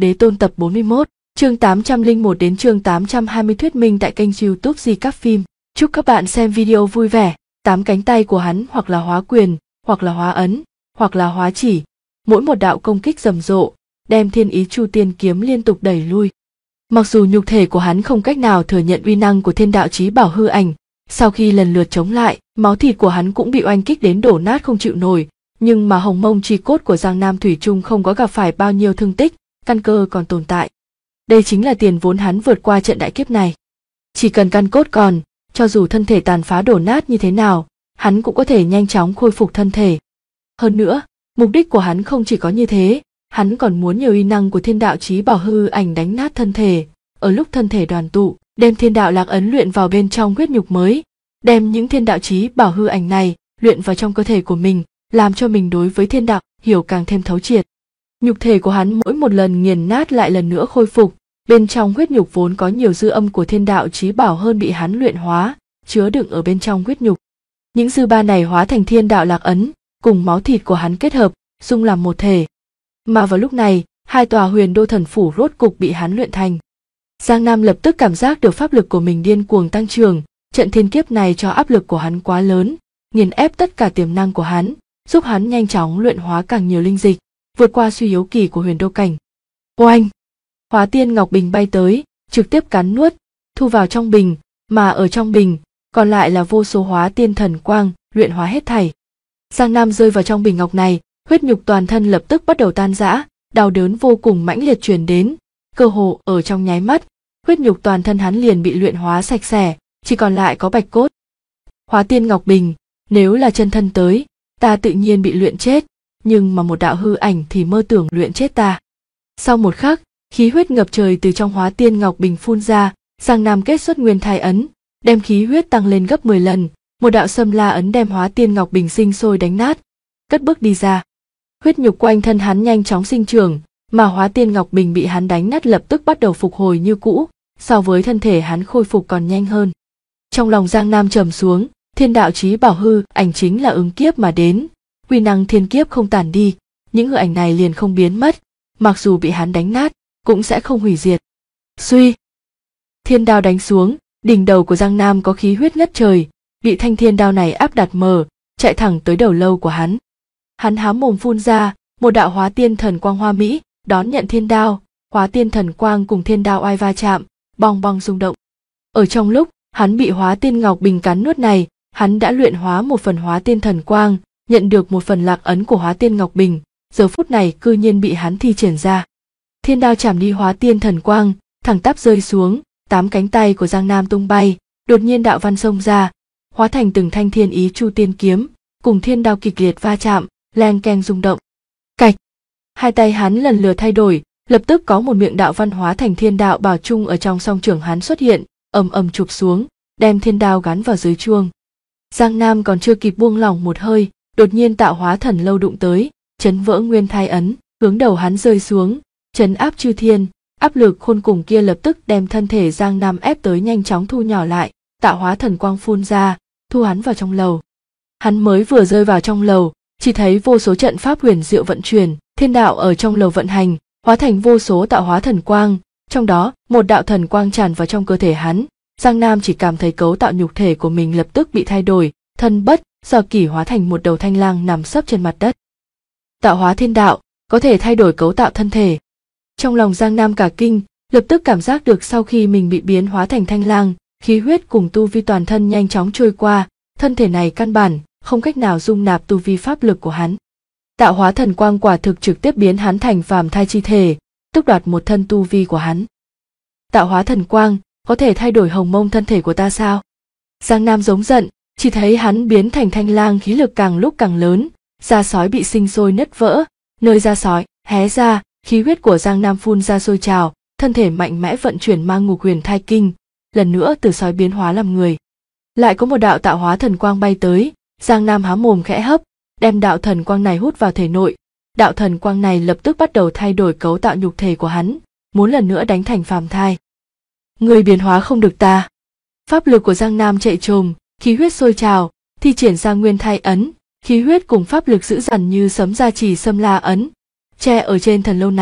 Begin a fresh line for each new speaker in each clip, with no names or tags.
Đế Tôn tập 41, chương 801 đến chương 820 thuyết minh tại kênh YouTube Di Các Phim. Chúc các bạn xem video vui vẻ. 8 cánh tay của hắn hoặc là hóa quyền, hoặc là hóa ấn, hoặc là hóa chỉ. Mỗi một đạo công kích rầm rộ, đem Thiên Ý Chu Tiên kiếm liên tục đẩy lui. Mặc dù nhục thể của hắn không cách nào thừa nhận uy năng của Thiên Đạo Chí Bảo hư ảnh, sau khi lần lượt chống lại, máu thịt của hắn cũng bị oanh kích đến đổ nát không chịu nổi, nhưng mà hồng mông chi cốt của Giang Nam thủy chung không có gặp phải bao nhiêu thương tích, căn cơ còn tồn tại. Đây chính là tiền vốn hắn vượt qua trận đại kiếp này. Chỉ cần căn cốt còn, cho dù thân thể tàn phá đổ nát như thế nào, hắn cũng có thể nhanh chóng khôi phục thân thể. Hơn nữa, mục đích của hắn không chỉ có như thế, hắn còn muốn nhờ uy năng của Thiên Đạo Chí Bảo hư ảnh đánh nát thân thể, ở lúc thân thể đoàn tụ, đem Thiên Đạo Lạc ấn luyện vào bên trong huyết nhục mới, đem những Thiên Đạo Chí Bảo hư ảnh này luyện vào trong cơ thể của mình, làm cho mình đối với thiên đạo hiểu càng thêm thấu triệt. Nhục thể của hắn mỗi một lần nghiền nát lại lần nữa khôi phục, bên trong huyết nhục vốn có nhiều dư âm của Thiên Đạo Chí Bảo hơn bị hắn luyện hóa, chứa đựng ở bên trong huyết nhục. Những dư ba này hóa thành Thiên Đạo Lạc ấn, cùng máu thịt của hắn kết hợp, dung làm một thể. Mà vào lúc này, hai tòa Huyền Đô Thần Phủ rốt cục bị hắn luyện thành. Giang Nam lập tức cảm giác được pháp lực của mình điên cuồng tăng trưởng, trận thiên kiếp này cho áp lực của hắn quá lớn, nghiền ép tất cả tiềm năng của hắn, giúp hắn nhanh chóng luyện hóa càng nhiều linh dịch, vượt qua suy yếu kỳ của Huyền Đô cảnh. Oanh! Hóa Tiên Ngọc Bình bay tới, trực tiếp cắn nuốt, thu vào trong bình, mà ở trong bình, còn lại là vô số Hóa Tiên Thần Quang, luyện hóa hết thảy. Giang Nam rơi vào trong bình ngọc này, huyết nhục toàn thân lập tức bắt đầu tan rã, đau đớn vô cùng mãnh liệt truyền đến, cơ hồ ở trong nháy mắt, huyết nhục toàn thân hắn liền bị luyện hóa sạch sẽ, chỉ còn lại có bạch cốt. Hóa Tiên Ngọc Bình, nếu là chân thân tới, ta tự nhiên bị luyện chết, nhưng mà một đạo hư ảnh thì mơ tưởng luyện chết ta. Sau một khắc, khí huyết ngập trời từ trong Hóa Tiên Ngọc Bình phun ra, Giang Nam kết xuất nguyên thai ấn, đem khí huyết tăng lên gấp 10 lần, một đạo Sâm La ấn đem Hóa Tiên Ngọc Bình sinh sôi đánh nát, cất bước đi ra. Huyết nhục quanh thân hắn nhanh chóng sinh trưởng, mà Hóa Tiên Ngọc Bình bị hắn đánh nát lập tức bắt đầu phục hồi như cũ, so với thân thể hắn khôi phục còn nhanh hơn. Trong lòng Giang Nam trầm xuống, Thiên Đạo Chí Bảo hư ảnh chính là ứng kiếp mà đến, uy năng thiên kiếp không tản đi, những hư ảnh này liền không biến mất, mặc dù bị hắn đánh nát, cũng sẽ không hủy diệt. Suy! Thiên đao đánh xuống, đỉnh đầu của Giang Nam có khí huyết ngất trời, bị thanh thiên đao này áp đặt mở, chạy thẳng tới đầu lâu của hắn. Hắn há mồm phun ra, một đạo Hóa Tiên Thần Quang hoa mỹ, đón nhận thiên đao, Hóa Tiên Thần Quang cùng thiên đao oai va chạm, bong bong rung động. Ở trong lúc hắn bị Hóa Tiên Ngọc Bình cắn nuốt này, hắn đã luyện hóa một phần Hóa Tiên Thần Quang, nhận được một phần lạc ấn của Hóa Tiên Ngọc Bình, giờ phút này cư nhiên bị hắn thi triển ra. Thiên đao chạm đi Hóa Tiên Thần Quang, thẳng tắp rơi xuống, 8 cánh tay của Giang Nam tung bay, đột nhiên đạo văn xông ra, hóa thành từng thanh Thiên Ý Chu Tiên kiếm, cùng thiên đao kịch liệt va chạm, leng keng rung động. Cạch! Hai tay hắn lần lượt thay đổi, lập tức có một miệng đạo văn hóa thành thiên đạo bảo chung ở trong song trưởng hắn xuất hiện, ầm ầm chụp xuống, đem thiên đao gắn vào dưới chuông. Giang Nam còn chưa kịp buông lỏng một hơi, đột nhiên tạo hóa thần lâu đụng tới, chấn vỡ nguyên thai ấn, hướng đầu hắn rơi xuống, chấn áp chư thiên, áp lực khôn cùng kia lập tức đem thân thể Giang Nam ép tới nhanh chóng thu nhỏ lại, tạo hóa thần quang phun ra, thu hắn vào trong lầu. Hắn mới vừa rơi vào trong lầu, chỉ thấy vô số trận pháp huyền diệu vận chuyển, thiên đạo ở trong lầu vận hành, hóa thành vô số tạo hóa thần quang, trong đó một đạo thần quang tràn vào trong cơ thể hắn. Giang Nam chỉ cảm thấy cấu tạo nhục thể của mình lập tức bị thay đổi, thân bất do kỷ hóa thành một đầu thanh lang nằm sấp trên mặt đất. Tạo hóa thiên đạo có thể thay đổi cấu tạo thân thể. Trong lòng Giang Nam cả kinh, lập tức cảm giác được sau khi mình bị biến hóa thành thanh lang, khí huyết cùng tu vi toàn thân nhanh chóng trôi qua, thân thể này căn bản không cách nào dung nạp tu vi pháp lực của hắn. Tạo hóa thần quang quả thực trực tiếp biến hắn thành phàm thai chi thể, tước đoạt một thân tu vi của hắn. Tạo hóa thần quang có thể thay đổi hồng mông thân thể của ta sao? Giang Nam giống giận, chỉ thấy hắn biến thành thanh lang khí lực càng lúc càng lớn, da sói bị sinh sôi nứt vỡ, nơi da sói hé ra, khí huyết của Giang Nam phun ra sôi trào, thân thể mạnh mẽ vận chuyển mang ngục huyền thai kinh, lần nữa từ sói biến hóa làm người. Lại có một đạo tạo hóa thần quang bay tới, Giang Nam há mồm khẽ hấp, đem đạo thần quang này hút vào thể nội. Đạo thần quang này lập tức bắt đầu thay đổi cấu tạo nhục thể của hắn, muốn lần nữa đánh thành phàm thai. Người biến hóa không được ta. Pháp lực của Giang Nam chạy trồm, khí huyết sôi trào, thi triển ra nguyên thai ấn, khí huyết cùng pháp lực dữ dằn như sấm ra chỉ Sâm La ấn. Che ở trên thần lâu này,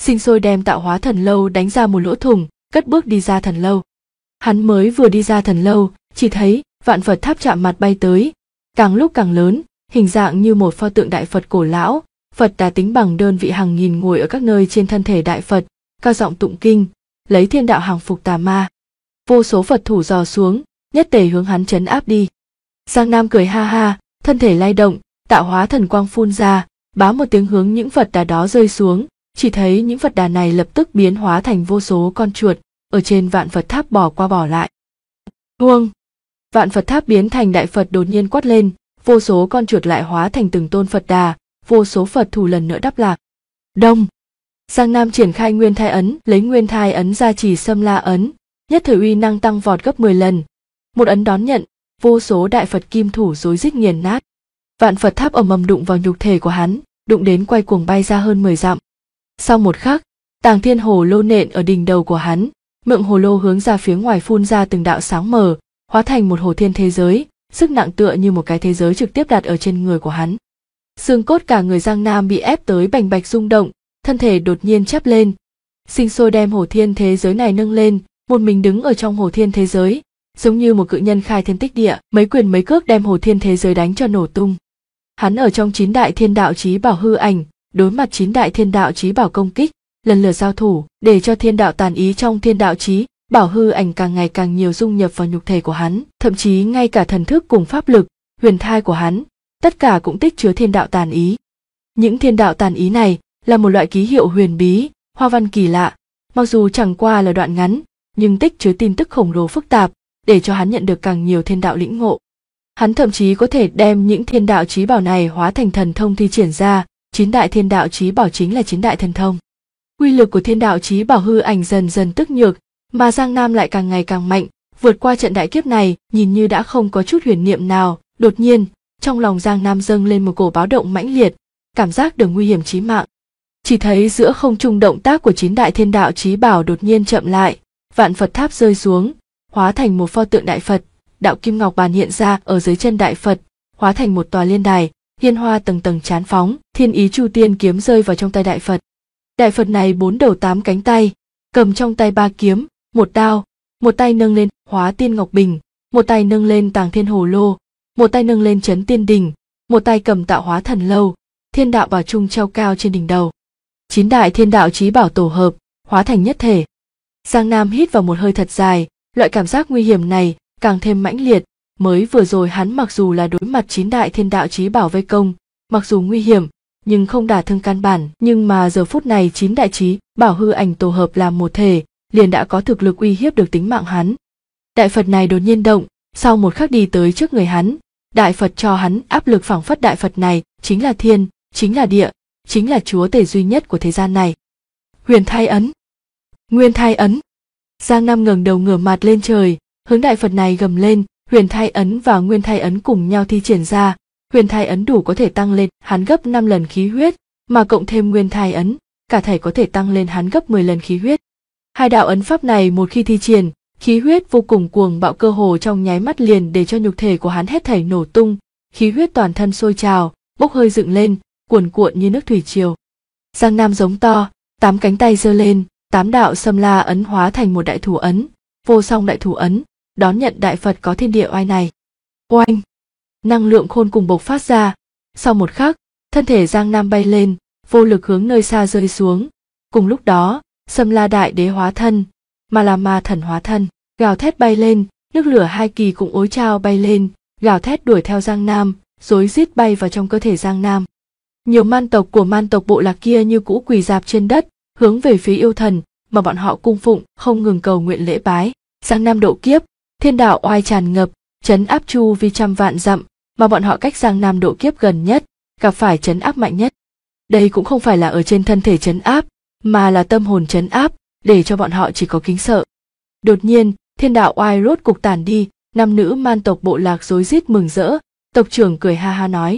sinh sôi đem tạo hóa thần lâu đánh ra một lỗ thủng, cất bước đi ra thần lâu. Hắn mới vừa đi ra thần lâu, chỉ thấy vạn Phật tháp chạm mặt bay tới, càng lúc càng lớn, hình dạng như một pho tượng đại Phật cổ lão. Phật Đà tính bằng đơn vị hàng nghìn ngồi ở các nơi trên thân thể đại Phật, cao giọng tụng kinh, lấy thiên đạo hàng phục tà ma. Vô số Phật thủ dò xuống, nhất tề hướng hắn trấn áp đi. Giang Nam cười ha ha, thân thể lay động, tạo hóa thần quang phun ra, bá một tiếng hướng những Phật Đà đó rơi xuống. Chỉ thấy những Phật Đà này lập tức biến hóa thành vô số con chuột, ở trên vạn Phật tháp bỏ qua bỏ lại. Huông! Vạn Phật tháp biến thành đại Phật đột nhiên quát lên, vô số con chuột lại hóa thành từng tôn Phật Đà, vô số Phật thủ lần nữa đắp lạc. Đông! Giang Nam triển khai Nguyên Thai ấn, lấy Nguyên Thai ấn ra chỉ Xâm La ấn, nhất thời uy năng tăng vọt gấp 10 lần. Một ấn đón nhận, vô số đại Phật kim thủ rối rít nghiền nát. Vạn Phật tháp ầm ầm đụng vào nhục thể của hắn, đụng đến quay cuồng bay ra hơn 10 dặm. Sau một khắc, Tàng Thiên Hồ Lô nện ở đỉnh đầu của hắn, miệng hồ lô hướng ra phía ngoài phun ra từng đạo sáng mờ, hóa thành một hồ thiên thế giới, sức nặng tựa như một cái thế giới trực tiếp đặt ở trên người của hắn. Xương cốt cả người Giang Nam bị ép tới bành bạch rung động, thân thể đột nhiên chắp lên, sinh sôi đem hồ thiên thế giới này nâng lên, một mình đứng ở trong hồ thiên thế giới, giống như một cự nhân khai thiên tích địa, mấy quyền mấy cước đem hồ thiên thế giới đánh cho nổ tung. Hắn ở trong 9 đại thiên đạo chí bảo hư ảnh, đối mặt 9 đại thiên đạo chí bảo công kích, lần lượt giao thủ, để cho thiên đạo tàn ý trong thiên đạo chí bảo hư ảnh càng ngày càng nhiều dung nhập vào nhục thể của hắn, thậm chí ngay cả thần thức cùng pháp lực, huyền thai của hắn, tất cả cũng tích chứa thiên đạo tàn ý. Những thiên đạo tàn ý này là một loại ký hiệu huyền bí, hoa văn kỳ lạ, mặc dù chẳng qua là đoạn ngắn, nhưng tích chứa tin tức khổng lồ phức tạp, để cho hắn nhận được càng nhiều thiên đạo lĩnh ngộ. Hắn thậm chí có thể đem những thiên đạo chí bảo này hóa thành thần thông thi triển ra, 9 đại thiên đạo chí bảo chính là 9 đại thần thông. Uy lực của thiên đạo chí bảo hư ảnh dần dần tức nhược, mà Giang Nam lại càng ngày càng mạnh, vượt qua trận đại kiếp này, nhìn như đã không có chút huyền niệm nào. Đột nhiên, trong lòng Giang Nam dâng lên một cổ báo động mãnh liệt, cảm giác được nguy hiểm chí mạng. Chỉ thấy giữa không trung động tác của 9 đại thiên đạo chí bảo đột nhiên chậm lại, vạn Phật tháp rơi xuống, hóa thành một pho tượng đại Phật, đạo kim ngọc bàn hiện ra ở dưới chân đại Phật, hóa thành một tòa liên đài, hiên hoa tầng tầng chán phóng, thiên ý chu tiên kiếm rơi vào trong tay đại Phật. Đại Phật này 4 đầu 8 cánh tay, cầm trong tay 3 kiếm, một đao, một tay nâng lên Hóa Tiên Ngọc Bình, một tay nâng lên Tàng Thiên Hồ Lô, một tay nâng lên Trấn Tiên Đỉnh, một tay cầm Tạo Hóa Thần Lâu, thiên đạo bảo trung treo cao trên đỉnh đầu. 9 đại thiên đạo chí bảo tổ hợp, hóa thành nhất thể. Giang Nam hít vào một hơi thật dài, loại cảm giác nguy hiểm này càng thêm mãnh liệt. Mới vừa rồi hắn mặc dù là đối mặt 9 đại thiên đạo chí bảo vây công, mặc dù nguy hiểm, nhưng không đả thương căn bản, nhưng mà giờ phút này 9 đại chí bảo hư ảnh tổ hợp làm một thể, liền đã có thực lực uy hiếp được tính mạng hắn. Đại Phật này đột nhiên động, sau một khắc đi tới trước người hắn, đại Phật cho hắn áp lực phảng phất đại Phật này chính là thiên, chính là địa, chính là chúa tể duy nhất của thế gian này. Huyền Thai ấn, Nguyên Thai ấn. Giang Nam ngẩng đầu ngửa mặt lên trời, hướng đại Phật này gầm lên. Huyền Thai ấn và Nguyên Thai ấn cùng nhau thi triển ra, Huyền Thai ấn đủ có thể tăng lên hắn gấp 5 lần khí huyết, mà cộng thêm Nguyên Thai ấn, cả thảy có thể tăng lên hắn gấp 10 lần khí huyết. Hai đạo ấn pháp này một khi thi triển, khí huyết vô cùng cuồng bạo, cơ hồ trong nháy mắt liền để cho nhục thể của hắn hết thảy nổ tung, khí huyết toàn thân sôi trào, bốc hơi dựng lên, cuồn cuộn như nước thủy triều. Giang Nam giống to, 8 cánh tay giơ lên, 8 đạo Xâm La ấn hóa thành một đại thủ ấn, vô song đại thủ ấn, đón nhận đại Phật có thiên địa oai này. Oanh! Năng lượng khôn cùng bộc phát ra, sau một khắc, thân thể Giang Nam bay lên, vô lực hướng nơi xa rơi xuống. Cùng lúc đó, Xâm La đại đế hóa thân, mà là ma thần hóa thân, gào thét bay lên, nước lửa hai kỳ cũng ối trao bay lên, gào thét đuổi theo Giang Nam, rối rít bay vào trong cơ thể Giang Nam. Nhiều man tộc của man tộc bộ lạc kia như cũ quỳ rạp trên đất, hướng về phía yêu thần mà bọn họ cung phụng, không ngừng cầu nguyện lễ bái. Giang Nam độ kiếp, thiên đạo oai tràn ngập, trấn áp chu vi trăm vạn dặm, mà bọn họ cách Giang Nam độ kiếp gần nhất, gặp phải trấn áp mạnh nhất. Đây cũng không phải là ở trên thân thể trấn áp, mà là tâm hồn trấn áp, để cho bọn họ chỉ có kính sợ. Đột nhiên, thiên đạo oai rốt cục tản đi, nam nữ man tộc bộ lạc rối rít mừng rỡ, tộc trưởng cười ha ha nói: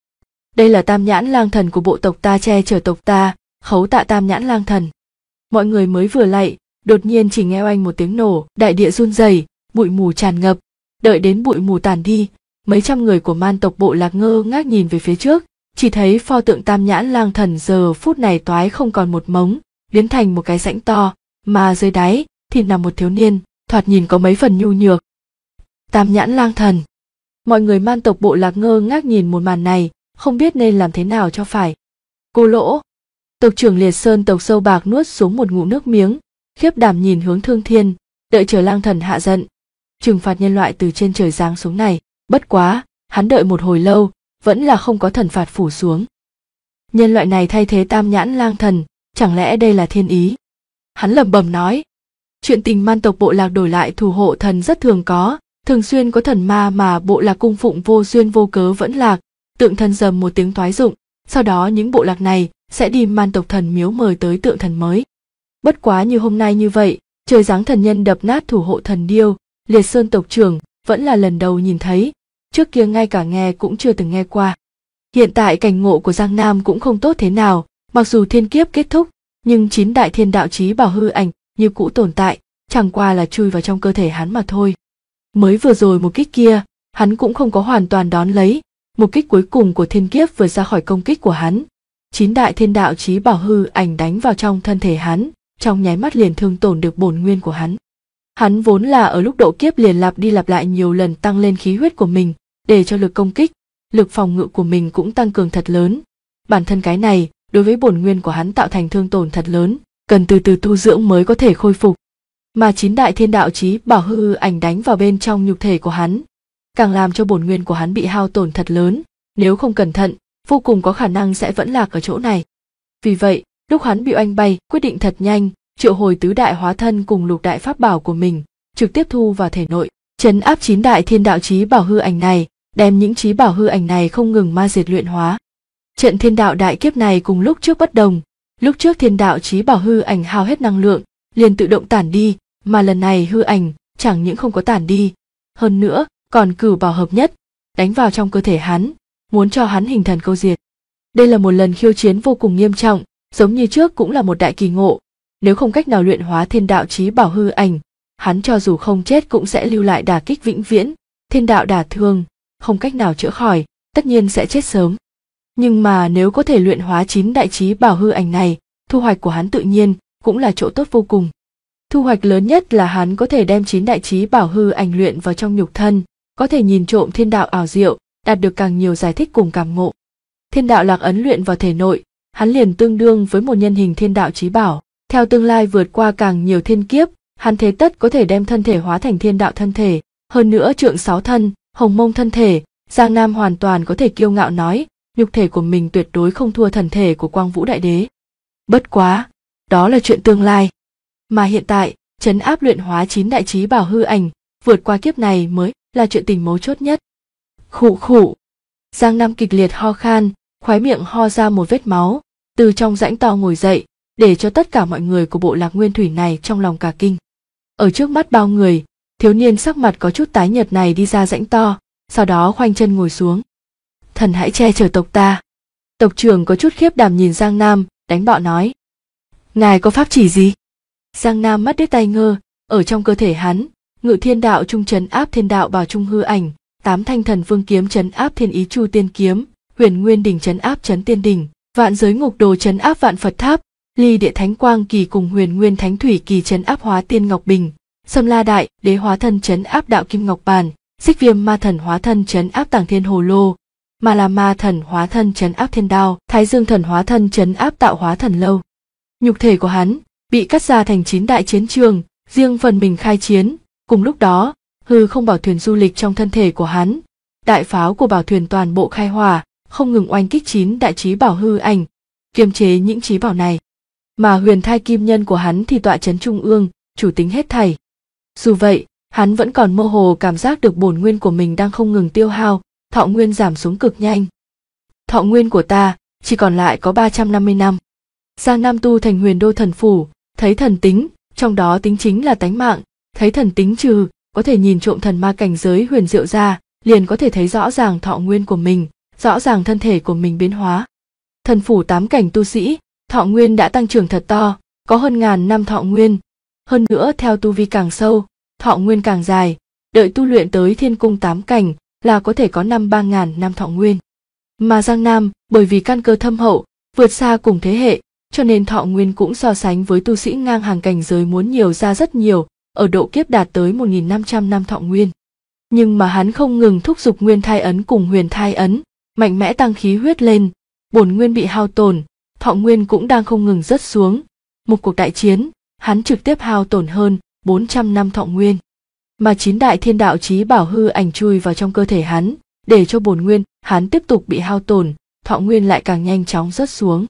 đây là Tam Nhãn Lang Thần của bộ tộc ta, che chở tộc ta, khấu tạ Tam Nhãn Lang Thần. Mọi người mới vừa lạy, đột nhiên chỉ nghe oanh một tiếng nổ, đại địa run rẩy, bụi mù tràn ngập. Đợi đến bụi mù tàn đi, mấy trăm người của man tộc bộ lạc ngơ ngác nhìn về phía trước, chỉ thấy pho tượng Tam Nhãn Lang Thần giờ phút này toái không còn một mống, biến thành một cái rãnh to, mà dưới đáy thì nằm một thiếu niên, thoạt nhìn có mấy phần nhu nhược. Tam nhãn lang thần. Mọi người man tộc bộ lạc ngơ ngác nhìn một màn này, không biết nên làm thế nào cho phải. Cô Lỗ. Tộc trưởng Liệt Sơn tộc Sâu Bạc nuốt xuống một ngụm nước miếng, khiếp đảm nhìn hướng Thương Thiên, đợi chờ lang thần hạ giận, trừng phạt nhân loại từ trên trời giáng xuống này. Bất quá, hắn đợi một hồi lâu, vẫn là không có thần phạt phủ xuống. Nhân loại này thay thế Tam nhãn lang thần, chẳng lẽ đây là thiên ý? Hắn lẩm bẩm nói. Chuyện tình man tộc bộ lạc đổi lại thủ hộ thần rất thường có, thường xuyên có thần ma mà bộ lạc cung phụng vô duyên vô cớ vẫn lạc, tượng thần rầm một tiếng toái rụng, sau đó những bộ lạc này sẽ đi man tộc thần miếu mời tới tượng thần mới. Bất quá như hôm nay như vậy, trời giáng thần nhân đập nát thủ hộ thần điêu, Liệt Sơn tộc trưởng vẫn là lần đầu nhìn thấy, trước kia ngay cả nghe cũng chưa từng nghe qua. Hiện tại cảnh ngộ của Giang Nam cũng không tốt thế nào, mặc dù thiên kiếp kết thúc, nhưng 9 đại thiên đạo chí bảo hư ảnh như cũ tồn tại, chẳng qua là chui vào trong cơ thể hắn mà thôi. Mới vừa rồi một kích kia, hắn cũng không có hoàn toàn đón lấy, một kích cuối cùng của thiên kiếp vượt ra khỏi công kích của hắn. 9 đại thiên đạo chí bảo hư ảnh đánh vào trong thân thể hắn, trong nháy mắt liền thương tổn được bổn nguyên của hắn. Hắn vốn là ở lúc độ kiếp liền lặp đi lặp lại nhiều lần tăng lên khí huyết của mình, để cho lực công kích, lực phòng ngự của mình cũng tăng cường thật lớn. Bản thân cái này, đối với bổn nguyên của hắn tạo thành thương tổn thật lớn, cần từ từ tu dưỡng mới có thể khôi phục. Mà 9 đại thiên đạo chí bảo hư ảnh đánh vào bên trong nhục thể của hắn, càng làm cho bổn nguyên của hắn bị hao tổn thật lớn, nếu không cẩn thận, vô cùng có khả năng sẽ vẫn lạc ở chỗ này. Vì vậy, lúc hắn bị oanh bay, quyết định thật nhanh, triệu hồi tứ đại hóa thân cùng lục đại pháp bảo của mình, trực tiếp thu vào thể nội, trấn áp 9 đại thiên đạo chí bảo hư ảnh này, đem những chí bảo hư ảnh này không ngừng ma diệt luyện hóa. Trận thiên đạo đại kiếp này cùng lúc trước bất đồng, lúc trước thiên đạo chí bảo hư ảnh hao hết năng lượng, liền tự động tản đi, mà lần này hư ảnh chẳng những không có tản đi, hơn nữa còn cửu bảo hợp nhất, đánh vào trong cơ thể hắn, muốn cho hắn hình thần câu diệt. Đây là một lần khiêu chiến vô cùng nghiêm trọng, giống như trước cũng là một đại kỳ ngộ, nếu không cách nào luyện hóa thiên đạo chí bảo hư ảnh, hắn cho dù không chết cũng sẽ lưu lại đả kích vĩnh viễn, thiên đạo đả thương, không cách nào chữa khỏi, tất nhiên sẽ chết sớm. Nhưng mà nếu có thể luyện hóa 9 đại chí bảo hư ảnh này, thu hoạch của hắn tự nhiên cũng là chỗ tốt vô cùng. Thu hoạch lớn nhất là hắn có thể đem 9 đại chí bảo hư ảnh luyện vào trong nhục thân, có thể nhìn trộm thiên đạo ảo diệu, đạt được càng nhiều giải thích cùng cảm ngộ. Thiên đạo lạc ấn luyện vào thể nội, hắn liền tương đương với một nhân hình thiên đạo chí bảo, theo tương lai vượt qua càng nhiều thiên kiếp, hắn thế tất có thể đem thân thể hóa thành thiên đạo thân thể, hơn nữa trượng 6 thân, hồng mông thân thể, Giang Nam hoàn toàn có thể kiêu ngạo nói, nhục thể của mình tuyệt đối không thua thần thể của Quang Vũ Đại Đế. Bất quá, đó là chuyện tương lai. Mà hiện tại, trấn áp luyện hóa 9 đại chí bảo hư ảnh, vượt qua kiếp này mới là chuyện tình mấu chốt nhất. Khụ khụ. Giang Nam kịch liệt ho khan, khóe miệng ho ra một vết máu, từ trong rãnh to ngồi dậy, để cho tất cả mọi người của bộ lạc nguyên thủy này trong lòng cả kinh. Ở trước mắt bao người, thiếu niên sắc mặt có chút tái nhợt này đi ra rãnh to, sau đó khoanh chân ngồi xuống. Thần hãy che chở tộc ta. Tộc trưởng có chút khiếp đảm nhìn Giang Nam, đánh bạo nói. Ngài có pháp chỉ gì? Giang Nam mắt đứt tai ngơ, ở trong cơ thể hắn, Ngự Thiên Đạo trung trấn áp thiên đạo bảo trung hư ảnh, 8 thanh thần vương kiếm trấn áp thiên ý chu tiên kiếm, Huyền Nguyên đỉnh trấn áp trấn tiên đỉnh, Vạn giới ngục đồ trấn áp vạn Phật tháp, Ly địa thánh quang kỳ cùng Huyền Nguyên thánh thủy kỳ trấn áp hóa tiên ngọc bình, Sâm La đại đế hóa thân trấn áp đạo kim ngọc bàn, Xích Viêm ma thần hóa thân trấn áp tàng thiên hồ lô, Mà là ma thần hóa thân trấn áp thiên đao, Thái Dương thần hóa thân trấn áp tạo hóa thần lâu. Nhục thể của hắn bị cắt ra thành 9 đại chiến trường, riêng phần mình khai chiến. Cùng lúc đó, hư không bảo thuyền du lịch trong thân thể của hắn, đại pháo của bảo thuyền toàn bộ khai hỏa, không ngừng oanh kích 9 đại chí bảo hư ảnh, kiềm chế những chí bảo này. Mà huyền thai kim nhân của hắn thì tọa trấn trung ương, chủ tính hết thảy. Dù vậy, hắn vẫn còn mơ hồ cảm giác được bổn nguyên của mình đang không ngừng tiêu hao, thọ nguyên giảm xuống cực nhanh. Thọ nguyên của ta chỉ còn lại có 350 năm. Giang Nam tu thành Huyền Đô thần phủ, thấy thần tính, trong đó tính chính là tánh mạng, thấy thần tính trừ, có thể nhìn trộm thần ma cảnh giới huyền diệu ra, liền có thể thấy rõ ràng thọ nguyên của mình, rõ ràng thân thể của mình biến hóa. Thần phủ 8 cảnh tu sĩ, thọ nguyên đã tăng trưởng thật to, có hơn ngàn năm thọ nguyên. Hơn nữa theo tu vi càng sâu, thọ nguyên càng dài, đợi tu luyện tới thiên cung 8 cảnh là có thể có 3.000 năm thọ nguyên. Mà Giang Nam, bởi vì căn cơ thâm hậu, vượt xa cùng thế hệ, cho nên thọ nguyên cũng so sánh với tu sĩ ngang hàng cảnh giới muốn nhiều ra rất nhiều, ở độ kiếp đạt tới 1.500 năm thọ nguyên. Nhưng mà hắn không ngừng thúc giục nguyên thai ấn cùng huyền thai ấn, mạnh mẽ tăng khí huyết lên, bổn nguyên bị hao tổn, thọ nguyên cũng đang không ngừng rớt xuống. Một cuộc đại chiến, hắn trực tiếp hao tổn hơn 400 năm thọ nguyên. Mà 9 đại thiên đạo chí bảo hư ảnh chui vào trong cơ thể hắn, để cho bổn nguyên hắn tiếp tục bị hao tổn, thọ nguyên lại càng nhanh chóng rớt xuống.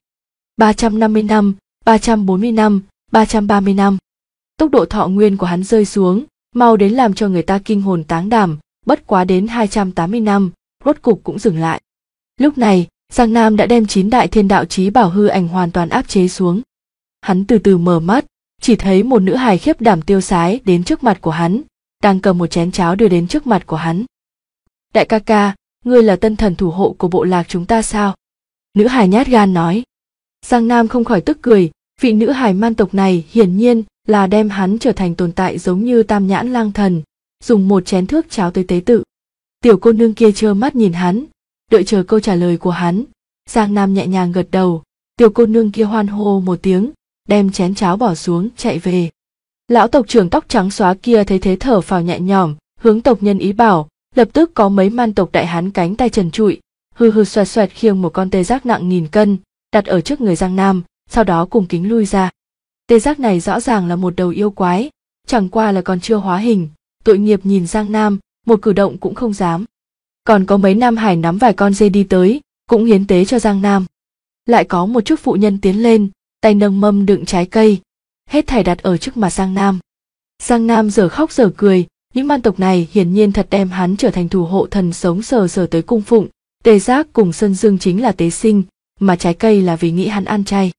350 năm, 340 năm, 330 năm. Tốc độ thọ nguyên của hắn rơi xuống, mau đến làm cho người ta kinh hồn táng đảm, bất quá đến 280 năm, rốt cục cũng dừng lại. Lúc này, Giang Nam đã đem 9 đại thiên đạo chí bảo hư ảnh hoàn toàn áp chế xuống. Hắn từ từ mở mắt, chỉ thấy một nữ hài khiếp đảm tiêu sái đến trước mặt của hắn, đang cầm một chén cháo đưa đến trước mặt của hắn. Đại ca ca, ngươi là tân thần thủ hộ của bộ lạc chúng ta sao? Nữ hài nhát gan nói. Giang Nam không khỏi tức cười, vị nữ hài man tộc này hiển nhiên là đem hắn trở thành tồn tại giống như Tam Nhãn Lang Thần, dùng một chén thước cháo tới tế tự. Tiểu cô nương kia trơ mắt nhìn hắn, đợi chờ câu trả lời của hắn. Giang Nam nhẹ nhàng gật đầu, tiểu cô nương kia hoan hô một tiếng, đem chén cháo bỏ xuống chạy về. Lão tộc trưởng tóc trắng xóa kia thấy thế thở phào nhẹ nhõm, hướng tộc nhân ý bảo, lập tức có mấy man tộc đại hán cánh tay trần trụi, hư hư xoẹt xoẹt khiêng một con tê giác nặng 1000 cân, đặt ở trước người Giang Nam, sau đó cùng kính lui ra. Tê giác này rõ ràng là một đầu yêu quái, chẳng qua là còn chưa hóa hình, tội nghiệp nhìn Giang Nam, một cử động cũng không dám. Còn có mấy nam hải nắm vài con dê đi tới, cũng hiến tế cho Giang Nam. Lại có một chút phụ nhân tiến lên, tay nâng mâm đựng trái cây, hết thảy đặt ở trước mặt Giang Nam. Giang Nam giờ khóc giờ cười, những man tộc này hiển nhiên thật đem hắn trở thành thủ hộ thần sống sờ sờ tới cung phụng. Tê giác cùng Sơn Dương chính là tế sinh, mà trái cây là vì nghĩ hắn ăn chay.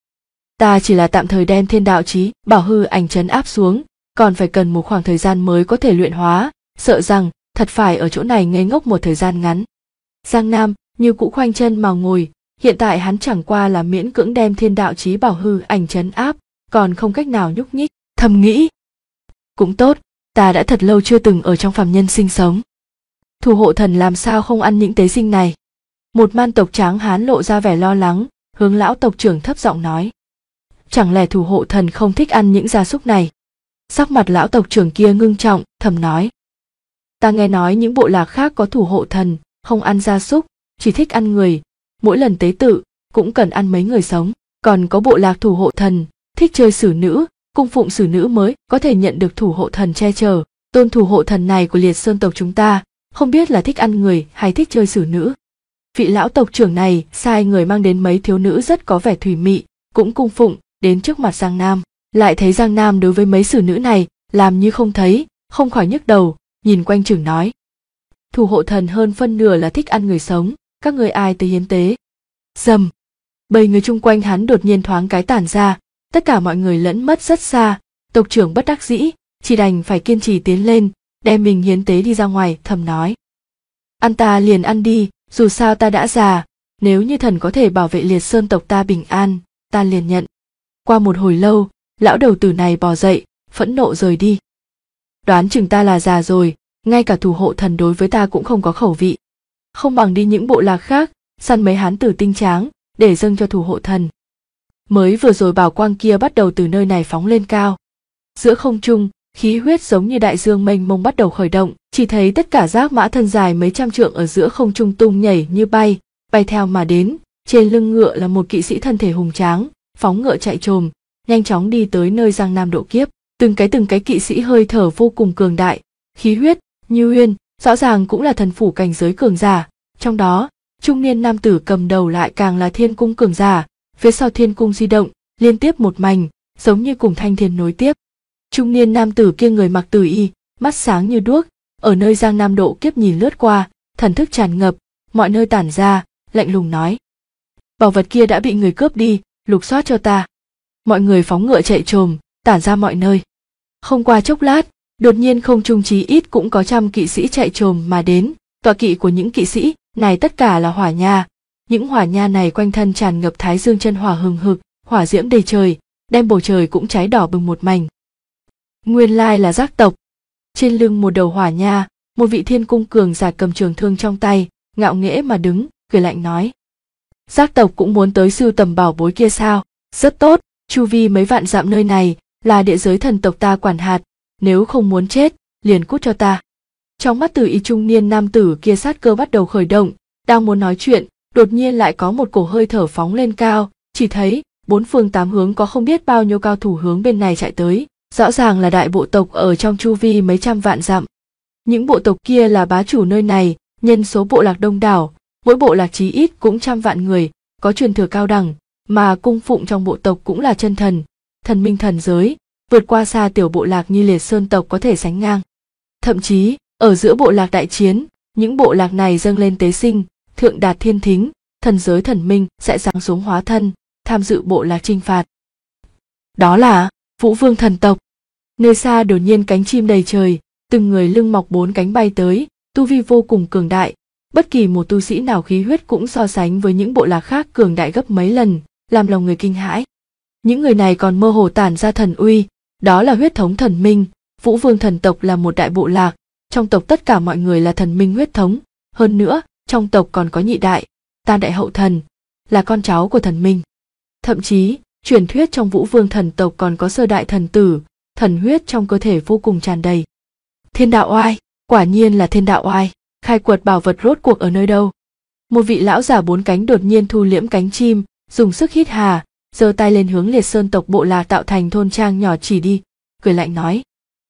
Ta chỉ là tạm thời đem thiên đạo chí bảo hư ảnh trấn áp xuống, còn phải cần một khoảng thời gian mới có thể luyện hóa, sợ rằng thật phải ở chỗ này ngây ngốc một thời gian ngắn. Giang Nam như cũ khoanh chân mà ngồi, hiện tại hắn chẳng qua là miễn cưỡng đem thiên đạo chí bảo hư ảnh trấn áp, còn không cách nào nhúc nhích. Thầm nghĩ, cũng tốt, ta đã thật lâu chưa từng ở trong phàm nhân sinh sống. Thủ hộ thần làm sao không ăn những tế sinh này? Một man tộc tráng hán lộ ra vẻ lo lắng, hướng lão tộc trưởng thấp giọng nói. Chẳng lẽ thủ hộ thần không thích ăn những gia súc này? Sắc mặt lão tộc trưởng kia ngưng trọng, thầm nói. Ta nghe nói những bộ lạc khác có thủ hộ thần, không ăn gia súc, chỉ thích ăn người, mỗi lần tế tự, cũng cần ăn mấy người sống. Còn có bộ lạc thủ hộ thần, thích chơi xử nữ, cung phụng xử nữ mới có thể nhận được thủ hộ thần che chở. Tôn thủ hộ thần này của Liệt Sơn tộc chúng ta, không biết là thích ăn người hay thích chơi xử nữ. Vị lão tộc trưởng này sai người mang đến mấy thiếu nữ rất có vẻ thủy mị, cũng cung phụng, đến trước mặt Giang Nam. Lại thấy Giang Nam đối với mấy xử nữ này, làm như không thấy, không khỏi nhức đầu, nhìn quanh chừng nói. Thủ hộ thần hơn phân nửa là thích ăn người sống, các người ai tới hiến tế. Dầm. Bầy người chung quanh hắn đột nhiên thoáng cái tản ra, tất cả mọi người lẫn mất rất xa, tộc trưởng bất đắc dĩ, chỉ đành phải kiên trì tiến lên, đem mình hiến tế đi ra ngoài, thầm nói. Ăn ta liền ăn đi, dù sao ta đã già, nếu như thần có thể bảo vệ Liệt Sơn tộc ta bình an, ta liền nhận. Qua một hồi lâu, lão đầu tử này bò dậy, phẫn nộ rời đi. Đoán chừng ta là già rồi, ngay cả thủ hộ thần đối với ta cũng không có khẩu vị. Không bằng đi những bộ lạc khác, săn mấy hán tử tinh tráng, để dâng cho thủ hộ thần. Mới vừa rồi bảo quang kia bắt đầu từ nơi này phóng lên cao. Giữa không trung, khí huyết giống như đại dương mênh mông bắt đầu khởi động, chỉ thấy tất cả giác mã thân dài mấy trăm trượng ở giữa không trung tung nhảy như bay, bay theo mà đến, trên lưng ngựa là một kỵ sĩ thân thể hùng tráng, phóng ngựa chạy trồm, nhanh chóng đi tới nơi Giang Nam độ kiếp. Từng cái kỵ sĩ hơi thở vô cùng cường đại, khí huyết, như uyên, rõ ràng cũng là thần phủ cảnh giới cường giả. Trong đó, trung niên nam tử cầm đầu lại càng là thiên cung cường giả, phía sau thiên cung di động, liên tiếp một mảnh, giống như cùng thanh thiên nối tiếp. Trung niên nam tử kia người mặc tử y, mắt sáng như đuốc, ở nơi Giang Nam độ kiếp nhìn lướt qua, thần thức tràn ngập, mọi nơi tản ra, lạnh lùng nói. Bảo vật kia đã bị người cướp đi, lục soát cho ta. Mọi người phóng ngựa chạy trồm, tản ra mọi nơi. Không qua chốc lát, đột nhiên không trung chí ít cũng có trăm kỵ sĩ chạy trồm mà đến, tọa kỵ của những kỵ sĩ này tất cả là hỏa nha. Những hỏa nha này quanh thân tràn ngập thái dương chân hỏa hừng hực, hỏa diễm đầy trời, đem bầu trời cũng cháy đỏ bừng một mảnh. Nguyên lai là giác tộc. Trên lưng một đầu hỏa nha, một vị thiên cung cường giả cầm trường thương trong tay, ngạo nghễ mà đứng, cười lạnh nói. Giác tộc cũng muốn tới sưu tầm bảo bối kia sao? Rất tốt, chu vi mấy vạn dặm nơi này là địa giới thần tộc ta quản hạt, nếu không muốn chết, liền cút cho ta. Trong mắt Từ Y trung niên nam tử kia sát cơ bắt đầu khởi động, đang muốn nói chuyện, đột nhiên lại có một cổ hơi thở phóng lên cao, chỉ thấy bốn phương tám hướng có không biết bao nhiêu cao thủ hướng bên này chạy tới, rõ ràng là đại bộ tộc ở trong chu vi mấy trăm vạn dặm. Những bộ tộc kia là bá chủ nơi này, nhân số bộ lạc đông đảo, mỗi bộ lạc chí ít cũng trăm vạn người, có truyền thừa cao đẳng, mà cung phụng trong bộ tộc cũng là chân thần, thần minh thần giới, vượt qua xa tiểu bộ lạc như Liệt Sơn tộc có thể sánh ngang. Thậm chí, ở giữa bộ lạc đại chiến, những bộ lạc này dâng lên tế sinh, thượng đạt thiên thính, thần giới thần minh sẽ giáng xuống hóa thân, tham dự bộ lạc chinh phạt. Đó là Vũ Vương thần tộc. Nơi xa đột nhiên cánh chim đầy trời, từng người lưng mọc bốn cánh bay tới, tu vi vô cùng cường đại, bất kỳ một tu sĩ nào khí huyết cũng so sánh với những bộ lạc khác cường đại gấp mấy lần, làm lòng người kinh hãi. Những người này còn mơ hồ tản ra thần uy, đó là huyết thống thần minh. Vũ Vương thần tộc là một đại bộ lạc, trong tộc tất cả mọi người là thần minh huyết thống, hơn nữa, trong tộc còn có nhị đại, tam đại hậu thần, là con cháu của thần minh. Thậm chí, truyền thuyết trong Vũ Vương thần tộc còn có sơ đại thần tử, thần huyết trong cơ thể vô cùng tràn đầy. Thiên đạo oai, quả nhiên là thiên đạo oai, khai quật bảo vật rốt cuộc ở nơi đâu? Một vị lão già bốn cánh đột nhiên thu liễm cánh chim, dùng sức hít hà, giơ tay lên hướng Liệt Sơn tộc bộ lạc tạo thành thôn trang nhỏ chỉ đi, cười lạnh nói: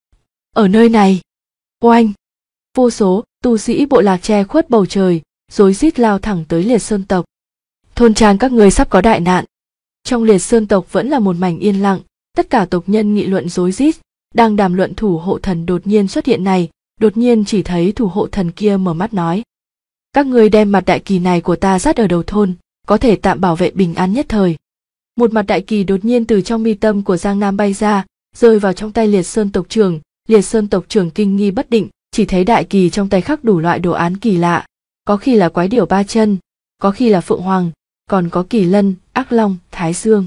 ở nơi này. Oanh! Vô số tu sĩ bộ lạc che khuất bầu trời, rối rít lao thẳng tới Liệt Sơn tộc. Thôn trang các ngươi sắp có đại nạn. Trong Liệt Sơn tộc vẫn là một mảnh yên lặng, tất cả tộc nhân nghị luận rối rít, đang đàm luận thủ hộ thần đột nhiên xuất hiện này, đột nhiên chỉ thấy thủ hộ thần kia mở mắt nói: các ngươi đem mặt đại kỳ này của ta dắt ở đầu thôn, có thể tạm bảo vệ bình an nhất thời. Một mặt đại kỳ đột nhiên từ trong mi tâm của Giang Nam bay ra, rơi vào trong tay Liệt Sơn tộc trưởng. Liệt Sơn tộc trưởng kinh nghi bất định, chỉ thấy đại kỳ trong tay khắc đủ loại đồ án kỳ lạ, có khi là quái điểu ba chân, có khi là phượng hoàng, còn có kỳ lân, ác long, thái dương.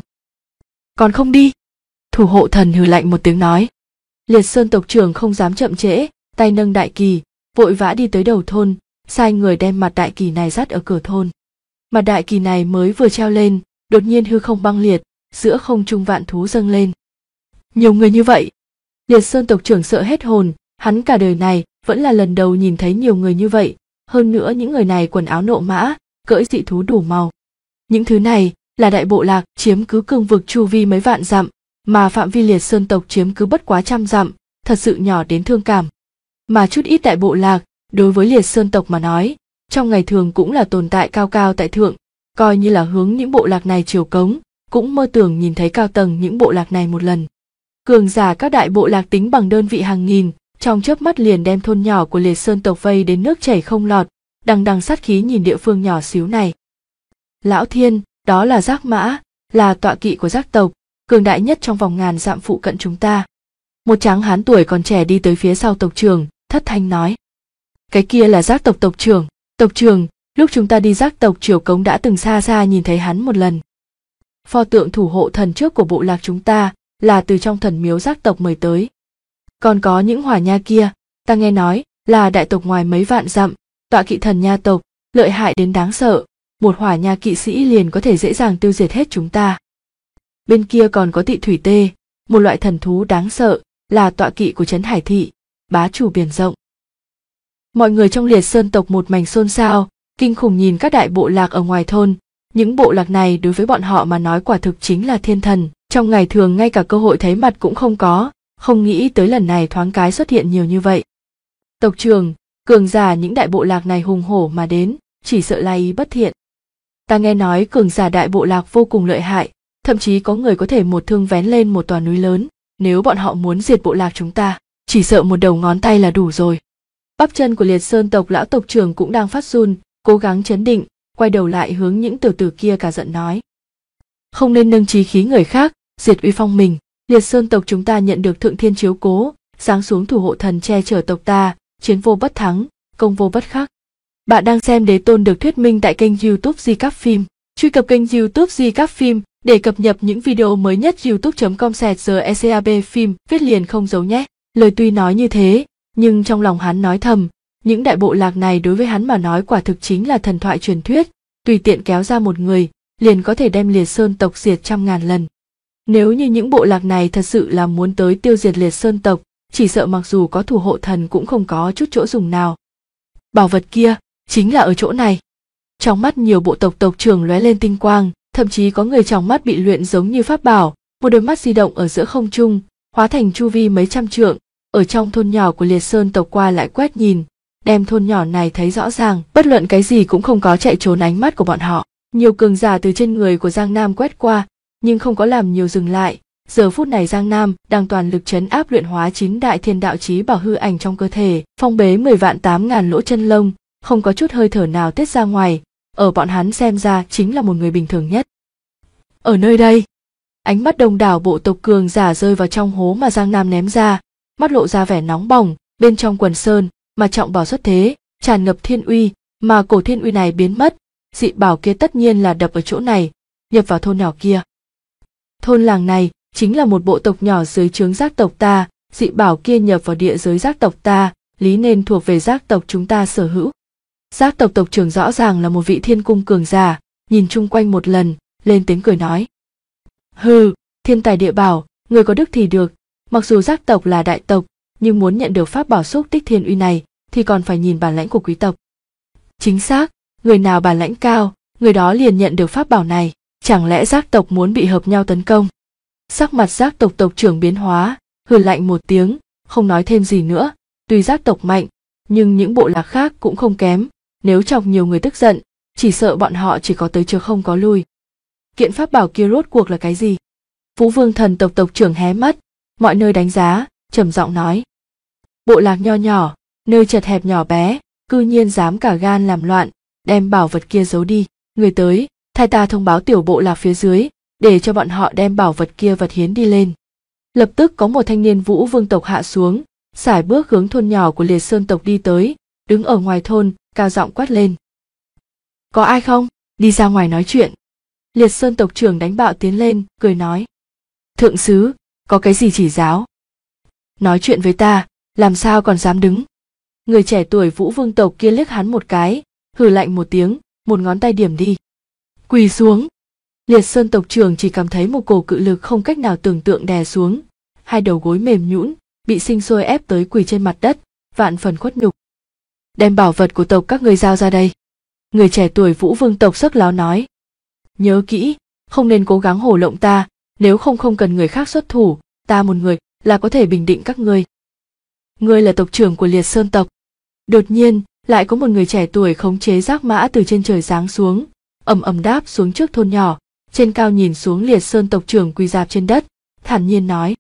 Còn không đi! Thủ hộ thần hừ lạnh một tiếng nói. Liệt Sơn tộc trưởng không dám chậm trễ, tay nâng đại kỳ, vội vã đi tới đầu thôn, sai người đem mặt đại kỳ này dắt ở cửa thôn. Mặt đại kỳ này mới vừa treo lên, đột nhiên hư không băng liệt, giữa không trung vạn thú dâng lên. Nhiều người như vậy! Liệt Sơn tộc trưởng sợ hết hồn, hắn cả đời này vẫn là lần đầu nhìn thấy nhiều người như vậy, hơn nữa những người này quần áo nộ mã, cưỡi dị thú đủ màu. Những thứ này là đại bộ lạc chiếm cứ cương vực chu vi mấy vạn dặm, mà phạm vi Liệt Sơn tộc chiếm cứ bất quá trăm dặm, thật sự nhỏ đến thương cảm. Mà chút ít đại bộ lạc, đối với Liệt Sơn tộc mà nói, trong ngày thường cũng là tồn tại cao cao tại thượng, coi như là hướng những bộ lạc này chiều cống, cũng mơ tưởng nhìn thấy cao tầng những bộ lạc này một lần. Cường giả các đại bộ lạc tính bằng đơn vị hàng nghìn, trong chớp mắt liền đem thôn nhỏ của Liệt Sơn tộc vây đến nước chảy không lọt, đằng đằng sát khí nhìn địa phương nhỏ xíu này. Lão Thiên, đó là Giác Mã, là tọa kỵ của Giác tộc, cường đại nhất trong vòng ngàn dặm phụ cận chúng ta. Một tráng hán tuổi còn trẻ đi tới phía sau tộc trưởng, thất thanh nói: cái kia là Giác tộc tộc trưởng. Tộc trưởng, lúc chúng ta đi Giác tộc triều cống đã từng xa xa nhìn thấy hắn một lần. Pho tượng thủ hộ thần trước của bộ lạc chúng ta là từ trong thần miếu Giác tộc mời tới. Còn có những hỏa nha kia, ta nghe nói là đại tộc ngoài mấy vạn dặm, tọa kỵ thần nha tộc, lợi hại đến đáng sợ, một hỏa nha kỵ sĩ liền có thể dễ dàng tiêu diệt hết chúng ta. Bên kia còn có Tị thủy tê, một loại thần thú đáng sợ, là tọa kỵ của trấn Hải thị, bá chủ biển rộng. Mọi người trong Liệt Sơn tộc một mảnh xôn xao, kinh khủng nhìn các đại bộ lạc ở ngoài thôn. Những bộ lạc này đối với bọn họ mà nói quả thực chính là thiên thần, trong ngày thường ngay cả cơ hội thấy mặt cũng không có, không nghĩ tới lần này thoáng cái xuất hiện nhiều như vậy. Tộc trưởng, cường giả những đại bộ lạc này hùng hổ mà đến, chỉ sợ là ý bất thiện. Ta nghe nói cường giả đại bộ lạc vô cùng lợi hại, thậm chí có người có thể một thương vén lên một tòa núi lớn, nếu bọn họ muốn diệt bộ lạc chúng ta, chỉ sợ một đầu ngón tay là đủ rồi. Bắp chân của Liệt Sơn tộc lão tộc trưởng cũng đang phát run, cố gắng trấn định, quay đầu lại hướng những tiểu tử kia cả giận nói: không nên nâng chí khí người khác, diệt uy phong mình. Liệt Sơn tộc chúng ta nhận được thượng thiên chiếu cố, giáng xuống thủ hộ thần che chở tộc ta, chiến vô bất thắng, công vô bất khắc. Bạn đang xem Đế Tôn được thuyết minh tại kênh YouTube Di Cáp Phim. Truy cập kênh YouTube Di Cáp Phim để cập nhật những video mới nhất. youtube.com/GECAB phim viết liền không giấu nhé. Lời tuy nói như thế, nhưng trong lòng hắn nói thầm, những đại bộ lạc này đối với hắn mà nói quả thực chính là thần thoại truyền thuyết, tùy tiện kéo ra một người, liền có thể đem Liệt Sơn tộc diệt trăm ngàn lần. Nếu như những bộ lạc này thật sự là muốn tới tiêu diệt Liệt Sơn tộc, chỉ sợ mặc dù có thủ hộ thần cũng không có chút chỗ dùng nào. Bảo vật kia chính là ở chỗ này. Trong mắt nhiều bộ tộc tộc trưởng lóe lên tinh quang, thậm chí có người trong mắt bị luyện giống như pháp bảo, một đôi mắt di động ở giữa không trung, hóa thành chu vi mấy trăm trượng, ở trong thôn nhỏ của Liệt Sơn tộc qua lại quét nhìn, đem thôn nhỏ này thấy rõ ràng, bất luận cái gì cũng không có chạy trốn ánh mắt của bọn họ. Nhiều cường giả từ trên người của Giang Nam quét qua, nhưng không có làm nhiều dừng lại. Giờ phút này Giang Nam đang toàn lực trấn áp luyện hóa 9 đại thiên đạo chí bảo hư ảnh trong cơ thể, phong bế 10 vạn 8 ngàn lỗ chân lông, không có chút hơi thở nào tiết ra ngoài, ở bọn hắn xem ra chính là một người bình thường nhất. Ở nơi đây, ánh mắt đông đảo bộ tộc cường giả rơi vào trong hố mà Giang Nam ném ra, mắt lộ ra vẻ nóng bỏng, bên trong quần sơn mà trọng bảo xuất thế, tràn ngập thiên uy, mà cổ thiên uy này biến mất, dị bảo kia tất nhiên là đập ở chỗ này, nhập vào thôn nhỏ kia. Thôn làng này chính là một bộ tộc nhỏ dưới trướng giác tộc ta, dị bảo kia nhập vào địa giới giác tộc ta, lý nên thuộc về giác tộc chúng ta sở hữu. Giác tộc tộc trưởng rõ ràng là một vị thiên cung cường giả, nhìn chung quanh một lần, lên tiếng cười nói. Hừ, thiên tài địa bảo, người có đức thì được, mặc dù giác tộc là đại tộc, nhưng muốn nhận được pháp bảo xúc tích thiên uy này, thì còn phải nhìn bản lãnh của quý tộc. Chính xác, người nào bản lãnh cao, người đó liền nhận được pháp bảo này, chẳng lẽ giác tộc muốn bị hợp nhau tấn công? Sắc mặt giác tộc tộc trưởng biến hóa, hừ lạnh một tiếng, không nói thêm gì nữa, tuy giác tộc mạnh, nhưng những bộ lạc khác cũng không kém, nếu chọc nhiều người tức giận, chỉ sợ bọn họ chỉ có tới chứ không có lui. Kiện pháp bảo kia rốt cuộc là cái gì? Vũ Vương thần tộc tộc trưởng hé mắt, mọi nơi đánh giá, trầm giọng nói. Bộ lạc nho nhỏ, nơi chật hẹp nhỏ bé, cư nhiên dám cả gan làm loạn, đem bảo vật kia giấu đi. Người tới, thay ta thông báo tiểu bộ lạc phía dưới, để cho bọn họ đem bảo vật kia vật hiến đi lên. Lập tức có một thanh niên Vũ Vương tộc hạ xuống, sải bước hướng thôn nhỏ của Liệt Sơn tộc đi tới, đứng ở ngoài thôn, cao giọng quát lên. Có ai không? Đi ra ngoài nói chuyện. Liệt Sơn tộc trưởng đánh bạo tiến lên, cười nói. Thượng sứ, có cái gì chỉ giáo? Nói chuyện với ta, làm sao còn dám đứng? Người trẻ tuổi Vũ Vương tộc kia liếc hắn một cái, hừ lạnh một tiếng, một ngón tay điểm đi. Quỳ xuống. Liệt Sơn tộc trưởng chỉ cảm thấy một cổ cự lực không cách nào tưởng tượng đè xuống, hai đầu gối mềm nhũn, bị sinh sôi ép tới quỳ trên mặt đất, vạn phần khuất nhục. Đem bảo vật của tộc các ngươi giao ra đây. Người trẻ tuổi Vũ Vương tộc sắc láo nói. Nhớ kỹ, không nên cố gắng hổ lộng ta, nếu không cần người khác xuất thủ, ta một người là có thể bình định các ngươi. Ngươi là tộc trưởng của Liệt Sơn tộc. Đột nhiên, lại có một người trẻ tuổi khống chế giác mã từ trên trời giáng xuống, ầm ầm đáp xuống trước thôn nhỏ, trên cao nhìn xuống Liệt Sơn tộc trưởng quỳ rạp trên đất, thản nhiên nói.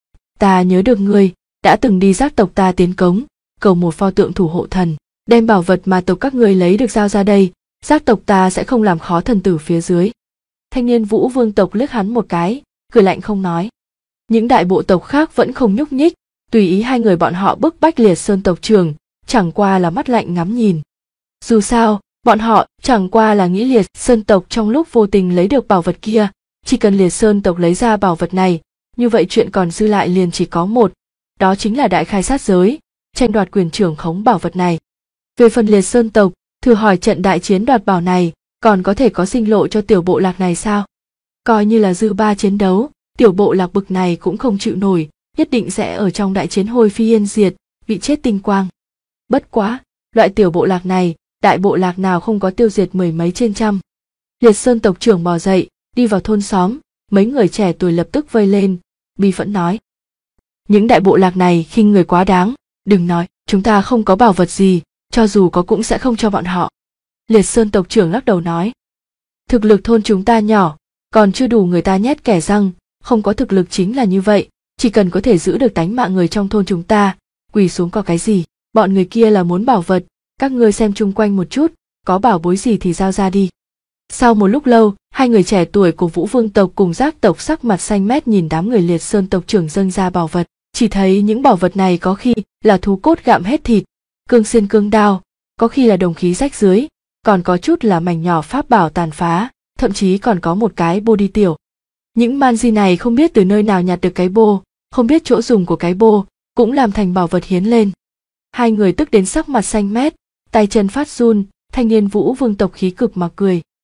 Ta nhớ được ngươi, đã từng đi giác tộc ta tiến cống, cầu một pho tượng thủ hộ thần, đem bảo vật mà tộc các ngươi lấy được giao ra đây, giác tộc ta sẽ không làm khó thần tử phía dưới. Thanh niên Vũ Vương tộc liếc hắn một cái, cười lạnh không nói. Những đại bộ tộc khác vẫn không nhúc nhích, tùy ý hai người bọn họ bức bách Liệt Sơn tộc trưởng, chẳng qua là mắt lạnh ngắm nhìn. Dù sao, bọn họ chẳng qua là nghĩ Liệt Sơn tộc trong lúc vô tình lấy được bảo vật kia, chỉ cần Liệt Sơn tộc lấy ra bảo vật này, như vậy chuyện còn dư lại liền chỉ có một, đó chính là đại khai sát giới, tranh đoạt quyền trưởng khống bảo vật này. Về phần Liệt Sơn tộc, thử hỏi trận đại chiến đoạt bảo này, còn có thể có sinh lộ cho tiểu bộ lạc này sao? Coi như là dư ba chiến đấu, tiểu bộ lạc bực này cũng không chịu nổi, nhất định sẽ ở trong đại chiến hôi phi yên diệt, bị chết tinh quang. Bất quá, loại tiểu bộ lạc này, đại bộ lạc nào không có tiêu diệt mười mấy trên trăm. Liệt Sơn tộc trưởng bò dậy, đi vào thôn xóm, mấy người trẻ tuổi lập tức vây lên, bi phẫn nói. Những đại bộ lạc này khinh người quá đáng, đừng nói, chúng ta không có bảo vật gì, cho dù có cũng sẽ không cho bọn họ. Liệt Sơn tộc trưởng lắc đầu nói. Thực lực thôn chúng ta nhỏ, còn chưa đủ người ta nhét kẻ răng, không có thực lực chính là như vậy, chỉ cần có thể giữ được tánh mạng người trong thôn chúng ta, quỳ xuống có cái gì, bọn người kia là muốn bảo vật, các ngươi xem chung quanh một chút, có bảo bối gì thì giao ra đi. Sau một lúc lâu, hai người trẻ tuổi của Vũ Vương tộc cùng giác tộc sắc mặt xanh mét nhìn đám người Liệt Sơn tộc trưởng dâng ra bảo vật, chỉ thấy những bảo vật này có khi là thú cốt gặm hết thịt, cương xiên cương đao, có khi là đồng khí rách dưới, còn có chút là mảnh nhỏ pháp bảo tàn phá, thậm chí còn có một cái bô đi tiểu. Những man di này không biết từ nơi nào nhặt được cái bô, không biết chỗ dùng của cái bô, cũng làm thành bảo vật hiến lên. Hai người tức đến sắc mặt xanh mét, tay chân phát run, thanh niên Vũ Vương tộc khí cực mà cười.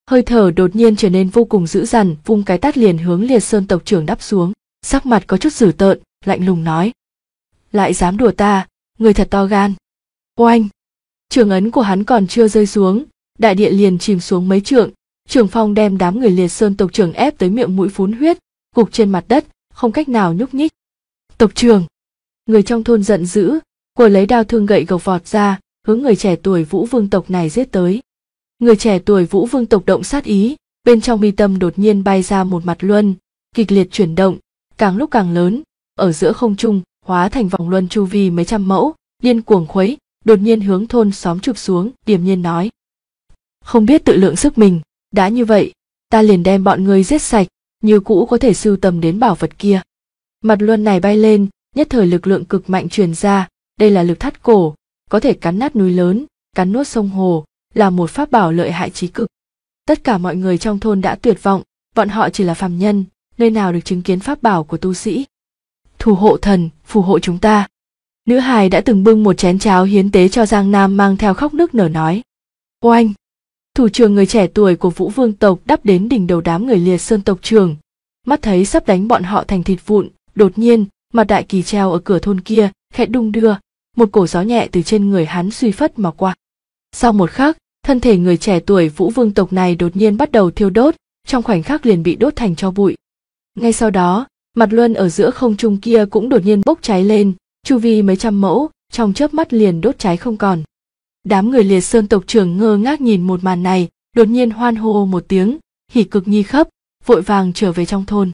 hơi thở đột nhiên trở nên vô cùng dữ dằn, vung cái tát liền hướng Liệt Sơn tộc trưởng đắp xuống. Sắc mặt có chút dữ tợn, lạnh lùng nói: lại dám đùa ta, người thật to gan. Oanh! Trường ấn của hắn còn chưa rơi xuống, đại địa liền chìm xuống mấy trượng, trường phong đem đám người Liệt Sơn tộc trưởng ép tới miệng mũi phun huyết, gục trên mặt đất, không cách nào nhúc nhích. Tộc trưởng! Người trong thôn giận dữ, cô lấy đao thương gậy gộc vọt ra, hướng người trẻ tuổi Vũ Vương tộc này giết tới. Người trẻ tuổi Vũ Vương tộc động sát ý, bên trong mi tâm đột nhiên bay ra một mặt luân, kịch liệt chuyển động, càng lúc càng lớn, ở giữa không trung hóa thành vòng luân chu vi mấy trăm mẫu, điên cuồng khuấy, đột nhiên hướng thôn xóm chụp xuống, điềm nhiên nói: không biết tự lượng sức mình, đã như vậy, ta liền đem bọn ngươi giết sạch, như cũ có thể sưu tầm đến bảo vật kia. Mặt luân này bay lên, nhất thời lực lượng cực mạnh truyền ra, đây là lực thắt cổ, có thể cắn nát núi lớn, cắn nuốt sông hồ, là một pháp bảo lợi hại chí cực. Tất cả mọi người trong thôn đã tuyệt vọng, bọn họ chỉ là phàm nhân, nơi nào được chứng kiến pháp bảo của tu sĩ. Thủ hộ thần, phù hộ chúng ta. Nữ hài đã từng bưng một chén cháo hiến tế cho Giang Nam mang theo khóc nức nở nói. Oanh! Thủ trưởng người trẻ tuổi của Vũ Vương tộc đắp đến đỉnh đầu đám người Liệt Sơn tộc trưởng, mắt thấy sắp đánh bọn họ thành thịt vụn, đột nhiên, mặt đại kỳ treo ở cửa thôn kia, khẽ đung đưa, một cổ gió nhẹ từ trên người hắn suy phất mà qua. Sau một khắc, thân thể người trẻ tuổi Vũ Vương tộc này đột nhiên bắt đầu thiêu đốt, trong khoảnh khắc liền bị đốt thành tro bụi. Ngay sau đó, mặt luân ở giữa không trung kia cũng đột nhiên bốc cháy lên, chu vi mấy trăm mẫu, trong chớp mắt liền đốt cháy không còn. Đám người Liệt Sơn tộc trưởng ngơ ngác nhìn một màn này, đột nhiên hoan hô một tiếng, hỉ cực nhi khắp, vội vàng trở về trong thôn.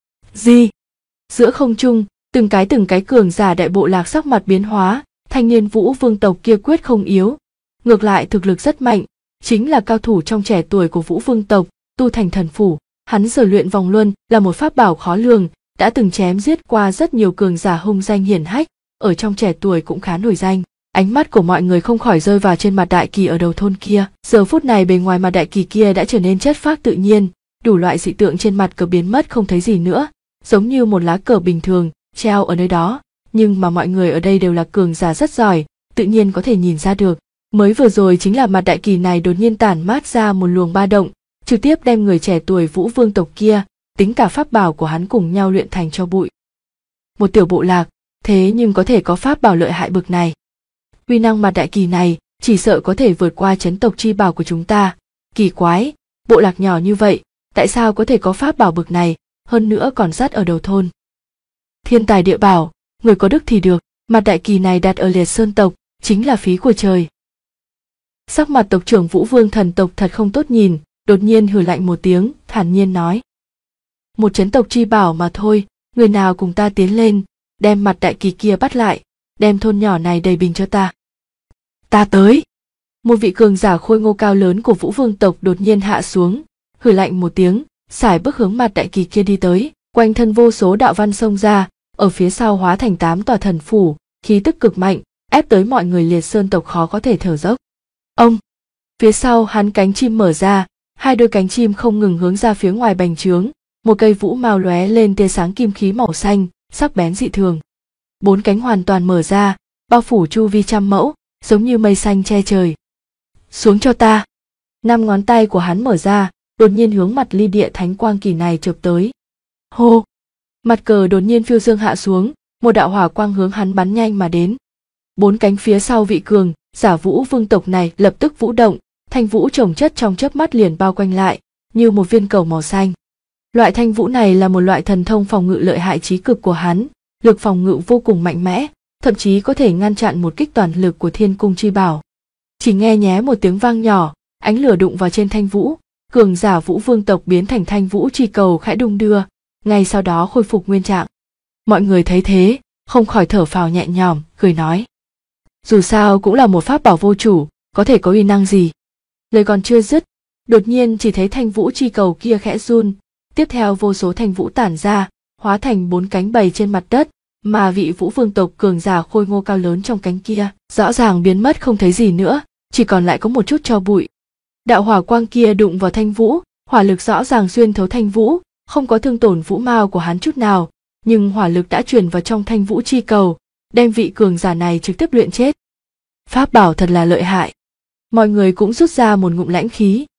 Gì? Giữa không trung, từng cái cường giả đại bộ lạc sắc mặt biến hóa, thanh niên Vũ Vương tộc kia quyết không yếu, ngược lại thực lực rất mạnh, chính là cao thủ trong trẻ tuổi của Vũ Vương tộc, tu thành thần phủ. Hắn giờ luyện vòng luân là một pháp bảo khó lường, đã từng chém giết qua rất nhiều cường giả hung danh hiển hách, ở trong trẻ tuổi cũng khá nổi danh. Ánh mắt của mọi người không khỏi rơi vào trên mặt đại kỳ ở đầu thôn kia. Giờ phút này bề ngoài mặt đại kỳ kia đã trở nên chất phác tự nhiên, đủ loại dị tượng trên mặt cờ biến mất không thấy gì nữa, giống như một lá cờ bình thường treo ở nơi đó. Nhưng mà mọi người ở đây đều là cường giả rất giỏi, tự nhiên có thể nhìn ra được. Mới vừa rồi chính là mặt đại kỳ này đột nhiên tản mát ra một luồng ba động, trực tiếp đem người trẻ tuổi Vũ Vương tộc kia, tính cả pháp bảo của hắn cùng nhau luyện thành cho bụi. Một tiểu bộ lạc, thế nhưng có thể có pháp bảo lợi hại bực này. Uy năng mặt đại kỳ này, chỉ sợ có thể vượt qua chấn tộc chi bảo của chúng ta. Kỳ quái, bộ lạc nhỏ như vậy, tại sao có thể có pháp bảo bực này, hơn nữa còn dắt ở đầu thôn. Thiên tài địa bảo, người có đức thì được, mặt đại kỳ này đặt ở Liệt Sơn tộc, chính là phí của trời. Sắc mặt tộc trưởng Vũ Vương thần tộc thật không tốt nhìn, đột nhiên hừ lạnh một tiếng, thản nhiên nói. Một chấn tộc chi bảo mà thôi, người nào cùng ta tiến lên, đem mặt đại kỳ kia bắt lại, đem thôn nhỏ này đầy bình cho ta. Ta tới. Một vị cường giả khôi ngô cao lớn của Vũ Vương tộc đột nhiên hạ xuống, hừ lạnh một tiếng, sải bước hướng mặt đại kỳ kia đi tới, quanh thân vô số đạo văn xông ra, ở phía sau hóa thành 8 tòa thần phủ, khí tức cực mạnh, ép tới mọi người Liệt Sơn tộc khó có thể thở dốc. Ông! Phía sau hắn cánh chim mở ra, hai đôi cánh chim không ngừng hướng ra phía ngoài bành trướng, một cây vũ mao lóe lên tia sáng kim khí màu xanh, sắc bén dị thường. 4 cánh hoàn toàn mở ra, bao phủ chu vi trăm mẫu, giống như mây xanh che trời. Xuống cho ta! 5 ngón tay của hắn mở ra, đột nhiên hướng mặt ly địa thánh quang kỳ này chộp tới. Hô! Mặt cờ đột nhiên phiêu dương hạ xuống, một đạo hỏa quang hướng hắn bắn nhanh mà đến. 4 cánh phía sau vị cường giả Vũ Vương tộc này lập tức vũ động, thanh vũ chồng chất trong chớp mắt liền bao quanh lại, như một viên cầu màu xanh. Loại thanh vũ này là một loại thần thông phòng ngự lợi hại chí cực của hắn, lực phòng ngự vô cùng mạnh mẽ, thậm chí có thể ngăn chặn một kích toàn lực của Thiên Cung chi bảo. Chỉ nghe nhé một tiếng vang nhỏ, ánh lửa đụng vào trên thanh vũ, cường giả Vũ Vương tộc biến thành thanh vũ chi cầu khẽ đung đưa, ngay sau đó khôi phục nguyên trạng. Mọi người thấy thế, không khỏi thở phào nhẹ nhõm, cười nói: dù sao cũng là một pháp bảo vô chủ, có thể có uy năng gì. Lời còn chưa dứt, đột nhiên chỉ thấy thanh vũ chi cầu kia khẽ run, tiếp theo vô số thanh vũ tản ra, hóa thành 4 cánh bầy trên mặt đất, mà vị Vũ Vương tộc cường giả khôi ngô cao lớn trong cánh kia, rõ ràng biến mất không thấy gì nữa, chỉ còn lại có một chút tro bụi. Đạo hỏa quang kia đụng vào thanh vũ, hỏa lực rõ ràng xuyên thấu thanh vũ, không có thương tổn vũ mao của hắn chút nào, nhưng hỏa lực đã truyền vào trong thanh vũ chi cầu, đem vị cường giả này trực tiếp luyện chết. Pháp bảo thật là lợi hại. Mọi người cũng rút ra một ngụm lãnh khí,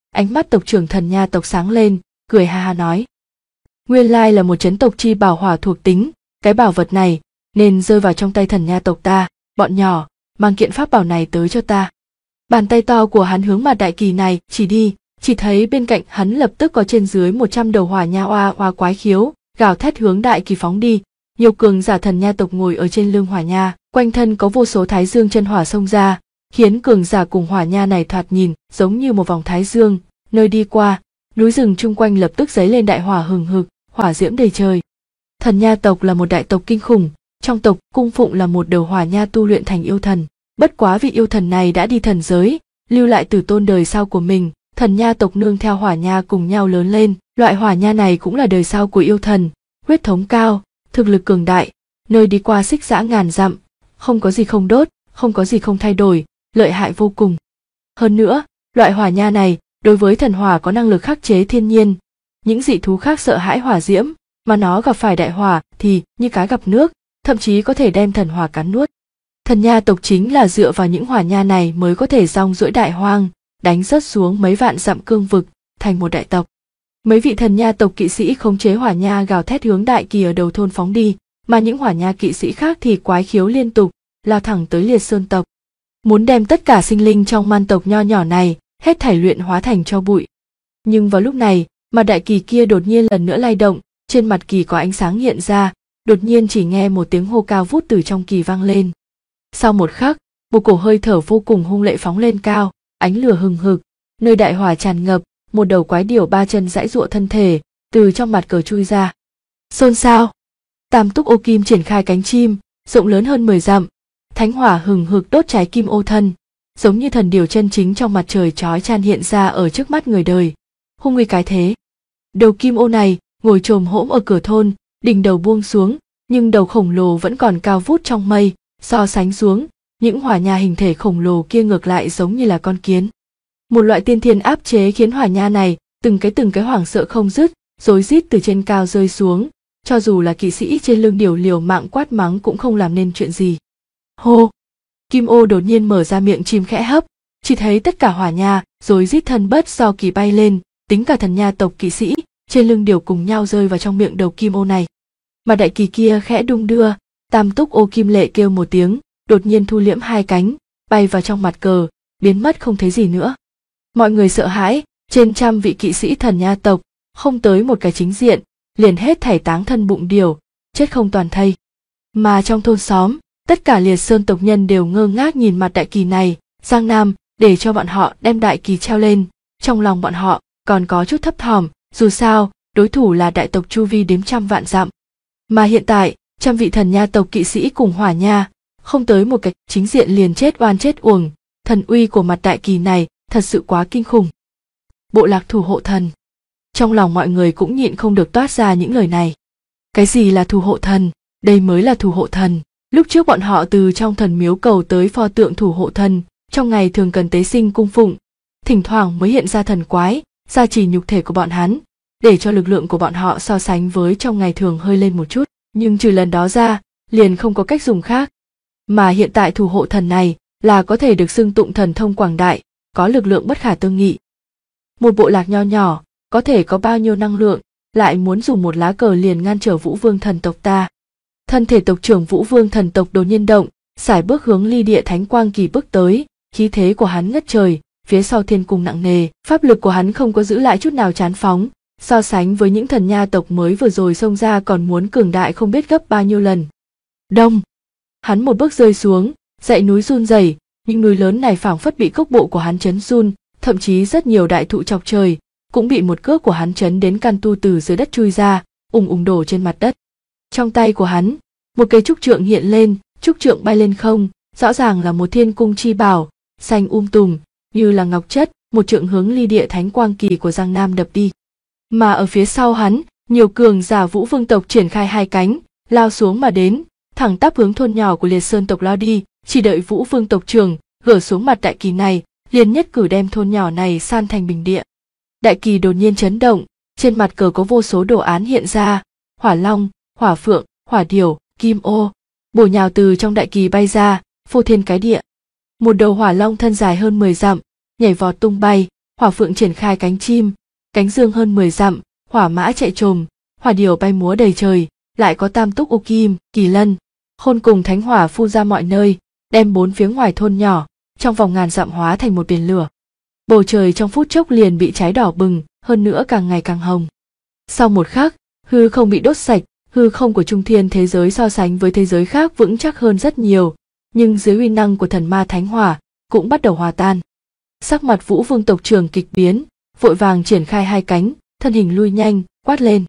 ánh mắt tộc trưởng Thần Nha tộc sáng lên, cười ha ha nói. Nguyên lai là một trấn tộc chi bảo hỏa thuộc tính, cái bảo vật này nên rơi vào trong tay Thần Nha tộc ta, bọn nhỏ, mang kiện pháp bảo này tới cho ta. Bàn tay to của hắn hướng mặt đại kỳ này chỉ đi, chỉ thấy bên cạnh hắn lập tức có trên dưới 100 đầu hỏa nha oa oa quái khiếu, gào thét hướng đại kỳ phóng đi. Nhiều cường giả Thần Nha tộc ngồi ở trên lưng hỏa nha, quanh thân có vô số thái dương chân hỏa xông ra, khiến cường giả cùng hỏa nha này thoạt nhìn giống như một vòng thái dương, nơi đi qua, núi rừng chung quanh lập tức dấy lên đại hỏa hừng hực, hỏa diễm đầy trời. Thần Nha tộc là một đại tộc kinh khủng, trong tộc cung phụng là một đầu hỏa nha tu luyện thành yêu thần. Bất quá vị yêu thần này đã đi thần giới, lưu lại tử tôn đời sau của mình, Thần Nha tộc nương theo hỏa nha cùng nhau lớn lên, loại hỏa nha này cũng là đời sau của yêu thần, huyết thống cao, thực lực cường đại, nơi đi qua xích dã ngàn dặm, không có gì không đốt, không có gì không thay đổi, lợi hại vô cùng. Hơn nữa, loại hỏa nha này đối với thần hỏa có năng lực khắc chế thiên nhiên, những dị thú khác sợ hãi hỏa diễm, mà nó gặp phải đại hỏa thì như cá gặp nước, thậm chí có thể đem thần hỏa cắn nuốt. Thần Nha tộc chính là dựa vào những hỏa nha này mới có thể rong ruổi đại hoang, đánh rớt xuống mấy vạn dặm cương vực, thành một đại tộc. Mấy vị Thần Nha tộc kỵ sĩ khống chế hỏa nha gào thét hướng đại kỳ ở đầu thôn phóng đi, mà những hỏa nha kỵ sĩ khác thì quái khiếu liên tục, lao thẳng tới Liệt Sơn tộc. Muốn đem tất cả sinh linh trong man tộc nho nhỏ này, hết thảy luyện hóa thành tro bụi. Nhưng vào lúc này, mà đại kỳ kia đột nhiên lần nữa lay động, trên mặt kỳ có ánh sáng hiện ra, đột nhiên chỉ nghe một tiếng hô cao vút từ trong kỳ vang lên. Sau một khắc, một cổ hơi thở vô cùng hung lệ phóng lên cao, ánh lửa hừng hực, nơi đại hỏa tràn ngập, một đầu quái điểu ba chân giãy giụa thân thể, từ trong mặt cờ chui ra. Xôn xao, Tam Túc Ô Kim triển khai cánh chim, rộng lớn hơn 10 dặm, thánh hỏa hừng hực đốt cháy kim ô thân, giống như thần điểu chân chính trong mặt trời chói chan hiện ra ở trước mắt người đời, hung uy cái thế. Đầu kim ô này ngồi chồm hỗn ở cửa thôn, đỉnh đầu buông xuống, nhưng đầu khổng lồ vẫn còn cao vút trong mây, so sánh xuống, những hỏa nha hình thể khổng lồ kia ngược lại giống như là con kiến. Một loại tiên thiên áp chế khiến hỏa nha này từng cái hoảng sợ không dứt, rối rít từ trên cao rơi xuống, cho dù là kỵ sĩ trên lưng điểu liều mạng quát mắng cũng không làm nên chuyện gì. Hô! Kim ô đột nhiên mở ra miệng chim khẽ hấp, chỉ thấy tất cả hỏa nha rối rít thân bất do kỳ bay lên, tính cả Thần Nha tộc kỵ sĩ trên lưng điểu cùng nhau rơi vào trong miệng đầu kim ô này. Mà đại kỳ kia khẽ đung đưa, Tam Túc Ô Kim lệ kêu một tiếng, đột nhiên thu liễm hai cánh, bay vào trong mặt cờ, biến mất không thấy gì nữa. Mọi người sợ hãi, trên trăm vị kỵ sĩ Thần Nha tộc, không tới một cái chính diện, liền hết thảy táng thân bụng điểu, chết không toàn thây. Mà trong thôn xóm, tất cả Liệt Sơn tộc nhân đều ngơ ngác nhìn mặt đại kỳ này, Giang Nam để cho bọn họ đem đại kỳ treo lên, trong lòng bọn họ còn có chút thấp thỏm, dù sao, đối thủ là đại tộc chu vi đếm trăm vạn dặm. Mà hiện tại, trăm vị Thần Nha tộc kỵ sĩ cùng hỏa nha, không tới một cái chính diện liền chết oan chết uổng, thần uy của mặt đại kỳ này thật sự quá kinh khủng. Bộ lạc thủ hộ thần. Trong lòng mọi người cũng nhịn không được toát ra những lời này. Cái gì là thủ hộ thần? Đây mới là thủ hộ thần. Lúc trước bọn họ từ trong thần miếu cầu tới pho tượng thủ hộ thần, trong ngày thường cần tế sinh cung phụng, thỉnh thoảng mới hiện ra thần quái, gia trì nhục thể của bọn hắn, để cho lực lượng của bọn họ so sánh với trong ngày thường hơi lên một chút, nhưng trừ lần đó ra, liền không có cách dùng khác. Mà hiện tại thủ hộ thần này là có thể được xưng tụng thần thông quảng đại, có lực lượng bất khả tư nghị. Một bộ lạc nho nhỏ, có thể có bao nhiêu năng lượng, lại muốn dùng một lá cờ liền ngăn trở Vũ Vương thần tộc ta. Thân thể tộc trưởng Vũ Vương thần tộc đột nhiên động, sải bước hướng ly địa thánh quang kỳ bước tới, khí thế của hắn ngất trời, phía sau thiên cung nặng nề, pháp lực của hắn không có giữ lại chút nào chán phóng, so sánh với những Thần Nha tộc mới vừa rồi xông ra còn muốn cường đại không biết gấp bao nhiêu lần. Đông! Hắn một bước rơi xuống, dãy núi run rẩy, những núi lớn này phảng phất bị cước bộ của hắn chấn run, thậm chí rất nhiều đại thụ chọc trời cũng bị một cước của hắn chấn đến căn tu từ dưới đất chui ra, ùng ùng đổ trên mặt đất. Trong tay của hắn, một cây trúc trượng hiện lên, trúc trượng bay lên không, rõ ràng là một thiên cung chi bảo, xanh tùm, như là ngọc chất, một trượng hướng ly địa thánh quang kỳ của Giang Nam đập đi. Mà ở phía sau hắn, nhiều cường giả Vũ Vương tộc triển khai hai cánh, lao xuống mà đến, thẳng tắp hướng thôn nhỏ của Liệt Sơn tộc lao đi, chỉ đợi Vũ Vương tộc trưởng gỡ xuống mặt đại kỳ này, liền nhất cử đem thôn nhỏ này san thành bình địa. Đại kỳ đột nhiên chấn động, trên mặt cờ có vô số đồ án hiện ra, hỏa long, hỏa phượng, hỏa điểu, kim ô, bổ nhào từ trong đại kỳ bay ra, phô thiên cái địa. Một đầu hỏa long thân dài hơn 10 dặm, nhảy vọt tung bay, hỏa phượng triển khai cánh chim, cánh dương hơn 10 dặm, hỏa mã chạy trồm, hỏa điểu bay múa đầy trời, lại có tam túc ô kim, kỳ lân, khôn cùng thánh hỏa phun ra mọi nơi, đem bốn phía ngoài thôn nhỏ, trong vòng ngàn dặm hóa thành một biển lửa. Bầu trời trong phút chốc liền bị cháy đỏ bừng, hơn nữa càng ngày càng hồng. Sau một khắc, hư không bị đốt sạch, hư không của trung thiên thế giới so sánh với thế giới khác vững chắc hơn rất nhiều, nhưng dưới uy năng của thần ma thánh hỏa cũng bắt đầu hòa tan. Sắc mặt Vũ Vương tộc trưởng kịch biến, vội vàng triển khai hai cánh, thân hình lui nhanh, quát lên: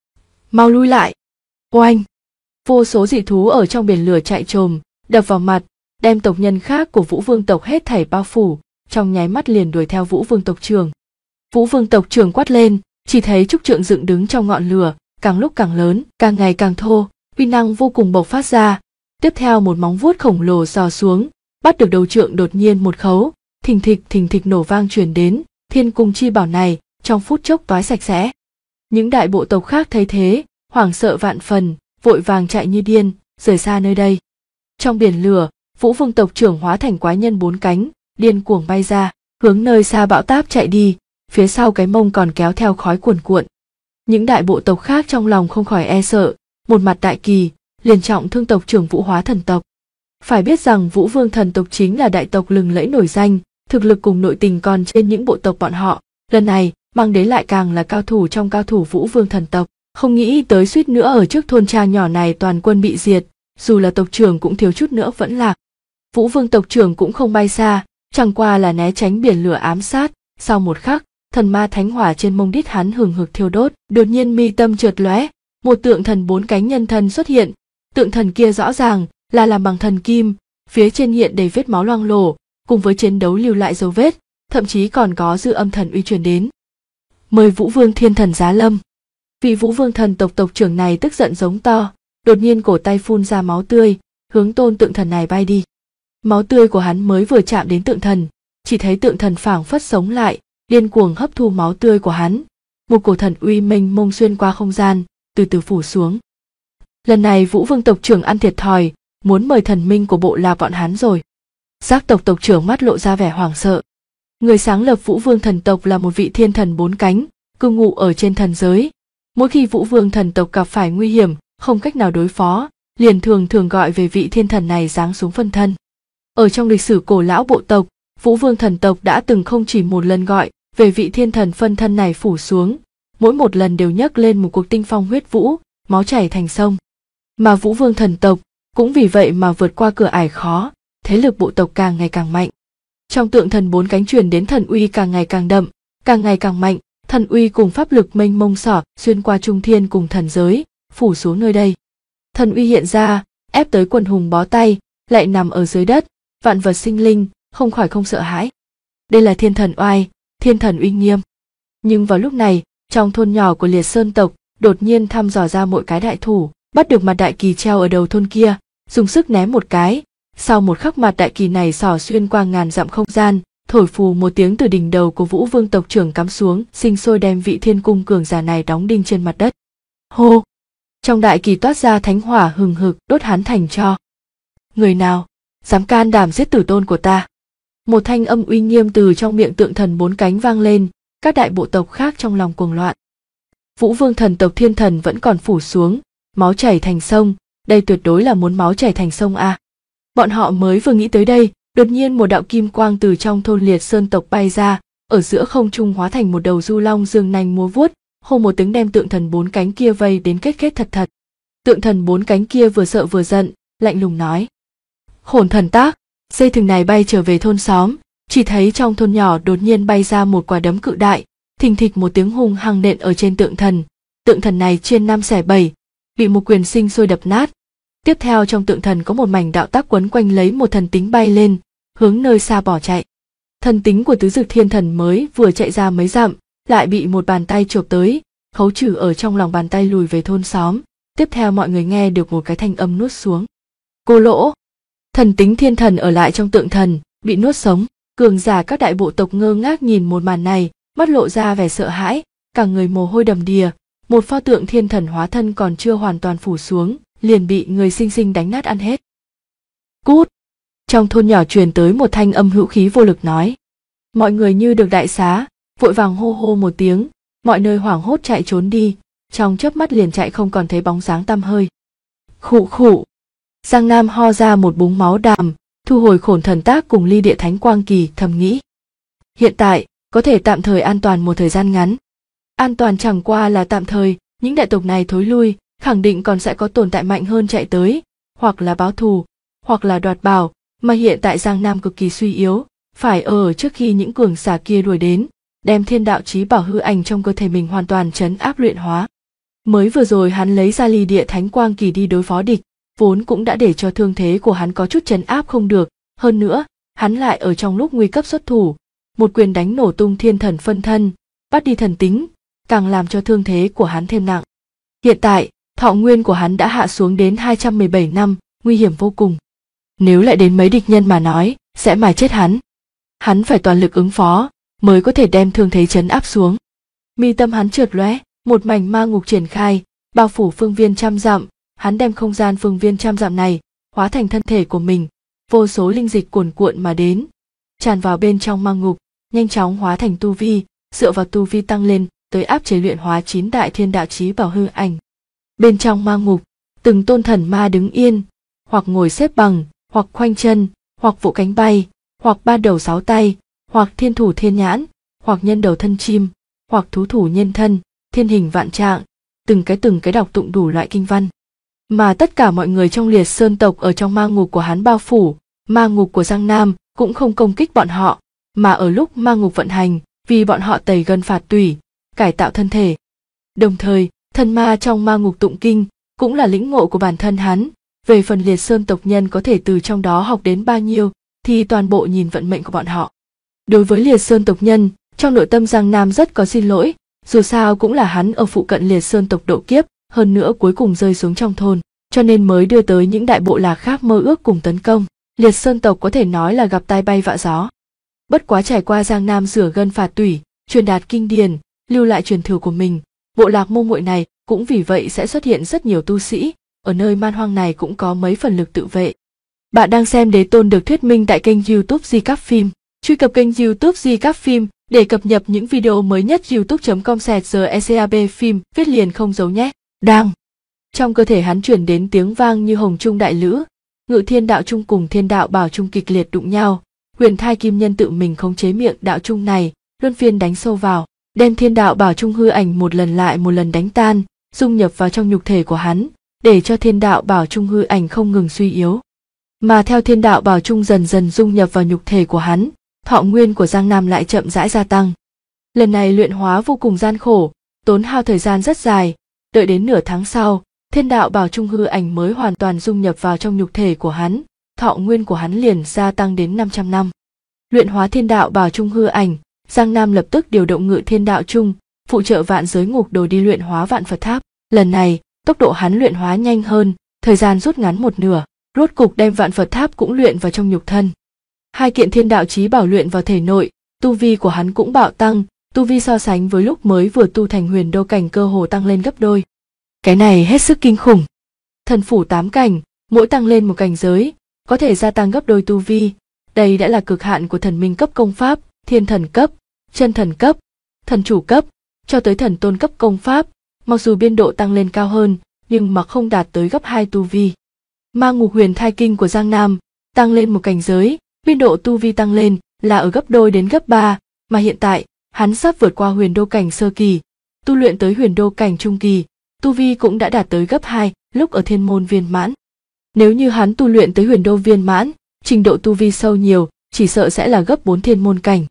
mau lui lại! Oanh! Vô số dị thú ở trong biển lửa chạy trồm, đập vào mặt, đem tộc nhân khác của Vũ Vương tộc hết thảy bao phủ, trong nháy mắt liền đuổi theo Vũ Vương tộc trưởng. Vũ Vương tộc trưởng quát lên, chỉ thấy trúc trượng dựng đứng trong ngọn lửa, càng lúc càng lớn, càng ngày càng thô, uy năng vô cùng bộc phát ra. Tiếp theo một móng vuốt khổng lồ giò xuống, bắt được đầu trượng, đột nhiên một khấu, thình thịch nổ vang truyền đến, thiên cung chi bảo này trong phút chốc toái sạch sẽ. Những đại bộ tộc khác thấy thế, hoảng sợ vạn phần, vội vàng chạy như điên, rời xa nơi đây. Trong biển lửa, Vũ Vương tộc trưởng hóa thành quái nhân bốn cánh, điên cuồng bay ra, hướng nơi xa bão táp chạy đi, phía sau cái mông còn kéo theo khói cuồn cuộn. Những đại bộ tộc khác trong lòng không khỏi e sợ, một mặt đại kỳ, liền trọng thương tộc trưởng Vũ Hóa thần tộc. Phải biết rằng Vũ Vương thần tộc chính là đại tộc lừng lẫy nổi danh, thực lực cùng nội tình còn trên những bộ tộc bọn họ, lần này mang đến lại càng là cao thủ trong cao thủ Vũ Vương thần tộc, không nghĩ tới suýt nữa ở trước thôn trang nhỏ này toàn quân bị diệt, dù là tộc trưởng cũng thiếu chút nữa vẫn lạc. Vũ Vương tộc trưởng cũng không bay xa, chẳng qua là né tránh biển lửa ám sát, sau một khắc, thần ma thánh hỏa trên mông đít hắn hừng hực thiêu đốt, đột nhiên mi tâm chợt lóe, một tượng thần bốn cánh nhân thân xuất hiện, tượng thần kia rõ ràng là làm bằng thần kim, phía trên hiện đầy vết máu loang lổ, cùng với chiến đấu lưu lại dấu vết, thậm chí còn có dư âm thần uy truyền đến. Mời Vũ Vương thiên thần giá lâm. Vị Vũ Vương thần tộc tộc trưởng này tức giận giống to, đột nhiên cổ tay phun ra máu tươi, hướng tôn tượng thần này bay đi. Máu tươi của hắn mới vừa chạm đến tượng thần, chỉ thấy tượng thần phảng phất sống lại, điên cuồng hấp thu máu tươi của hắn. Một cổ thần uy mênh mông xuyên qua không gian, từ từ phủ xuống. Lần này Vũ Vương tộc trưởng ăn thiệt thòi, muốn mời thần minh của bộ lạc bọn hắn rồi. Giác tộc tộc trưởng mắt lộ ra vẻ hoảng sợ. Người sáng lập Vũ Vương thần tộc là một vị thiên thần bốn cánh, cư ngụ ở trên thần giới. Mỗi khi Vũ Vương thần tộc gặp phải nguy hiểm, không cách nào đối phó, liền thường gọi về vị thiên thần này giáng xuống phân thân. Ở trong lịch sử cổ lão bộ tộc, Vũ Vương thần tộc đã từng không chỉ một lần gọi về vị thiên thần phân thân này phủ xuống, mỗi một lần đều nhấc lên một cuộc tinh phong huyết vũ, máu chảy thành sông. Mà Vũ Vương thần tộc cũng vì vậy mà vượt qua cửa ải khó, thế lực bộ tộc càng ngày càng mạnh. Trong tượng thần bốn cánh truyền đến thần uy càng ngày càng đậm, càng ngày càng mạnh, thần uy cùng pháp lực mênh mông xỏ xuyên qua trung thiên cùng thần giới, phủ xuống nơi đây. Thần uy hiện ra, ép tới quần hùng bó tay, lại nằm ở dưới đất, vạn vật sinh linh không khỏi không sợ hãi. Đây là thiên thần oai, thiên thần uy nghiêm. Nhưng vào lúc này, trong thôn nhỏ của Liệt Sơn tộc, đột nhiên thăm dò ra mỗi cái đại thủ, bắt được mặt đại kỳ treo ở đầu thôn kia, dùng sức ném một cái. Sau một khắc mặt đại kỳ này xỏ xuyên qua ngàn dặm không gian, thổi phù một tiếng từ đỉnh đầu của Vũ Vương tộc trưởng cắm xuống, sinh sôi đem vị thiên cung cường giả này đóng đinh trên mặt đất. Hô! Trong đại kỳ toát ra thánh hỏa hừng hực, đốt hắn thành tro. Người nào dám can đảm giết tử tôn của ta? Một thanh âm uy nghiêm từ trong miệng tượng thần bốn cánh vang lên, các đại bộ tộc khác trong lòng cuồng loạn. Vũ Vương thần tộc thiên thần vẫn còn phủ xuống, máu chảy thành sông, đây tuyệt đối là muốn máu chảy thành sông a. Bọn họ mới vừa nghĩ tới đây, đột nhiên một đạo kim quang từ trong thôn Liệt Sơn tộc bay ra, ở giữa không trung hóa thành một đầu du long dương nanh múa vuốt, hô một tiếng đem tượng thần bốn cánh kia vây đến kết thật. Tượng thần bốn cánh kia vừa sợ vừa giận, lạnh lùng nói: Hồn thần tác, dây thừng này bay trở về thôn xóm, chỉ thấy trong thôn nhỏ đột nhiên bay ra một quả đấm cự đại, thình thịch một tiếng hung hăng nện ở trên tượng thần này chia năm xẻ bảy, bị một quyền sinh sôi đập nát. Tiếp theo trong tượng thần có một mảnh đạo tác quấn quanh lấy một thần tính bay lên, hướng nơi xa bỏ chạy. Thần tính của tứ dực thiên thần mới vừa chạy ra mấy dặm, lại bị một bàn tay chộp tới, khấu trừ ở trong lòng bàn tay lùi về thôn xóm. Tiếp theo mọi người nghe được một cái thanh âm nuốt xuống. Cô lỗ! Thần tính thiên thần ở lại trong tượng thần, bị nuốt sống. Cường giả các đại bộ tộc ngơ ngác nhìn một màn này, mắt lộ ra vẻ sợ hãi, cả người mồ hôi đầm đìa. Một pho tượng thiên thần hóa thân còn chưa hoàn toàn phủ xuống, liền bị người sinh sinh đánh nát ăn hết. Cút! Trong thôn nhỏ truyền tới một thanh âm hữu khí vô lực nói. Mọi người như được đại xá, vội vàng hô hô một tiếng, mọi nơi hoảng hốt chạy trốn đi, trong chớp mắt liền chạy không còn thấy bóng dáng tăm hơi. Khụ khụ. Giang Nam ho ra một búng máu đàm, thu hồi khổn thần tác cùng ly địa thánh quang kỳ, thầm nghĩ. Hiện tại, có thể tạm thời an toàn một thời gian ngắn. An toàn chẳng qua là tạm thời, những đại tộc này thối lui, khẳng định còn sẽ có tồn tại mạnh hơn chạy tới, hoặc là báo thù, hoặc là đoạt bảo, mà hiện tại Giang Nam cực kỳ suy yếu, phải ở trước khi những cường giả kia đuổi đến, đem thiên đạo chí bảo hư ảnh trong cơ thể mình hoàn toàn trấn áp luyện hóa. Mới vừa rồi hắn lấy ra ly địa thánh quang kỳ đi đối phó địch, vốn cũng đã để cho thương thế của hắn có chút trấn áp không được, hơn nữa, hắn lại ở trong lúc nguy cấp xuất thủ, một quyền đánh nổ tung thiên thần phân thân, bắt đi thần tính, càng làm cho thương thế của hắn thêm nặng. Hiện tại, thọ nguyên của hắn đã hạ xuống đến 217 năm, nguy hiểm vô cùng. Nếu lại đến mấy địch nhân mà nói, sẽ mài chết hắn. Hắn phải toàn lực ứng phó, mới có thể đem thương thế trấn áp xuống. Mi tâm hắn chợt lóe, một mảnh ma ngục triển khai, bao phủ phương viên trăm dặm, hắn đem không gian phương viên trăm dặm này hóa thành thân thể của mình, vô số linh dịch cuồn cuộn mà đến, tràn vào bên trong ma ngục, nhanh chóng hóa thành tu vi, dựa vào tu vi tăng lên, tới áp chế luyện hóa 9 đại thiên đạo chí bảo hư ảnh. Bên trong ma ngục, từng tôn thần ma đứng yên, hoặc ngồi xếp bằng, hoặc khoanh chân, hoặc vỗ cánh bay, hoặc ba đầu sáu tay, hoặc thiên thủ thiên nhãn, hoặc nhân đầu thân chim, hoặc thú thủ nhân thân, thiên hình vạn trạng, từng cái đọc tụng đủ loại kinh văn. Mà tất cả mọi người trong Liệt Sơn tộc ở trong ma ngục của hắn bao phủ, ma ngục của Giang Nam cũng không công kích bọn họ, mà ở lúc ma ngục vận hành, vì bọn họ tẩy gân phạt tủy, cải tạo thân thể. Đồng thời, thần ma trong ma ngục tụng kinh cũng là lĩnh ngộ của bản thân hắn, về phần Liệt Sơn tộc nhân có thể từ trong đó học đến bao nhiêu thì toàn bộ nhìn vận mệnh của bọn họ. Đối với Liệt Sơn tộc nhân, trong nội tâm Giang Nam rất có xin lỗi, dù sao cũng là hắn ở phụ cận Liệt Sơn tộc độ kiếp, hơn nữa cuối cùng rơi xuống trong thôn, cho nên mới đưa tới những đại bộ lạc khác mơ ước cùng tấn công. Liệt Sơn tộc có thể nói là gặp tai bay vạ gió. Bất quá trải qua Giang Nam rửa gân phạt tủy, truyền đạt kinh điển, lưu lại truyền thừa của mình, bộ lạc Mông Muội này cũng vì vậy sẽ xuất hiện rất nhiều tu sĩ, ở nơi man hoang này cũng có mấy phần lực tự vệ. Bạn đang xem Đế Tôn được thuyết minh tại kênh YouTube Di Các Phim. Truy cập kênh YouTube Di Các Phim để cập nhật những video mới nhất. youtube.com/secab phim viết liền không dấu nhé. Đang. Trong cơ thể hắn chuyển đến tiếng vang như hồng trung đại lữ, Ngự Thiên Đạo Trung cùng Thiên Đạo Bảo Trung kịch liệt đụng nhau, Huyền Thai Kim Nhân tự mình khống chế miệng đạo trung này, luân phiên đánh sâu vào, đem Thiên Đạo Bảo Trung hư ảnh một lần lại một lần đánh tan, dung nhập vào trong nhục thể của hắn, để cho Thiên Đạo Bảo Trung hư ảnh không ngừng suy yếu. Mà theo Thiên Đạo Bảo Trung dần dần dung nhập vào nhục thể của hắn, thọ nguyên của Giang Nam lại chậm rãi gia tăng. Lần này luyện hóa vô cùng gian khổ, tốn hao thời gian rất dài, đợi đến nửa tháng sau, Thiên Đạo Bảo Trung hư ảnh mới hoàn toàn dung nhập vào trong nhục thể của hắn, thọ nguyên của hắn liền gia tăng đến 500 năm. Luyện hóa Thiên Đạo Bảo Trung hư ảnh, Giang Nam lập tức điều động Ngự Thiên Đạo Trung, phụ trợ Vạn Giới Ngục Đồ đi luyện hóa Vạn Phật Tháp. Lần này, tốc độ hắn luyện hóa nhanh hơn, thời gian rút ngắn một nửa, rốt cục đem Vạn Phật Tháp cũng luyện vào trong nhục thân. Hai kiện thiên đạo chí bảo luyện vào thể nội, tu vi của hắn cũng bạo tăng, tu vi so sánh với lúc mới vừa tu thành huyền đô cảnh cơ hồ tăng lên gấp đôi. Cái này hết sức kinh khủng. Thần phủ 8 cảnh, mỗi tăng lên một cảnh giới, có thể gia tăng gấp đôi tu vi. Đây đã là cực hạn của thần minh cấp công pháp, thiên thần cấp, chân thần cấp, thần chủ cấp, cho tới thần tôn cấp công pháp, mặc dù biên độ tăng lên cao hơn, nhưng mà không đạt tới gấp 2 tu vi. Ma ngục huyền thai kinh của Giang Nam, tăng lên một cảnh giới, biên độ tu vi tăng lên là ở gấp đôi đến gấp 3, mà hiện tại, hắn sắp vượt qua huyền đô cảnh sơ kỳ, tu luyện tới huyền đô cảnh trung kỳ, tu vi cũng đã đạt tới gấp 2, lúc ở thiên môn viên mãn. Nếu như hắn tu luyện tới huyền đô viên mãn, trình độ tu vi sâu nhiều, chỉ sợ sẽ là gấp 4 thiên môn cảnh.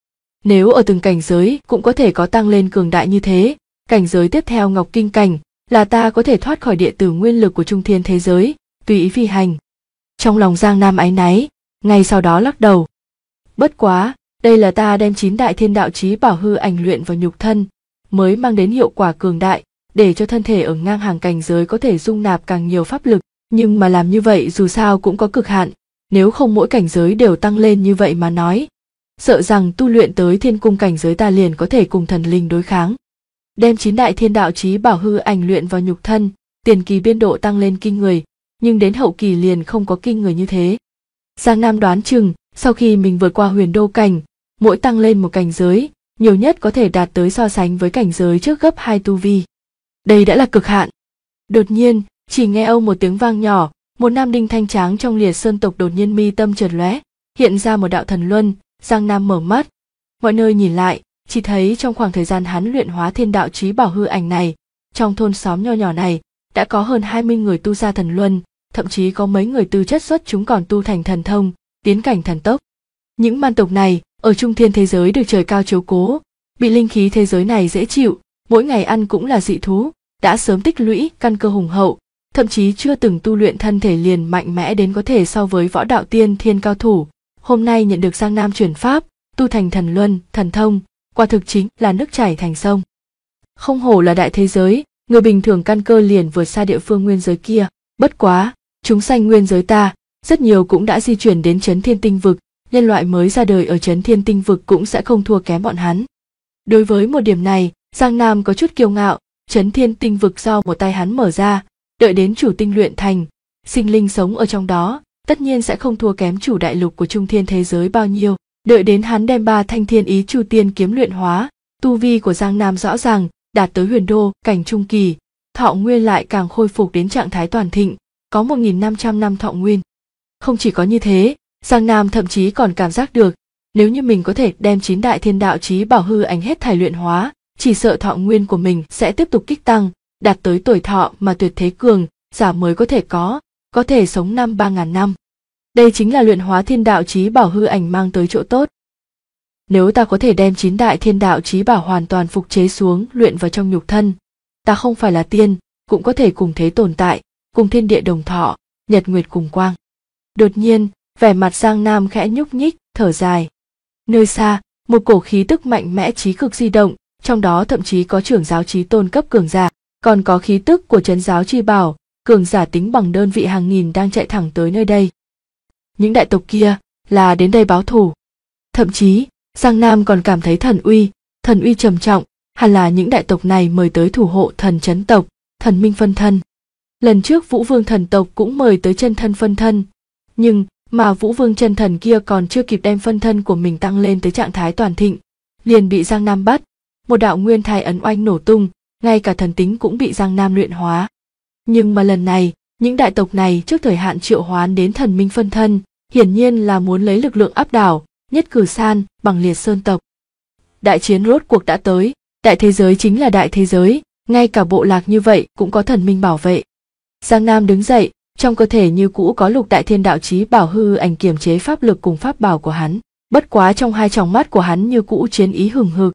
Nếu ở từng cảnh giới cũng có thể có tăng lên cường đại như thế, cảnh giới tiếp theo Ngọc Kinh cảnh, là ta có thể thoát khỏi địa tử nguyên lực của trung thiên thế giới, tùy ý phi hành. Trong lòng Giang Nam áy náy, ngay sau đó lắc đầu. Bất quá, đây là ta đem 9 đại thiên đạo chí bảo hư ảnh luyện vào nhục thân, mới mang đến hiệu quả cường đại, để cho thân thể ở ngang hàng cảnh giới có thể dung nạp càng nhiều pháp lực, nhưng mà làm như vậy dù sao cũng có cực hạn, nếu không mỗi cảnh giới đều tăng lên như vậy mà nói, sợ rằng tu luyện tới thiên cung cảnh giới ta liền có thể cùng thần linh đối kháng. Đem 9 đại thiên đạo chí bảo hư ảnh luyện vào nhục thân, tiền kỳ biên độ tăng lên kinh người, nhưng đến hậu kỳ liền không có kinh người như thế. Giang Nam đoán chừng, sau khi mình vượt qua huyền đô cảnh, mỗi tăng lên một cảnh giới, nhiều nhất có thể đạt tới so sánh với cảnh giới trước gấp 2 tu vi. Đây đã là cực hạn. Đột nhiên, chỉ nghe âu một tiếng vang nhỏ, một nam đinh thanh tráng trong Liệt Sơn tộc đột nhiên mi tâm chợt lóe, hiện ra một đạo thần luân. Giang Nam mở mắt, mọi nơi nhìn lại, chỉ thấy trong khoảng thời gian hắn luyện hóa thiên đạo chí bảo hư ảnh này, trong thôn xóm nho nhỏ này đã có hơn 20 người tu ra thần luân, thậm chí có mấy người tư chất xuất chúng còn tu thành thần thông, tiến cảnh thần tốc. Những man tộc này ở trung thiên thế giới được trời cao chiếu cố, bị linh khí thế giới này dễ chịu, mỗi ngày ăn cũng là dị thú, đã sớm tích lũy căn cơ hùng hậu, thậm chí chưa từng tu luyện thân thể liền mạnh mẽ đến có thể so với võ đạo tiên thiên cao thủ. Hôm nay nhận được Giang Nam chuyển pháp, tu thành thần luân, thần thông, quả thực chính là nước chảy thành sông. Không hổ là đại thế giới, người bình thường căn cơ liền vượt xa địa phương nguyên giới kia. Bất quá, chúng sanh nguyên giới ta, rất nhiều cũng đã di chuyển đến Chấn Thiên Tinh Vực, nhân loại mới ra đời ở Chấn Thiên Tinh Vực cũng sẽ không thua kém bọn hắn. Đối với một điểm này, Giang Nam có chút kiêu ngạo, Chấn Thiên Tinh Vực do một tay hắn mở ra, đợi đến chủ tinh luyện thành, sinh linh sống ở trong đó, tất nhiên sẽ không thua kém chủ đại lục của trung thiên thế giới bao nhiêu. Đợi đến hắn đem 3 thanh thiên ý chu tiên kiếm luyện hóa, tu vi của Giang Nam rõ ràng đạt tới huyền đô cảnh trung kỳ, thọ nguyên lại càng khôi phục đến trạng thái toàn thịnh, có 1.500 năm thọ nguyên. Không chỉ có như thế, Giang Nam thậm chí còn cảm giác được, nếu như mình có thể đem 9 đại thiên đạo chí bảo hư ảnh hết thảy luyện hóa, chỉ sợ thọ nguyên của mình sẽ tiếp tục kích tăng, đạt tới tuổi thọ mà tuyệt thế cường giả mới có thể sống 3.000 năm. Đây chính là luyện hóa thiên đạo chí bảo hư ảnh mang tới chỗ tốt. Nếu ta có thể đem 9 đại thiên đạo chí bảo hoàn toàn phục chế xuống luyện vào trong nhục thân, ta không phải là tiên, cũng có thể cùng thế tồn tại, cùng thiên địa đồng thọ, nhật nguyệt cùng quang. Đột nhiên, vẻ mặt Giang Nam khẽ nhúc nhích, thở dài. Nơi xa, một cổ khí tức mạnh mẽ chí cực di động, trong đó thậm chí có trưởng giáo chí tôn cấp cường giả, còn có khí tức của trấn giáo chi bảo, cường giả tính bằng đơn vị hàng nghìn đang chạy thẳng tới nơi đây. Những đại tộc kia là đến đây báo thù. Thậm chí, Giang Nam còn cảm thấy thần uy trầm trọng, hẳn là những đại tộc này mời tới thủ hộ thần chấn tộc, thần minh phân thân. Lần trước Vũ Vương thần tộc cũng mời tới chân thân phân thân, nhưng mà Vũ Vương chân thần kia còn chưa kịp đem phân thân của mình tăng lên tới trạng thái toàn thịnh, liền bị Giang Nam bắt, một đạo nguyên thai ấn oanh nổ tung, ngay cả thần tính cũng bị Giang Nam luyện hóa. Nhưng mà lần này, những đại tộc này trước thời hạn triệu hoán đến thần minh phân thân, hiển nhiên là muốn lấy lực lượng áp đảo, nhất cử san bằng Liệt Sơn tộc. Đại chiến rốt cuộc đã tới, đại thế giới chính là đại thế giới, ngay cả bộ lạc như vậy cũng có thần minh bảo vệ. Giang Nam đứng dậy, trong cơ thể như cũ có lục đại thiên đạo chí bảo hư ảnh kiềm chế pháp lực cùng pháp bảo của hắn, bất quá trong hai tròng mắt của hắn như cũ chiến ý hừng hực.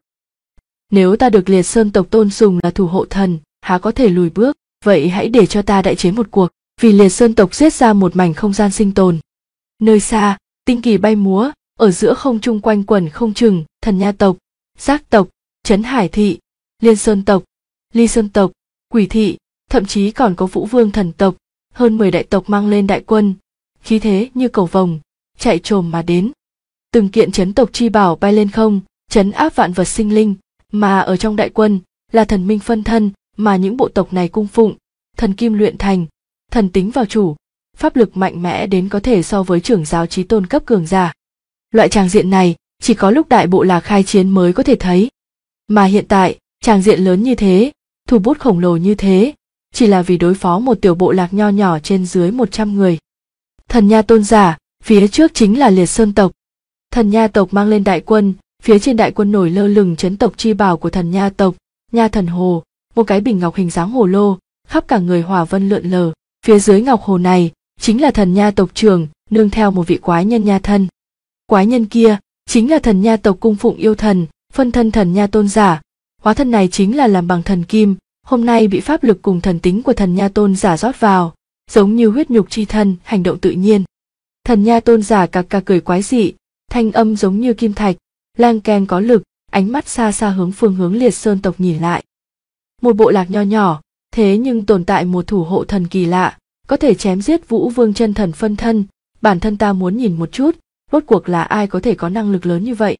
Nếu ta được Liệt Sơn tộc tôn sùng là thủ hộ thần, há có thể lùi bước, vậy hãy để cho ta đại chiến một cuộc, vì Liệt Sơn tộc giết ra một mảnh không gian sinh tồn. Nơi xa, tinh kỳ bay múa, ở giữa không trung quanh quẩn không chừng, thần nha tộc, giác tộc, trấn hải thị, liên sơn tộc, ly sơn tộc, quỷ thị, thậm chí còn có Vũ Vương thần tộc, hơn 10 đại tộc mang lên đại quân, khí thế như cầu vồng, chạy trồm mà đến. Từng kiện trấn tộc chi bảo bay lên không, trấn áp vạn vật sinh linh, mà ở trong đại quân là thần minh phân thân mà những bộ tộc này cung phụng, thần kim luyện thành, thần tính vào chủ, pháp lực mạnh mẽ đến có thể so với trưởng giáo chí tôn cấp cường giả. Loại tràng diện này chỉ có lúc đại bộ lạc khai chiến mới có thể thấy. Mà hiện tại, tràng diện lớn như thế, thủ bút khổng lồ như thế, chỉ là vì đối phó một tiểu bộ lạc nho nhỏ trên dưới 100 người. Thần nha tôn giả, phía trước chính là Liệt Sơn tộc. Thần nha tộc mang lên đại quân, phía trên đại quân nổi lơ lửng trấn tộc chi bảo của thần nha tộc, nha thần hồ, một cái bình ngọc hình dáng hồ lô, khắp cả người hỏa vân lượn lờ. Phía dưới ngọc hồ này chính là thần nha tộc trưởng, nương theo một vị quái nhân nha thân. Quái nhân kia chính là thần nha tộc cung phụng yêu thần, phân thân thần nha tôn giả. Hóa thân này chính là làm bằng thần kim, hôm nay bị pháp lực cùng thần tính của thần nha tôn giả rót vào, giống như huyết nhục chi thân, hành động tự nhiên. Thần nha tôn giả cặc cặc cười quái dị, thanh âm giống như kim thạch, lang keng có lực, ánh mắt xa xa hướng phương hướng Liệt Sơn tộc nhìn lại. Một bộ lạc nho nhỏ, thế nhưng tồn tại một thủ hộ thần kỳ lạ, có thể chém giết Vũ Vương chân thần phân thân, bản thân ta muốn nhìn một chút, rốt cuộc là ai có thể có năng lực lớn như vậy.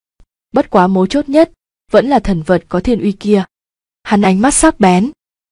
Bất quá mấu chốt nhất, vẫn là thần vật có thiên uy kia. Hắn ánh mắt sắc bén.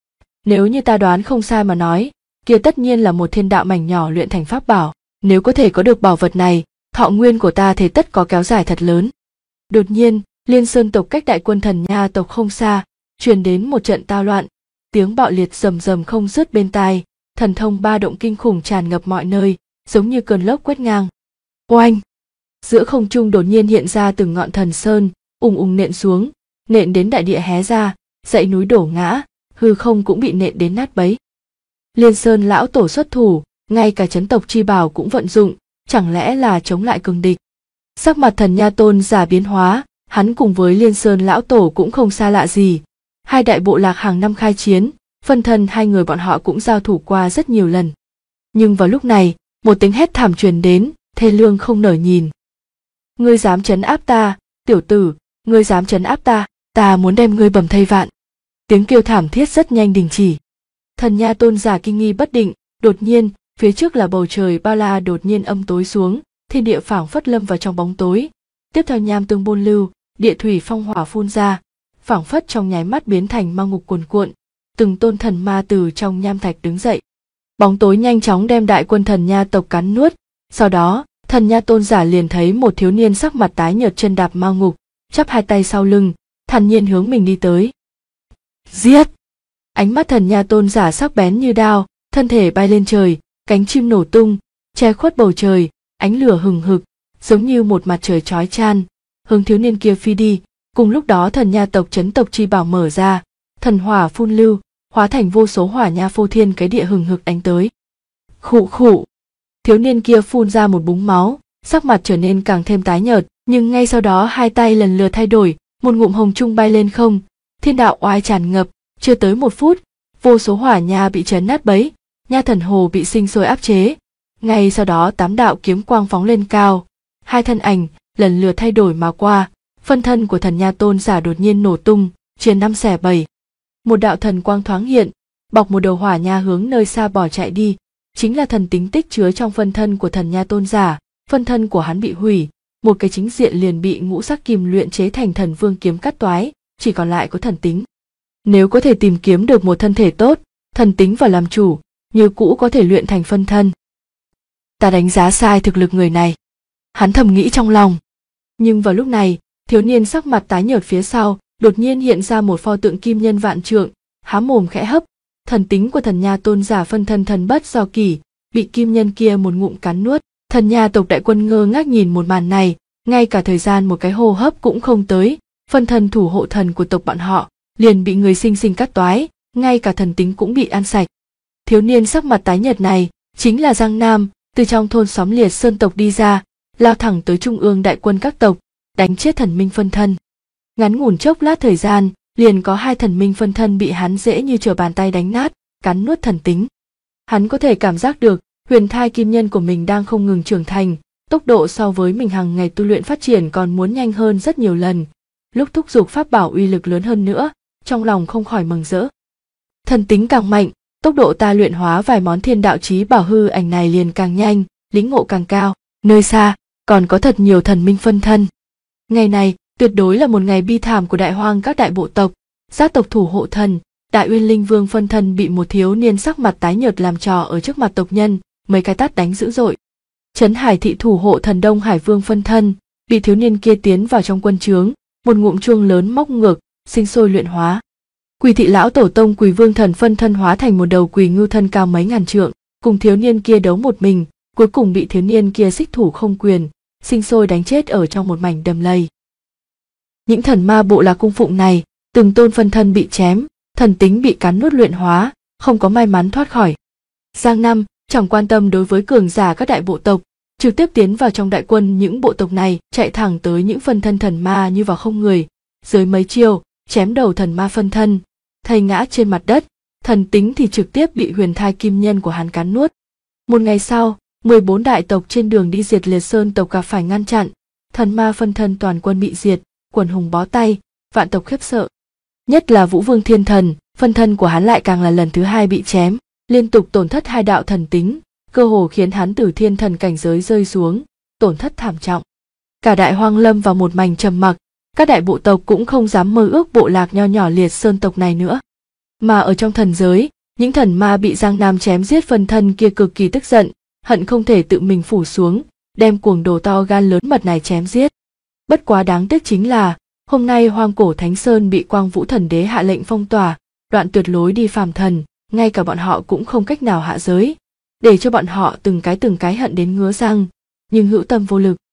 Nếu như ta đoán không sai mà nói, kia tất nhiên là một thiên đạo mảnh nhỏ luyện thành pháp bảo, nếu có thể có được bảo vật này, thọ nguyên của ta thế tất có kéo dài thật lớn. Đột nhiên, Liên Sơn tộc cách đại quân Thần Nha tộc không xa, truyền đến một trận tao loạn, tiếng bạo liệt rầm rầm không dứt bên tai, thần thông ba động kinh khủng tràn ngập mọi nơi, giống như cơn lốc quét ngang. Oanh! Giữa không trung đột nhiên hiện ra từng ngọn thần sơn, ùng ùng nện xuống, nện đến đại địa hé ra, dãy núi đổ ngã, hư không cũng bị nện đến nát bấy. Liên Sơn lão tổ xuất thủ, ngay cả chấn tộc chi bảo cũng vận dụng, chẳng lẽ là chống lại cường địch. Sắc mặt Thần Nha tôn giả biến hóa, hắn cùng với Liên Sơn lão tổ cũng không xa lạ gì. Hai đại bộ lạc hàng năm khai chiến, phân thân hai người bọn họ cũng giao thủ qua rất nhiều lần. Nhưng vào lúc này, một tiếng hét thảm truyền đến, thê lương không nở nhìn. Ngươi dám trấn áp ta, tiểu tử, ngươi dám trấn áp ta, ta muốn đem ngươi bầm thây vạn. Tiếng kêu thảm thiết rất nhanh đình chỉ. Thần Nha tôn giả kinh nghi bất định, đột nhiên, phía trước là bầu trời bao la đột nhiên âm tối xuống, thiên địa phảng phất lâm vào trong bóng tối. Tiếp theo nham tương bôn lưu, địa thủy phong hỏa phun ra, phảng phất trong nháy mắt biến thành ma ngục cuồn cuộn, từng tôn thần ma từ trong nham thạch đứng dậy. Bóng tối nhanh chóng đem đại quân Thần Nha tộc cắn nuốt, sau đó, Thần Nha tôn giả liền thấy một thiếu niên sắc mặt tái nhợt chân đạp ma ngục, chắp hai tay sau lưng, thản nhiên hướng mình đi tới. Giết! Ánh mắt Thần Nha tôn giả sắc bén như đao, thân thể bay lên trời, cánh chim nổ tung, che khuất bầu trời, ánh lửa hừng hực, giống như một mặt trời chói chan, hướng thiếu niên kia phi đi. Cùng lúc đó Thần Nha tộc chấn tộc chi bảo mở ra, thần hỏa phun lưu, hóa thành vô số hỏa nha phô thiên cái địa hừng hực đánh tới. Khụ khụ! Thiếu niên kia phun ra một búng máu, sắc mặt trở nên càng thêm tái nhợt, nhưng ngay sau đó hai tay lần lượt thay đổi, một ngụm hồng trung bay lên không, thiên đạo oai tràn ngập, chưa tới một phút, vô số hỏa nha bị chấn nát bấy, nha thần hồ bị sinh sôi áp chế. Ngay sau đó 8 đạo kiếm quang phóng lên cao, hai thân ảnh lần lượt thay đổi mà qua, phân thân của Thần Nha tôn giả đột nhiên nổ tung, chia 5 xẻ 7. Một đạo thần quang thoáng hiện, bọc một đầu hỏa nha hướng nơi xa bỏ chạy đi, chính là thần tính tích chứa trong phân thân của Thần Nha tôn giả. Phân thân của hắn bị hủy, một cái chính diện liền bị ngũ sắc kim luyện chế thành thần vương kiếm cắt toái, chỉ còn lại có thần tính. Nếu có thể tìm kiếm được một thân thể tốt, thần tính vào làm chủ, như cũ có thể luyện thành phân thân. Ta đánh giá sai thực lực người này, hắn thầm nghĩ trong lòng. Nhưng vào lúc này, thiếu niên sắc mặt tái nhợt phía sau đột nhiên hiện ra một pho tượng kim nhân vạn trượng, há mồm khẽ hấp, thần tính của Thần Nha tôn giả phân thân thần bất do kỷ bị kim nhân kia một ngụm cắn nuốt. Thần Nha tộc đại quân ngơ ngác nhìn một màn này, ngay cả thời gian một cái hô hấp cũng không tới, phân thân thủ hộ thần của tộc bọn họ liền bị người sinh sinh cắt toái, ngay cả thần tính cũng bị ăn sạch. Thiếu niên sắc mặt tái nhợt này chính là Giang Nam, từ trong thôn xóm Liệt Sơn tộc đi ra, lao thẳng tới trung ương đại quân các tộc, đánh chết thần minh phân thân. Ngắn ngủn chốc lát thời gian, liền có 2 thần minh phân thân bị hắn dễ như trở bàn tay đánh nát, cắn nuốt thần tính. Hắn có thể cảm giác được huyền thai kim nhân của mình đang không ngừng trưởng thành, tốc độ so với mình hàng ngày tu luyện phát triển còn muốn nhanh hơn rất nhiều lần. Lúc thúc giục pháp bảo uy lực lớn hơn nữa, trong lòng không khỏi mừng rỡ. Thần tính càng mạnh, tốc độ ta luyện hóa vài món thiên đạo chí bảo hư ảnh này liền càng nhanh, lĩnh ngộ càng cao. Nơi xa còn có thật nhiều thần minh phân thân. Ngày này tuyệt đối là một ngày bi thảm của đại hoang các đại bộ tộc. Giác tộc thủ hộ thần Đại Uyên Linh Vương phân thân bị một thiếu niên sắc mặt tái nhợt làm trò ở trước mặt tộc nhân, mấy cái tát đánh dữ dội. Trấn Hải thị thủ hộ thần Đông Hải Vương phân thân bị thiếu niên kia tiến vào trong quân trướng, một ngụm chuông lớn móc ngược, sinh sôi luyện hóa. Quỳ thị lão tổ tông Quỳ Vương thần phân thân hóa thành một đầu quỳ ngưu thân cao mấy ngàn trượng, cùng thiếu niên kia đấu một mình, cuối cùng bị thiếu niên kia xích thủ không quyền, sinh sôi đánh chết ở trong một mảnh đầm lầy. Những thần ma bộ lạc cung phụng này, từng tôn phân thân bị chém, thần tính bị cắn nuốt luyện hóa, không có may mắn thoát khỏi. Giang Nam chẳng quan tâm đối với cường giả các đại bộ tộc, trực tiếp tiến vào trong đại quân những bộ tộc này, chạy thẳng tới những phân thân thần ma như vào không người, dưới mấy chiêu chém đầu thần ma phân thân, thây ngã trên mặt đất, thần tính thì trực tiếp bị huyền thai kim nhân của hắn cắn nuốt. Một ngày sau, 14 đại tộc trên đường đi diệt Liệt Sơn tộc gặp phải ngăn chặn, thần ma phân thân toàn quân bị diệt, quần hùng bó tay, vạn tộc khiếp sợ. Nhất là Vũ Vương Thiên Thần, phân thân của hắn lại càng là lần thứ 2 bị chém, liên tục tổn thất 2 đạo thần tính, cơ hồ khiến hắn từ thiên thần cảnh giới rơi xuống, tổn thất thảm trọng. Cả đại hoang lâm vào một mảnh trầm mặc, các đại bộ tộc cũng không dám mơ ước bộ lạc nho nhỏ Liệt Sơn tộc này nữa. Mà ở trong thần giới, những thần ma bị Giang Nam chém giết phân thân kia cực kỳ tức giận, hận không thể tự mình phủ xuống, đem cuồng đồ to gan lớn mật này chém giết. Bất quá đáng tiếc chính là, Hôm nay hoang cổ Thánh Sơn bị Quang Vũ Thần Đế hạ lệnh phong tỏa, đoạn tuyệt lối đi phàm thần, ngay cả bọn họ cũng không cách nào hạ giới, để cho bọn họ từng cái hận đến ngứa răng, nhưng hữu tâm vô lực.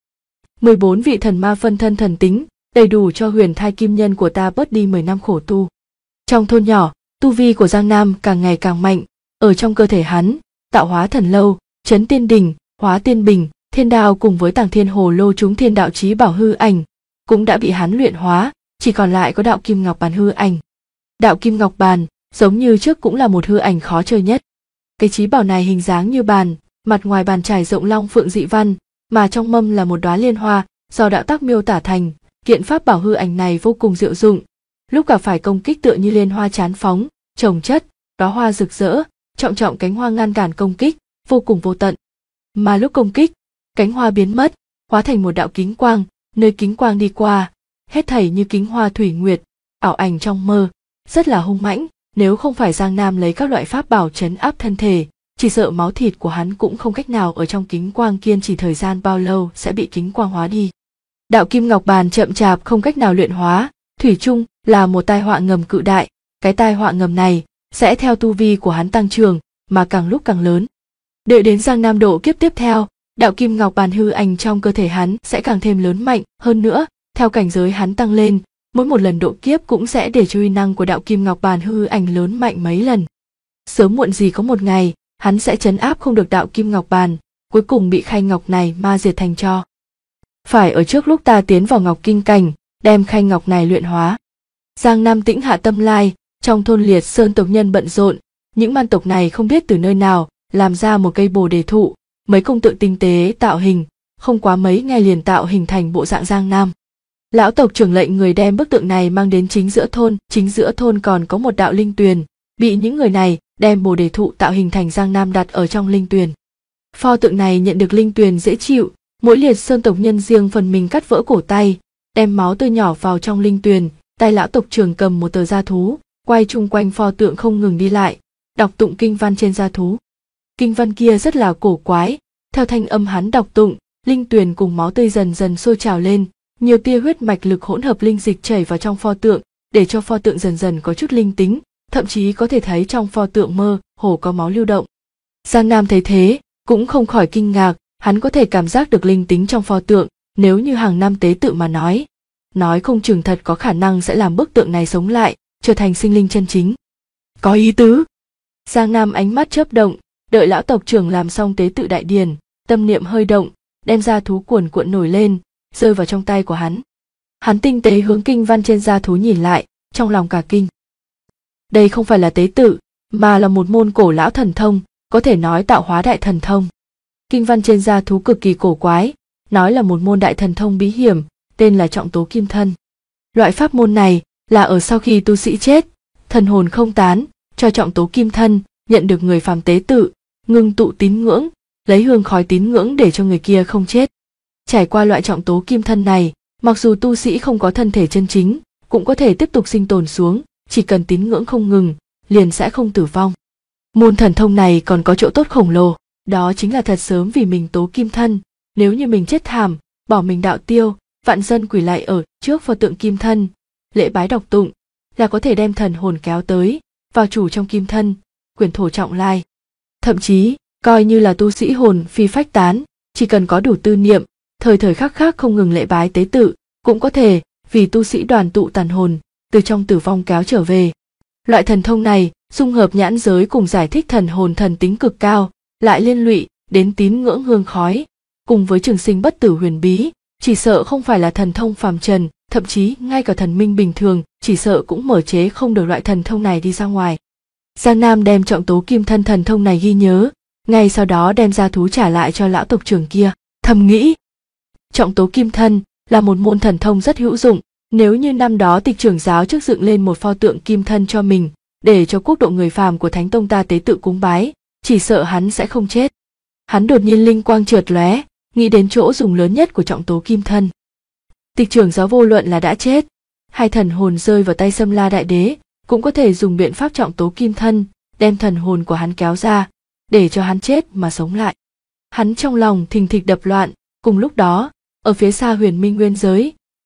14 vị thần ma phân thân thần tính, đầy đủ cho huyền thai kim nhân của ta bớt đi 10 năm khổ tu. Trong thôn nhỏ, tu vi của Giang Nam càng ngày càng mạnh, ở trong cơ thể hắn, tạo hóa thần lâu, trấn tiên đỉnh, hóa tiên bình, thiên đao cùng với tàng thiên hồ lô chúng thiên đạo chí bảo hư ảnh, cũng đã bị hắn luyện hóa, chỉ còn lại có đạo kim ngọc bàn hư ảnh. Đạo kim ngọc bàn, giống như trước cũng là một hư ảnh khó chơi nhất. Cái chí bảo này hình dáng như bàn, mặt ngoài bàn trải rộng long phượng dị văn, mà trong mâm là một đóa liên hoa, do đạo tác miêu tả thành. Kiện pháp bảo hư ảnh này vô cùng diệu dụng, lúc gặp phải công kích tựa như liên hoa chán phóng, chồng chất, đóa hoa rực rỡ, trọng cánh hoa ngăn cản công kích, vô cùng vô tận. Mà lúc công kích, cánh hoa biến mất, hóa thành một đạo kính quang, nơi kính quang đi qua, hết thảy như kính hoa thủy nguyệt, ảo ảnh trong mơ, rất là hung mãnh. Nếu không phải Giang Nam lấy các loại pháp bảo trấn áp thân thể, chỉ sợ máu thịt của hắn cũng không cách nào ở trong kính quang kiên trì thời gian bao lâu sẽ bị kính quang hóa đi. Đạo kim ngọc bàn chậm chạp không cách nào luyện hóa, thủy chung là một tai họa ngầm cự đại, cái tai họa ngầm này sẽ theo tu vi của hắn tăng trưởng mà càng lúc càng lớn. Đợi đến Giang Nam độ kiếp tiếp theo, đạo kim ngọc bàn hư ảnh trong cơ thể hắn sẽ càng thêm lớn mạnh, hơn nữa, theo cảnh giới hắn tăng lên, mỗi một lần độ kiếp cũng sẽ để cho uy năng của đạo kim ngọc bàn hư ảnh lớn mạnh mấy lần. Sớm muộn gì có một ngày, hắn sẽ trấn áp không được đạo kim ngọc bàn, cuối cùng bị khay ngọc này ma diệt thành tro. Phải ở trước lúc ta tiến vào ngọc kinh cảnh, đem khay ngọc này luyện hóa. Giang Nam tĩnh hạ tâm lai, trong thôn Liệt Sơn tộc nhân bận rộn, những man tộc này không biết từ nơi nào làm ra một cây bồ đề thụ, mấy công tượng tinh tế tạo hình, không quá mấy ngày liền tạo hình thành bộ dạng Giang Nam. Lão tộc trưởng lệnh người đem bức tượng này mang đến chính giữa thôn còn có một đạo linh tuyền, bị những người này đem bồ đề thụ tạo hình thành Giang Nam đặt ở trong linh tuyền. Pho tượng này nhận được linh tuyền dễ chịu, mỗi Liệt Sơn tộc nhân riêng phần mình cắt vỡ cổ tay, đem máu tươi nhỏ vào trong linh tuyền, tay lão tộc trưởng cầm một tờ da thú, quay chung quanh pho tượng không ngừng đi lại, đọc tụng kinh văn trên da thú. Kinh văn kia rất là cổ quái, theo thanh âm hắn đọc tụng, linh tuyền cùng máu tươi dần dần sôi trào lên, nhiều tia huyết mạch lực hỗn hợp linh dịch chảy vào trong pho tượng, để cho pho tượng dần dần có chút linh tính, thậm chí có thể thấy trong pho tượng mơ hồ có máu lưu động. Giang Nam thấy thế, cũng không khỏi kinh ngạc, hắn có thể cảm giác được linh tính trong pho tượng, nếu như hàng năm tế tự mà nói không chừng thật có khả năng sẽ làm bức tượng này sống lại, trở thành sinh linh chân chính. Có ý tứ. Giang Nam ánh mắt chớp động, đợi lão tộc trưởng làm xong tế tự đại điển, tâm niệm hơi động, đem da thú cuồn cuộn nổi lên, rơi vào trong tay của hắn. Hắn tinh tế hướng kinh văn trên da thú nhìn lại, trong lòng cả kinh. Đây không phải là tế tự, mà là một môn cổ lão thần thông, có thể nói tạo hóa đại thần thông. Kinh văn trên da thú cực kỳ cổ quái, nói là một môn đại thần thông bí hiểm, tên là trọng tố kim thân. Loại pháp môn này là ở sau khi tu sĩ chết, thần hồn không tán, cho trọng tố kim thân, nhận được người phàm tế tự, ngưng tụ tín ngưỡng, lấy hương khói tín ngưỡng để cho người kia không chết. Trải qua loại trọng tố kim thân này, mặc dù tu sĩ không có thân thể chân chính, cũng có thể tiếp tục sinh tồn xuống, chỉ cần tín ngưỡng không ngừng, liền sẽ không tử vong. Môn thần thông này còn có chỗ tốt khổng lồ, đó chính là thật sớm vì mình tố kim thân, nếu như mình chết thảm, bỏ mình đạo tiêu, vạn dân quỳ lại ở trước pho tượng kim thân, lễ bái đọc tụng, là có thể đem thần hồn kéo tới, vào chủ trong kim thân, quyền thổ trọng lai. Thậm chí, coi như là tu sĩ hồn phi phách tán, chỉ cần có đủ tư niệm, thời khắc khác không ngừng lễ bái tế tự, cũng có thể vì tu sĩ đoàn tụ tàn hồn, từ trong tử vong kéo trở về. Loại thần thông này dung hợp nhãn giới cùng giải thích thần hồn thần tính cực cao, lại liên lụy đến tín ngưỡng hương khói, cùng với trường sinh bất tử huyền bí, chỉ sợ không phải là thần thông phàm trần, thậm chí ngay cả thần minh bình thường chỉ sợ cũng mở chế không được loại thần thông này đi ra ngoài. Giang Nam đem trọng tố kim thân thần thông này ghi nhớ, ngay sau đó đem ra thú trả lại cho lão tộc trưởng kia, thầm nghĩ. Trọng tố kim thân là một môn thần thông rất hữu dụng, nếu như năm đó Tịch trưởng giáo trước dựng lên một pho tượng kim thân cho mình, để cho quốc độ người phàm của Thánh Tông ta tế tự cúng bái, chỉ sợ hắn sẽ không chết. Hắn đột nhiên linh quang chợt lóe, nghĩ đến chỗ dùng lớn nhất của trọng tố kim thân. Tịch trưởng giáo vô luận là đã chết, hay thần hồn rơi vào tay Sâm La Đại Đế, cũng có thể dùng biện pháp trọng tố kim thân, đem thần hồn của hắn kéo ra, để cho hắn chết mà sống lại. Hắn trong lòng thình thịch đập loạn, cùng lúc đó, ở phía xa Huyền Minh nguyên giới,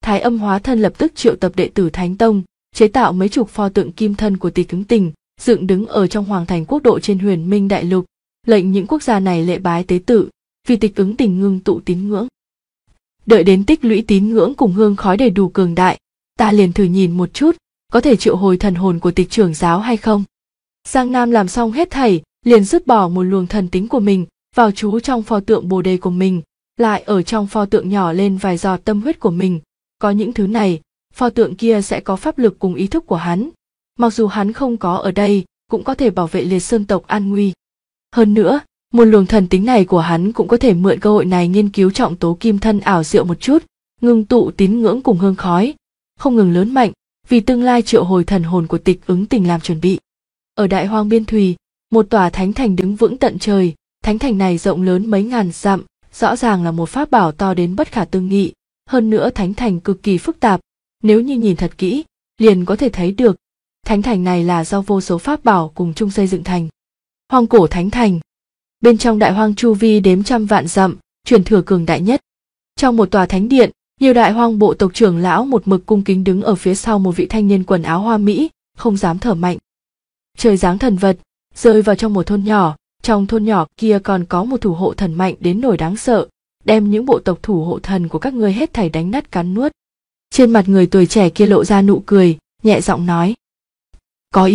Thái Âm hóa thân lập tức triệu tập đệ tử Thánh Tông, chế tạo mấy chục pho tượng kim thân của Tịch Ứng Tình, dựng đứng ở trong hoàng thành quốc độ trên Huyền Minh Đại Lục, lệnh những quốc gia này lễ bái tế tự, vì Tịch Ứng Tình ngưng tụ tín ngưỡng. Đợi đến tích lũy tín ngưỡng cùng hương khói đầy đủ cường đại, ta liền thử nhìn một chút, có thể triệu hồi thần hồn của Tịch trưởng giáo hay không. Giang Nam làm xong hết thảy, liền dứt bỏ một luồng thần tính của mình, vào trú trong pho tượng Bồ Đề của mình, lại ở trong pho tượng nhỏ lên vài giọt tâm huyết của mình. Có những thứ này, pho tượng kia sẽ có pháp lực cùng ý thức của hắn. Mặc dù hắn không có ở đây, cũng có thể bảo vệ Liệt Sơn tộc an nguy. Hơn nữa, một luồng thần tính này của hắn cũng có thể mượn cơ hội này nghiên cứu trọng tố kim thân ảo diệu một chút, ngưng tụ tín ngưỡng cùng hương khói, không ngừng lớn mạnh, vì tương lai triệu hồi thần hồn của Tịch Ứng Tình làm chuẩn bị. Ở Đại Hoang Biên Thùy, một tòa thánh thành đứng vững tận trời, thánh thành này rộng lớn mấy ngàn dặm, rõ ràng là một pháp bảo to đến bất khả tư nghị. Hơn nữa thánh thành cực kỳ phức tạp, nếu như nhìn thật kỹ, liền có thể thấy được, thánh thành này là do vô số pháp bảo cùng chung xây dựng thành. Hoang cổ thánh thành. Bên trong Đại Hoang chu vi đếm trăm vạn dặm, truyền thừa cường đại nhất. Trong một tòa thánh điện, nhiều Đại Hoang bộ tộc trưởng lão một mực cung kính đứng ở phía sau một vị thanh niên quần áo hoa mỹ, không dám thở mạnh. Trời giáng thần vật rơi vào trong một thôn nhỏ, trong thôn nhỏ kia còn có một thủ hộ thần mạnh đến nỗi đáng sợ, đem những bộ tộc thủ hộ thần của các ngươi hết thảy đánh nát cắn nuốt. Trên mặt người tuổi trẻ kia lộ ra nụ cười, nhẹ giọng nói: có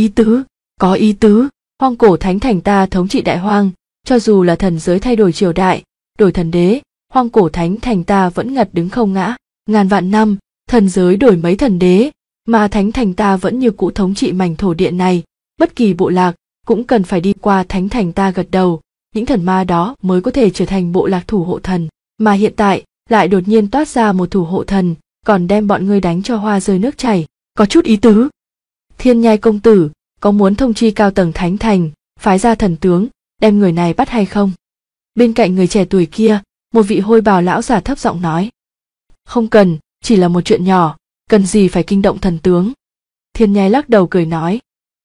ý tứ, hoang cổ thánh thành ta thống trị Đại Hoang, cho dù là thần giới thay đổi triều đại, đổi thần đế, hoang cổ thánh thành ta vẫn ngật đứng không ngã. Ngàn vạn năm, thần giới đổi mấy thần đế, mà thánh thành ta vẫn như cũ thống trị mảnh thổ địa này, bất kỳ bộ lạc cũng cần phải đi qua thánh thành ta gật đầu, những thần ma đó mới có thể trở thành bộ lạc thủ hộ thần. Mà hiện tại lại đột nhiên toát ra một thủ hộ thần, còn đem bọn ngươi đánh cho hoa rơi nước chảy, có chút ý tứ. Thiên Nhai công tử, có muốn thông chi cao tầng thánh thành, phái ra thần tướng, đem người này bắt hay không? Bên cạnh người trẻ tuổi kia, một vị hôi bào lão giả thấp giọng nói: không cần, chỉ là một chuyện nhỏ, cần gì phải kinh động thần tướng. Thiên Nhai lắc đầu cười nói: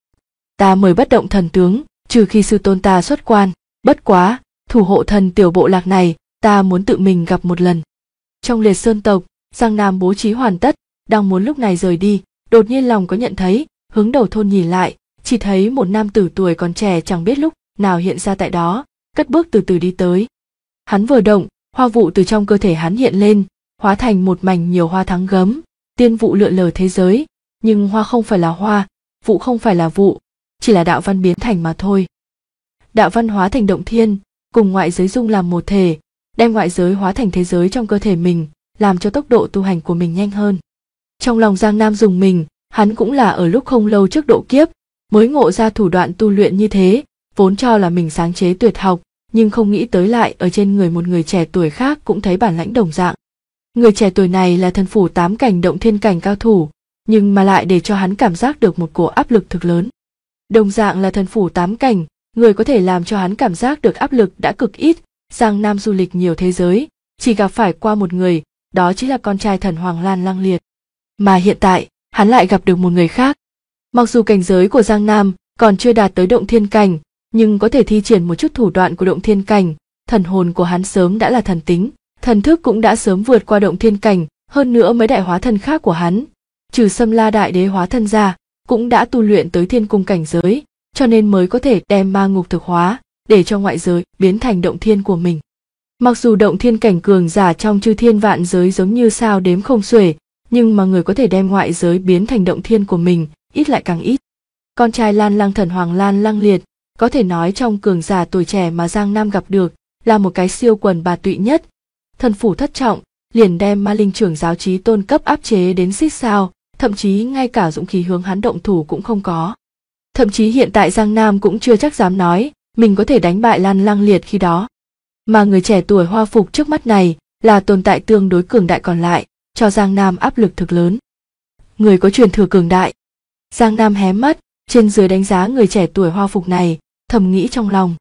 ta mời bất động thần tướng, trừ khi sư tôn ta xuất quan, bất quá, thủ hộ thần tiểu bộ lạc này, ta muốn tự mình gặp một lần. Trong Liệt Sơn tộc, Giang Nam bố trí hoàn tất, đang muốn lúc này rời đi, đột nhiên lòng có nhận thấy, hướng đầu thôn nhìn lại, chỉ thấy một nam tử tuổi còn trẻ chẳng biết lúc nào hiện ra tại đó, cất bước từ từ đi tới. Hắn vừa động, hoa vụ từ trong cơ thể hắn hiện lên, hóa thành một mảnh nhiều hoa thắng gấm, tiên vụ lượn lờ thế giới, nhưng hoa không phải là hoa, vụ không phải là vụ, chỉ là đạo văn biến thành mà thôi. Đạo văn hóa thành động thiên, cùng ngoại giới dung làm một thể, đem ngoại giới hóa thành thế giới trong cơ thể mình, làm cho tốc độ tu hành của mình nhanh hơn. Trong lòng Giang Nam dùng mình, hắn cũng là ở lúc không lâu trước độ kiếp, mới ngộ ra thủ đoạn tu luyện như thế, vốn cho là mình sáng chế tuyệt học, nhưng không nghĩ tới lại ở trên người một người trẻ tuổi khác cũng thấy bản lãnh đồng dạng. Người trẻ tuổi này là thần phủ 8 cảnh động thiên cảnh cao thủ, nhưng mà lại để cho hắn cảm giác được một cổ áp lực thực lớn. Đồng dạng là thần phủ 8 cảnh, người có thể làm cho hắn cảm giác được áp lực đã cực ít. Giang Nam du lịch nhiều thế giới, chỉ gặp phải qua một người, đó chính là con trai thần Hoàng Lan Lăng Liệt. Mà hiện tại, hắn lại gặp được một người khác. Mặc dù cảnh giới của Giang Nam còn chưa đạt tới động thiên cảnh, nhưng có thể thi triển một chút thủ đoạn của động thiên cảnh, thần hồn của hắn sớm đã là thần tính, thần thức cũng đã sớm vượt qua động thiên cảnh, hơn nữa mấy đại hóa thân khác của hắn, trừ Sâm La đại đế hóa thân ra, cũng đã tu luyện tới thiên cung cảnh giới, cho nên mới có thể đem ma ngục thực hóa, để cho ngoại giới biến thành động thiên của mình. Mặc dù động thiên cảnh cường giả trong chư thiên vạn giới giống như sao đếm không xuể, nhưng mà người có thể đem ngoại giới biến thành động thiên của mình, ít lại càng ít. Con trai Lan Lăng thần Hoàng Lan Lăng Liệt, có thể nói trong cường giả tuổi trẻ mà Giang Nam gặp được, là một cái siêu quần bà tụy nhất. Thần phủ thất trọng, liền đem ma linh trưởng giáo chí tôn cấp áp chế đến xít sao, thậm chí ngay cả dũng khí hướng hắn động thủ cũng không có. Thậm chí hiện tại Giang Nam cũng chưa chắc dám nói mình có thể đánh bại Lan Lăng Liệt khi đó. Mà người trẻ tuổi hoa phục trước mắt này là tồn tại tương đối cường đại còn lại, cho Giang Nam áp lực thực lớn. Người có truyền thừa cường đại. Giang Nam hé mắt, trên dưới đánh giá người trẻ tuổi hoa phục này, thầm nghĩ trong lòng.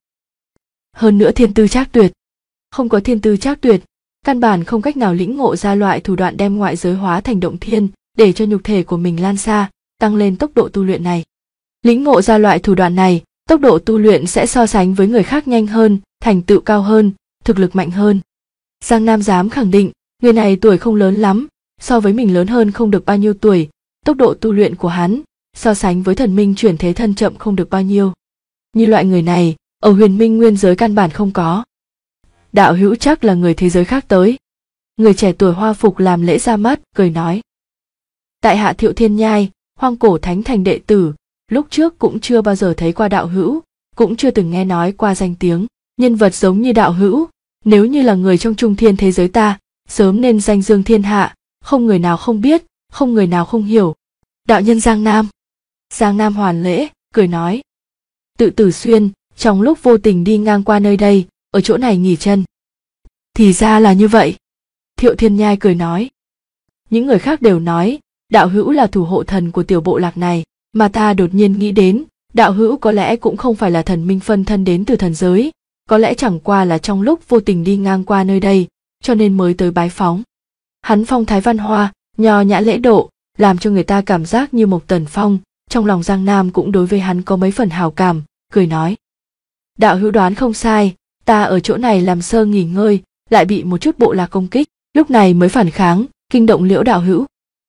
Hơn nữa thiên tư trác tuyệt. Không có thiên tư trác tuyệt, căn bản không cách nào lĩnh ngộ ra loại thủ đoạn đem ngoại giới hóa thành động thiên, để cho nhục thể của mình lan xa, tăng lên tốc độ tu luyện này. Lĩnh ngộ ra loại thủ đoạn này, tốc độ tu luyện sẽ so sánh với người khác nhanh hơn, thành tựu cao hơn, thực lực mạnh hơn. Giang Nam dám khẳng định, người này tuổi không lớn lắm, so với mình lớn hơn không được bao nhiêu tuổi, tốc độ tu luyện của hắn so sánh với thần minh chuyển thế thân chậm không được bao nhiêu. Như loại người này, ở huyền minh nguyên giới căn bản không có. Đạo hữu chắc là người thế giới khác tới. Người trẻ tuổi hoa phục làm lễ ra mắt, cười nói. Tại hạ Thiệu Thiên Nhai, Hoang Cổ Thánh Thành đệ tử, lúc trước cũng chưa bao giờ thấy qua đạo hữu, cũng chưa từng nghe nói qua danh tiếng, nhân vật giống như đạo hữu, nếu như là người trong trung thiên thế giới ta, sớm nên danh dương thiên hạ, không người nào không biết, không người nào không hiểu. Đạo nhân Giang Nam. Giang Nam hoàn lễ, cười nói. Tự Tử Xuyên, trong lúc vô tình đi ngang qua nơi đây, ở chỗ này nghỉ chân. Thì ra là như vậy. Thiệu Thiên Nhai cười nói. Những người khác đều nói, đạo hữu là thủ hộ thần của tiểu bộ lạc này, mà ta đột nhiên nghĩ đến, đạo hữu có lẽ cũng không phải là thần minh phân thân đến từ thần giới, có lẽ chẳng qua là trong lúc vô tình đi ngang qua nơi đây, cho nên mới tới bái phóng. Hắn phong thái văn hoa, nho nhã lễ độ, làm cho người ta cảm giác như Mộc Tần Phong, trong lòng Giang Nam cũng đối với hắn có mấy phần hào cảm, cười nói. Đạo hữu đoán không sai, ta ở chỗ này làm sơ nghỉ ngơi, lại bị một chút bộ lạc công kích, lúc này mới phản kháng, kinh động Liễu đạo hữu.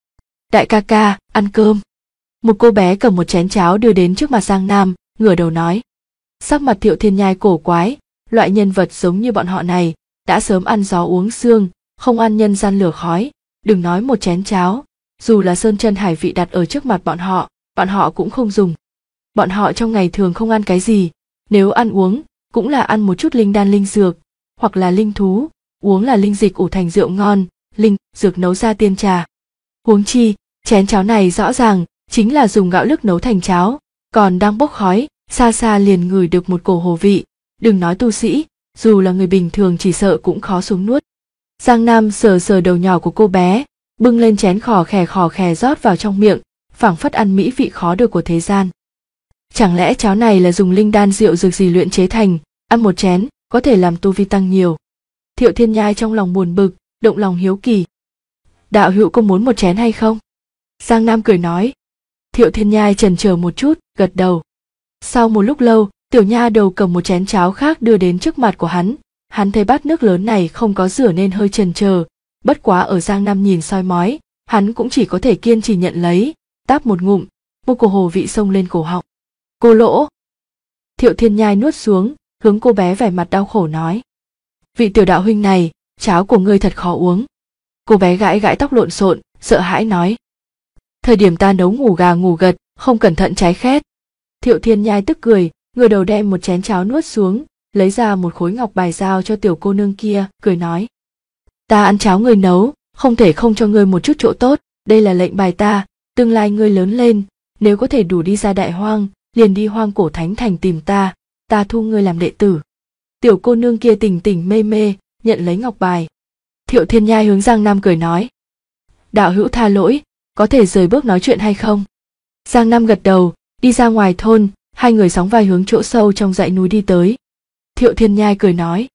Đại ca ca, ăn cơm. Một cô bé cầm một chén cháo đưa đến trước mặt Giang Nam, ngửa đầu nói. Sắc mặt Thiệu Thiên Nhai cổ quái, loại nhân vật giống như bọn họ này, đã sớm ăn gió uống sương, không ăn nhân gian lửa khói, đừng nói một chén cháo, dù là sơn chân hải vị đặt ở trước mặt bọn họ cũng không dùng. Bọn họ trong ngày thường không ăn cái gì, nếu ăn uống, cũng là ăn một chút linh đan linh dược, hoặc là linh thú, uống là linh dịch ủ thành rượu ngon, linh dược nấu ra tiên trà. Huống chi, chén cháo này rõ ràng chính là dùng gạo lứt nấu thành cháo, còn đang bốc khói, xa xa liền ngửi được một cổ hồ vị, đừng nói tu sĩ, dù là người bình thường chỉ sợ cũng khó xuống nuốt. Giang Nam sờ sờ đầu nhỏ của cô bé, bưng lên chén khò khè rót vào trong miệng, phảng phất ăn mỹ vị khó được của thế gian. Chẳng lẽ cháo này là dùng linh đan rượu dược gì luyện chế thành, ăn một chén có thể làm tu vi tăng nhiều. Thiệu Thiên Nhai trong lòng buồn bực, động lòng hiếu kỳ. Đạo hữu có muốn một chén hay không? Giang Nam cười nói. Thiệu Thiên Nhai chần chờ một chút, gật đầu. Sau một lúc lâu, tiểu nha đầu cầm một chén cháo khác đưa đến trước mặt của hắn. Hắn thấy bát nước lớn này không có rửa nên hơi chần chờ, bất quá ở Giang Nam nhìn soi mói, hắn cũng chỉ có thể kiên trì nhận lấy, táp một ngụm, một cổ hồ vị xông lên cổ họng. Cô lỗ. Thiệu Thiên Nhai nuốt xuống, hướng cô bé vẻ mặt đau khổ nói. Vị tiểu đạo huynh này, cháo của ngươi thật khó uống. Cô bé gãi gãi tóc lộn xộn, sợ hãi nói. Thời điểm ta nấu ngủ gà ngủ gật, không cẩn thận cháy khét. Thiệu Thiên Nhai tức cười, ngửa đầu đem một chén cháo nuốt xuống, lấy ra một khối ngọc bài giao cho tiểu cô nương kia, cười nói. Ta ăn cháo ngươi nấu, không thể không cho ngươi một chút chỗ tốt, đây là lệnh bài ta, tương lai ngươi lớn lên, nếu có thể đủ đi ra đại hoang, liền đi Hoang Cổ Thánh Thành tìm ta thu ngươi làm đệ tử. Tiểu cô nương kia tỉnh tỉnh mê mê, nhận lấy ngọc bài. Thiệu Thiên Nhai hướng Giang Nam cười nói. Đạo hữu tha lỗi, có thể rời bước nói chuyện hay không? Giang Nam gật đầu, đi ra ngoài thôn, hai người sóng vai hướng chỗ sâu trong dãy núi đi tới. Thiệu Thiên Nhai cười nói.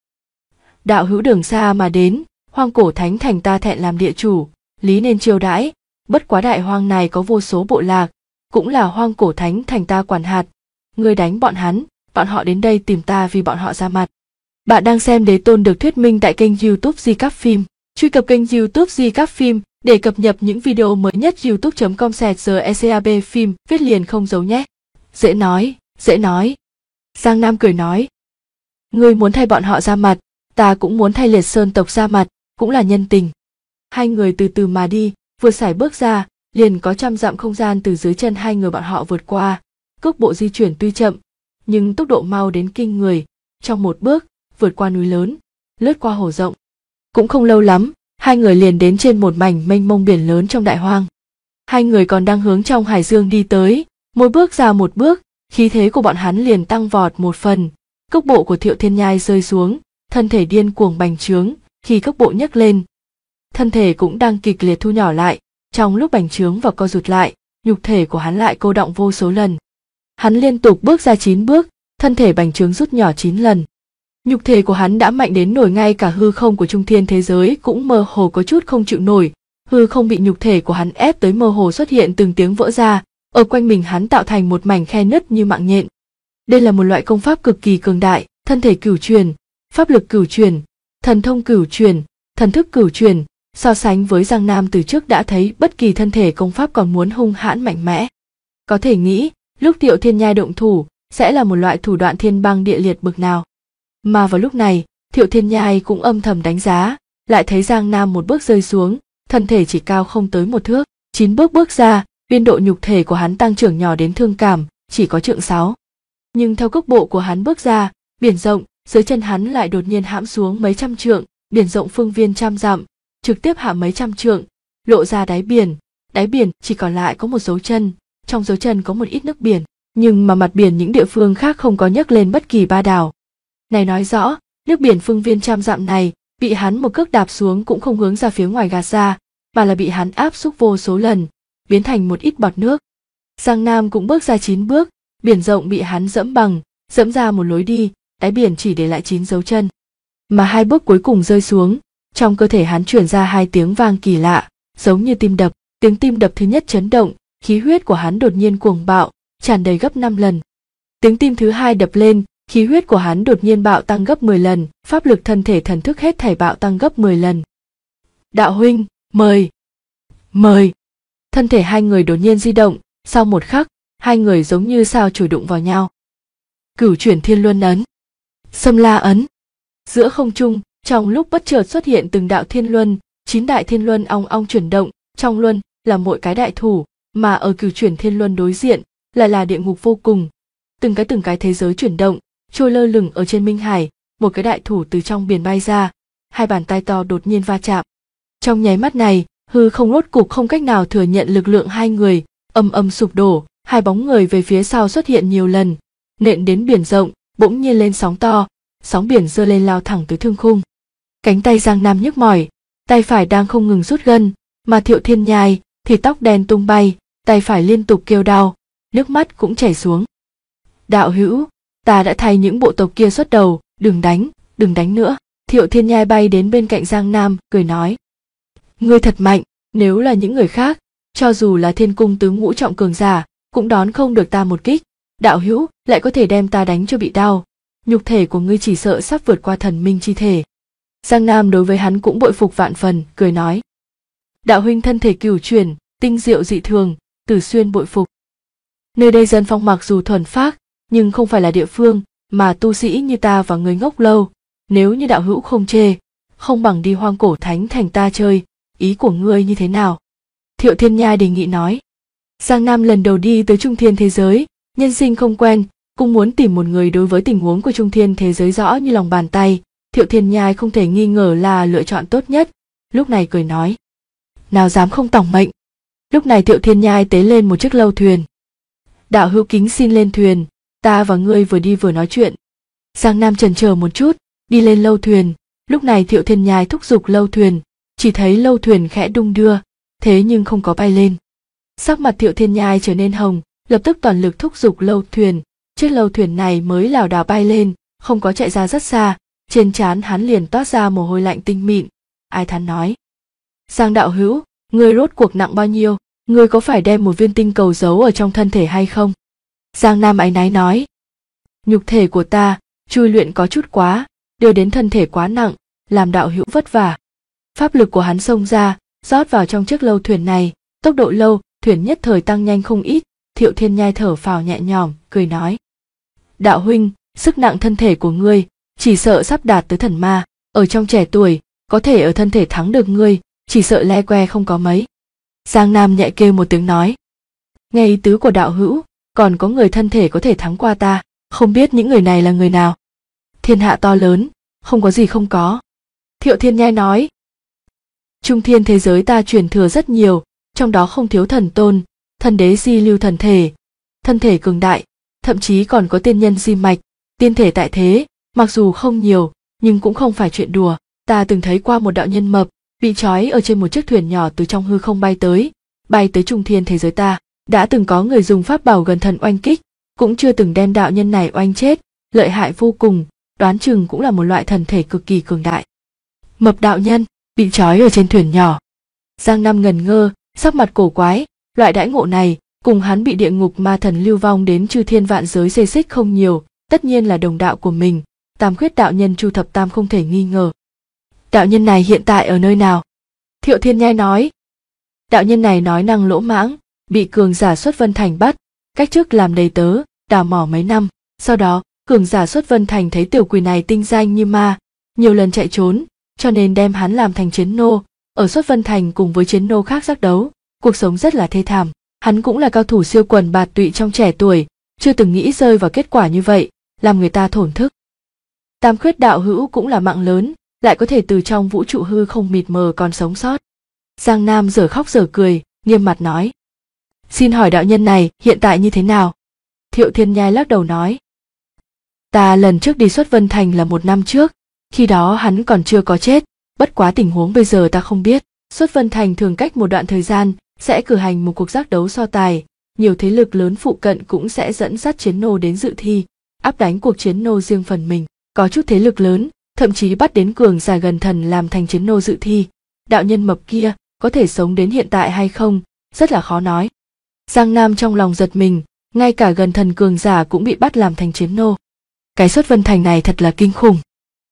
Đạo hữu đường xa mà đến, Hoang Cổ Thánh Thành ta thẹn làm địa chủ, lý nên chiêu đãi, bất quá đại hoang này có vô số bộ lạc, cũng là Hoang Cổ Thánh Thành ta quản hạt. Ngươi đánh bọn hắn, bọn họ đến đây tìm ta vì bọn họ ra mặt. Bạn đang xem Đế Tôn được thuyết minh tại kênh YouTube Di Các Phim. Truy cập kênh YouTube Di Các Phim để cập nhật những video mới nhất. youtube.com/secab phim viết liền không giấu nhé. Dễ nói, dễ nói. Giang Nam cười nói. Ngươi muốn thay bọn họ ra mặt, ta cũng muốn thay Liệt Sơn tộc ra mặt, cũng là nhân tình. Hai người từ từ mà đi, vừa sải bước ra, liền có 100 dặm không gian từ dưới chân hai người bọn họ vượt qua. Cước bộ di chuyển tuy chậm, nhưng tốc độ mau đến kinh người, trong một bước, vượt qua núi lớn, lướt qua hồ rộng. Cũng không lâu lắm, hai người liền đến trên một mảnh mênh mông biển lớn trong đại hoang. Hai người còn đang hướng trong hải dương đi tới, mỗi bước ra một bước, khí thế của bọn hắn liền tăng vọt một phần. Cước bộ của Thiệu Thiên Nhai rơi xuống, thân thể điên cuồng bành trướng, khi cước bộ nhấc lên, thân thể cũng đang kịch liệt thu nhỏ lại, trong lúc bành trướng và co rụt lại, nhục thể của hắn lại cô đọng vô số lần. Hắn liên tục bước ra 9 bước, thân thể bành trướng rút nhỏ 9 lần. Nhục thể của hắn đã mạnh đến nổi ngay cả hư không của trung thiên thế giới cũng mơ hồ có chút không chịu nổi, hư không bị nhục thể của hắn ép tới mơ hồ xuất hiện từng tiếng vỡ ra, ở quanh mình hắn tạo thành một mảnh khe nứt như mạng nhện. Đây là một loại công pháp cực kỳ cường đại, thân thể cửu truyền, pháp lực cửu truyền, thần thông cửu truyền, thần thức cửu truyền, so sánh với Giang Nam từ trước đã thấy bất kỳ thân thể công pháp còn muốn hung hãn mạnh mẽ. Có thể nghĩ, lúc Thiệu Thiên Nhai động thủ, sẽ là một loại thủ đoạn thiên băng địa liệt bực nào. Mà vào lúc này, Thiệu Thiên Nhai cũng âm thầm đánh giá, lại thấy Giang Nam một bước rơi xuống, thân thể chỉ cao không tới 1 thước, 9 bước bước ra, biên độ nhục thể của hắn tăng trưởng nhỏ đến thương cảm, chỉ có trượng 6. Nhưng theo cước bộ của hắn bước ra, biển rộng, dưới chân hắn lại đột nhiên hãm xuống mấy trăm trượng, biển rộng phương viên trăm dặm, trực tiếp hạ mấy trăm trượng, lộ ra đáy biển chỉ còn lại có một dấu chân, trong dấu chân có một ít nước biển, nhưng mà mặt biển những địa phương khác không có nhấc lên bất kỳ ba đảo. Này nói rõ, nước biển phương viên trăm dặm này, bị hắn một cước đạp xuống cũng không hướng ra phía ngoài gạt ra, mà là bị hắn áp xúc vô số lần, biến thành một ít bọt nước. Giang Nam cũng bước ra 9 bước, biển rộng bị hắn dẫm ra một lối đi, đáy biển chỉ để lại 9 dấu chân. Mà 2 bước cuối cùng rơi xuống, trong cơ thể hắn truyền ra 2 tiếng vang kỳ lạ, giống như tim đập. Tiếng tim đập thứ nhất chấn động, khí huyết của hắn đột nhiên cuồng bạo, tràn đầy gấp 5 lần. Tiếng tim thứ hai đập lên, khí huyết của hắn đột nhiên bạo tăng gấp 10 lần, pháp lực thân thể thần thức hết thảy bạo tăng gấp 10 lần. Đạo huynh, mời. Thân thể hai người đột nhiên di động, sau một khắc, hai người giống như sao chổi đụng vào nhau. Cửu chuyển thiên luân ấn, Sâm La ấn. Giữa không trung, trong lúc bất chợt xuất hiện từng đạo thiên luân, 9 đại thiên luân ong ong chuyển động, trong luân là mỗi cái đại thủ, mà ở cửu chuyển thiên luân đối diện lại là địa ngục vô cùng. Từng cái thế giới chuyển động, trôi lơ lửng ở trên Minh Hải, một cái đại thủ từ trong biển bay ra, 2 bàn tay to đột nhiên va chạm. Trong nháy mắt này, hư không rốt cục không cách nào thừa nhận lực lượng hai người, ầm sụp đổ, 2 bóng người về phía sau xuất hiện nhiều lần, nện đến biển rộng, bỗng nhiên lên sóng to, sóng biển dơ lên lao thẳng tới thương khung. Cánh tay Giang Nam nhức mỏi, tay phải đang không ngừng rút gân, mà Thiệu Thiên Nhai thì tóc đen tung bay, tay phải liên tục kêu đau, nước mắt cũng chảy xuống. Đạo hữu, ta đã thay những bộ tộc kia xuất đầu, đừng đánh nữa. Thiệu Thiên Nhai bay đến bên cạnh Giang Nam, cười nói. Ngươi thật mạnh, nếu là những người khác, cho dù là thiên cung tứ ngũ trọng cường giả, cũng đón không được ta một kích. Đạo hữu lại có thể đem ta đánh cho bị đau, nhục thể của ngươi chỉ sợ sắp vượt qua thần minh chi thể. Giang Nam đối với hắn cũng bội phục vạn phần, cười nói. Đạo huynh thân thể cửu chuyển, tinh diệu dị thường, Tử Xuyên bội phục. Nơi đây dân phong mặc dù thuần phác, nhưng không phải là địa phương mà tu sĩ như ta và người ngốc lâu. Nếu như đạo hữu không chê, không bằng đi Hoang Cổ Thánh Thành ta chơi, ý của ngươi như thế nào? Thiệu Thiên Nhai đề nghị nói. Giang Nam lần đầu đi tới Trung Thiên thế giới, nhân sinh không quen, cũng muốn tìm một người đối với tình huống của Trung Thiên thế giới rõ như lòng bàn tay. Thiệu Thiên Nhai không thể nghi ngờ là lựa chọn tốt nhất, lúc này cười nói. Nào dám không tòng mệnh. Lúc này Thiệu Thiên Nhai tế lên một chiếc lâu thuyền. Đạo hữu kính xin lên thuyền, ta và ngươi vừa đi vừa nói chuyện. Giang Nam chần chờ một chút, đi lên lâu thuyền. Lúc này Thiệu Thiên Nhai thúc giục lâu thuyền, chỉ thấy lâu thuyền khẽ đung đưa, thế nhưng không có bay lên. Sắc mặt Thiệu Thiên Nhai trở nên hồng, lập tức toàn lực thúc giục lâu thuyền. Chiếc lâu thuyền này mới lảo đảo bay lên, không có chạy ra rất xa, trên trán hắn liền toát ra mồ hôi lạnh tinh mịn. Ai thán nói. Giang đạo hữu, ngươi rốt cuộc nặng bao nhiêu? Ngươi có phải đem một viên tinh cầu giấu ở trong thân thể hay không? Giang Nam áy náy nói. Nhục thể của ta, chui luyện có chút quá, đưa đến thân thể quá nặng, làm đạo hữu vất vả. Pháp lực của hắn xông ra, rót vào trong chiếc lâu thuyền này, tốc độ lâu thuyền nhất thời tăng nhanh không ít. Thiệu Thiên Nhai thở phào nhẹ nhõm, cười nói. Đạo huynh, sức nặng thân thể của ngươi, chỉ sợ sắp đạt tới thần ma, ở trong trẻ tuổi, có thể ở thân thể thắng được ngươi, chỉ sợ le que không có mấy. Giang Nam nhẹ kêu một tiếng nói. Nghe ý tứ của đạo hữu, còn có người thân thể có thể thắng qua ta, không biết những người này là người nào. Thiên hạ to lớn, không có gì không có. Thiệu Thiên Nhai nói. Trung thiên thế giới ta truyền thừa rất nhiều, trong đó không thiếu thần tôn, thần đế di lưu thần thể, thân thể cường đại, thậm chí còn có tiên nhân di mạch, tiên thể tại thế, mặc dù không nhiều, nhưng cũng không phải chuyện đùa. Ta từng thấy qua một đạo nhân mập, bị trói ở trên một chiếc thuyền nhỏ từ trong hư không bay tới Trung thiên thế giới ta. Đã từng có người dùng pháp bảo gần thần oanh kích, cũng chưa từng đem đạo nhân này oanh chết, lợi hại vô cùng, đoán chừng cũng là một loại thần thể cực kỳ cường đại. Mập đạo nhân, bị trói ở trên thuyền nhỏ. Giang Nam ngần ngơ, sắc mặt cổ quái, loại đãi ngộ này, cùng hắn bị địa ngục ma thần lưu vong đến chư thiên vạn giới xê xích không nhiều, tất nhiên là đồng đạo của mình, Tam Khuyết đạo nhân Chu Thập Tam không thể nghi ngờ. Đạo nhân này hiện tại ở nơi nào? Thiệu Thiên Nhai nói. Đạo nhân này nói năng lỗ mãng, bị cường giả Xuất Vân Thành bắt, cách chức làm đầy tớ, đào mỏ mấy năm. Sau đó, cường giả Xuất Vân Thành thấy tiểu quỷ này tinh danh như ma, nhiều lần chạy trốn, cho nên đem hắn làm thành chiến nô, ở Xuất Vân Thành cùng với chiến nô khác giác đấu, cuộc sống rất là thê thảm. Hắn cũng là cao thủ siêu quần bạt tụy trong trẻ tuổi, chưa từng nghĩ rơi vào kết quả như vậy, làm người ta thổn thức. Tam khuyết đạo hữu cũng là mạng lớn, lại có thể từ trong vũ trụ hư không mịt mờ còn sống sót. Giang Nam dở khóc dở cười, nghiêm mặt nói. Xin hỏi đạo nhân này hiện tại như thế nào? Thiệu Thiên Nhai lắc đầu nói. Ta lần trước đi Xuất Vân Thành là 1 năm trước, khi đó hắn còn chưa có chết, bất quá tình huống bây giờ ta không biết. Xuất Vân Thành thường cách một đoạn thời gian sẽ cử hành một cuộc giác đấu so tài, nhiều thế lực lớn phụ cận cũng sẽ dẫn dắt chiến nô đến dự thi, áp đánh cuộc chiến nô riêng phần mình. Có chút thế lực lớn, thậm chí bắt đến cường giả gần thần làm thành chiến nô dự thi. Đạo nhân mập kia có thể sống đến hiện tại hay không, rất là khó nói. Giang Nam trong lòng giật mình, ngay cả gần thần cường giả cũng bị bắt làm thành chiến nô. Cái Xuất Vân Thành này thật là kinh khủng.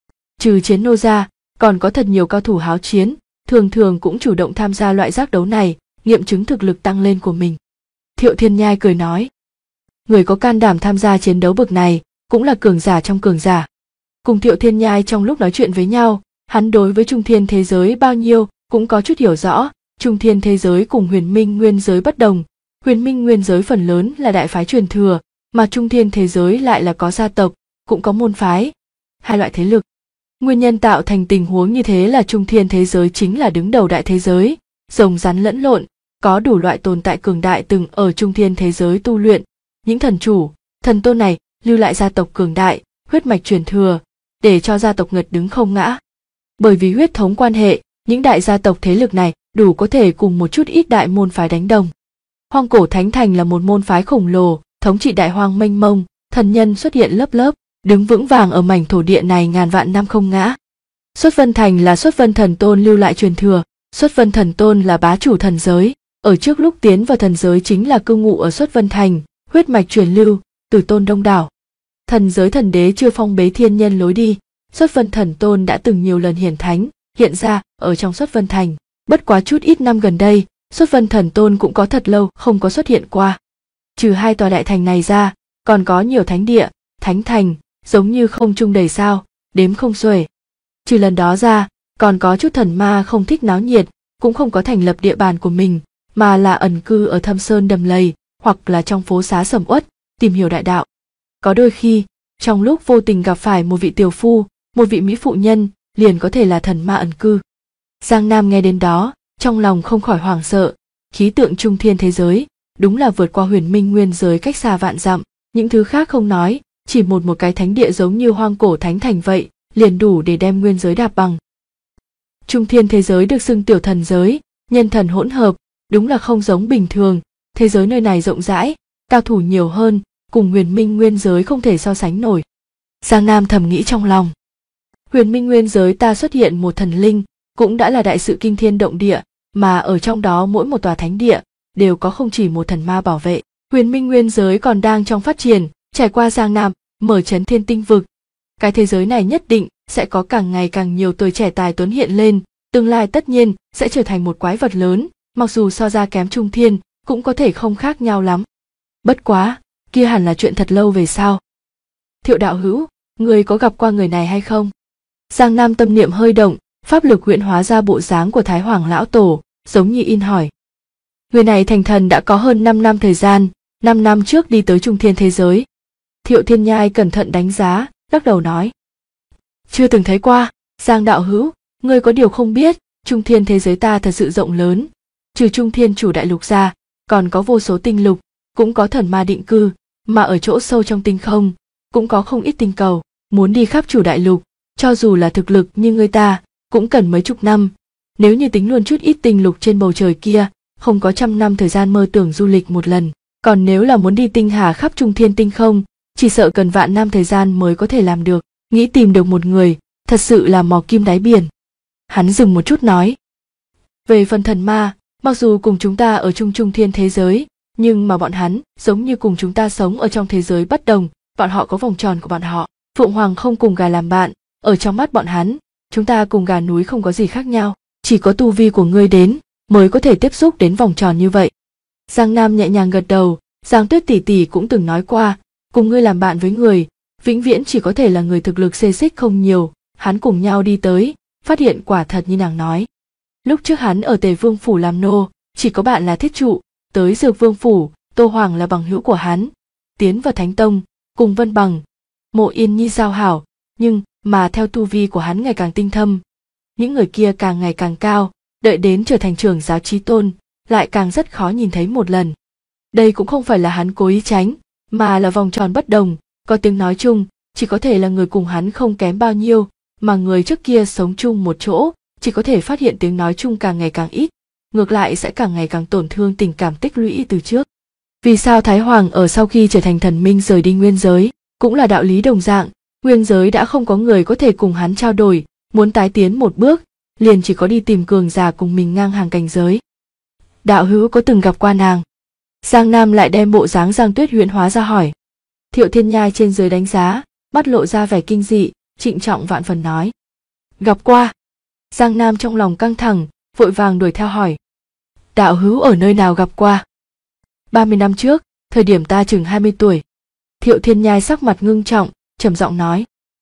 Trừ chiến nô ra, còn có thật nhiều cao thủ háo chiến, thường thường cũng chủ động tham gia loại giác đấu này, nghiệm chứng thực lực tăng lên của mình. Thiệu Thiên Nhai cười nói. Người có can đảm tham gia chiến đấu bực này, cũng là cường giả trong cường giả. Cùng Thiệu Thiên Nhai trong lúc nói chuyện với nhau, hắn đối với Trung Thiên thế giới bao nhiêu cũng có chút hiểu rõ. Trung Thiên thế giới cùng Huyền Minh nguyên giới bất đồng, Huyền Minh nguyên giới phần lớn là đại phái truyền thừa, mà Trung Thiên thế giới lại là có gia tộc, cũng có môn phái, hai loại thế lực. Nguyên nhân tạo thành tình huống như thế là Trung Thiên thế giới chính là đứng đầu đại thế giới, rồng rắn lẫn lộn, có đủ loại tồn tại cường đại từng ở Trung Thiên thế giới tu luyện, những thần chủ, thần tôn này lưu lại gia tộc cường đại, huyết mạch truyền thừa, để cho gia tộc ngật đứng không ngã. Bởi vì huyết thống quan hệ, những đại gia tộc thế lực này đủ có thể cùng một chút ít đại môn phái đánh đồng. Hoang Cổ Thánh Thành là một môn phái khổng lồ, thống trị đại hoang mênh mông, thần nhân xuất hiện lớp lớp, đứng vững vàng ở mảnh thổ địa này ngàn vạn năm không ngã. Xuất Vân Thành là Xuất Vân Thần Tôn lưu lại truyền thừa, Xuất Vân Thần Tôn là bá chủ thần giới, ở trước lúc tiến vào thần giới chính là cư ngụ ở Xuất Vân Thành, huyết mạch truyền lưu, tử tôn đông đảo. Thần giới thần đế chưa phong bế thiên nhân lối đi, Xuất Vân Thần Tôn đã từng nhiều lần hiển thánh, hiện ra ở trong Xuất Vân Thành, bất quá chút ít năm gần đây, Xuất Vân Thần Tôn cũng có thật lâu không có xuất hiện qua. Trừ 2 tòa đại thành này ra, còn có nhiều thánh địa, thánh thành, giống như không trung đầy sao, đếm không xuể. Trừ lần đó ra, còn có chút thần ma không thích náo nhiệt, cũng không có thành lập địa bàn của mình, mà là ẩn cư ở thâm sơn đầm lầy, hoặc là trong phố xá sầm uất, tìm hiểu đại đạo. Có đôi khi, trong lúc vô tình gặp phải một vị tiểu phu, một vị mỹ phụ nhân, liền có thể là thần ma ẩn cư. Giang Nam nghe đến đó, trong lòng không khỏi hoảng sợ, khí tượng Trung Thiên thế giới, đúng là vượt qua Huyền Minh nguyên giới cách xa vạn dặm, những thứ khác không nói, chỉ một cái thánh địa giống như Hoang Cổ Thánh Thành vậy, liền đủ để đem nguyên giới đạp bằng. Trung Thiên thế giới được xưng tiểu thần giới, nhân thần hỗn hợp, đúng là không giống bình thường, thế giới nơi này rộng rãi, cao thủ nhiều hơn, cùng Huyền Minh nguyên giới không thể so sánh nổi. Giang Nam thầm nghĩ trong lòng. Huyền Minh nguyên giới ta xuất hiện một thần linh, cũng đã là đại sự kinh thiên động địa, mà ở trong đó mỗi một tòa thánh địa đều có không chỉ một thần ma bảo vệ. Huyền Minh nguyên giới còn đang trong phát triển, trải qua Giang Nam, mở chấn thiên tinh vực. Cái thế giới này nhất định sẽ có càng ngày càng nhiều tuổi trẻ tài tuấn hiện lên, tương lai tất nhiên sẽ trở thành một quái vật lớn, mặc dù so ra kém Trung Thiên, cũng có thể không khác nhau lắm. Bất quá, kia hẳn là chuyện thật lâu về sau. Thiệu đạo hữu, người có gặp qua người này hay không? Giang Nam tâm niệm hơi động, pháp lực huyễn hóa ra bộ dáng của Thái Hoàng lão tổ, giống như in hỏi. Người này thành thần đã có hơn 5 năm thời gian, 5 năm trước đi tới Trung Thiên thế giới. Thiệu Thiên Nhai cẩn thận đánh giá, lắc đầu nói. Chưa từng thấy qua. Giang đạo hữu, ngươi có điều không biết, Trung Thiên thế giới ta thật sự rộng lớn. Trừ Trung Thiên chủ đại lục ra, còn có vô số tinh lục, cũng có thần ma định cư, mà ở chỗ sâu trong tinh không, cũng có không ít tinh cầu. Muốn đi khắp chủ đại lục, cho dù là thực lực như ngươi ta, cũng cần mấy chục năm. Nếu như tính luôn chút ít tinh lục trên bầu trời kia, không có 100 năm thời gian mơ tưởng du lịch một lần. Còn nếu là muốn đi tinh hà khắp Trung Thiên tinh không, chỉ sợ cần vạn năm thời gian mới có thể làm được. Nghĩ tìm được một người, thật sự là mò kim đáy biển. Hắn dừng một chút nói. Về phần thần ma, mặc dù cùng chúng ta ở Trung Thiên thế giới, nhưng mà bọn hắn giống như cùng chúng ta sống ở trong thế giới bất đồng, bọn họ có vòng tròn của bọn họ. Phượng Hoàng không cùng gà làm bạn, ở trong mắt bọn hắn, chúng ta cùng gà núi không có gì khác nhau. chỉ có tu vi của ngươi đến mới có thể tiếp xúc đến vòng tròn như vậy. Giang Nam nhẹ nhàng gật đầu, Giang Tuyết tỷ tỷ cũng từng nói qua, cùng ngươi làm bạn với người, vĩnh viễn chỉ có thể là người thực lực xê xích không nhiều. Hắn cùng nhau đi tới, phát hiện quả thật như nàng nói. Lúc trước hắn ở Tề Vương phủ làm nô, chỉ có bạn là thiết trụ, tới Dược Vương phủ, Tô Hoàng là bằng hữu của hắn, tiến vào Thánh Tông, cùng Vân Bằng, Mộ Yên Nhi giao hảo, nhưng mà theo tu vi của hắn ngày càng tinh thâm, những người kia càng ngày càng cao, đợi đến trở thành trưởng giáo chí tôn, lại càng rất khó nhìn thấy một lần. Đây cũng không phải là hắn cố ý tránh, mà là vòng tròn bất đồng, có tiếng nói chung, chỉ có thể là người cùng hắn không kém bao nhiêu, mà người trước kia sống chung một chỗ, chỉ có thể phát hiện tiếng nói chung càng ngày càng ít, ngược lại sẽ càng ngày càng tổn thương tình cảm tích lũy từ trước. Vì sao Thái Hoàng ở sau khi trở thành thần minh rời đi nguyên giới, cũng là đạo lý đồng dạng, nguyên giới đã không có người có thể cùng hắn trao đổi, muốn tái tiến một bước, liền chỉ có đi tìm cường giả cùng mình ngang hàng cảnh giới. Đạo hữu có từng gặp qua nàng? Giang Nam lại đem bộ dáng Giang Tuyết huyễn hóa ra hỏi. Thiệu Thiên Nhai trên dưới đánh giá, mắt lộ ra vẻ kinh dị, trịnh trọng vạn phần nói. Gặp qua. Giang Nam trong lòng căng thẳng, vội vàng đuổi theo hỏi. Đạo hữu ở nơi nào gặp qua? 30 năm trước, thời điểm ta chừng 20 tuổi. Thiệu Thiên Nhai sắc mặt ngưng trọng, trầm giọng nói.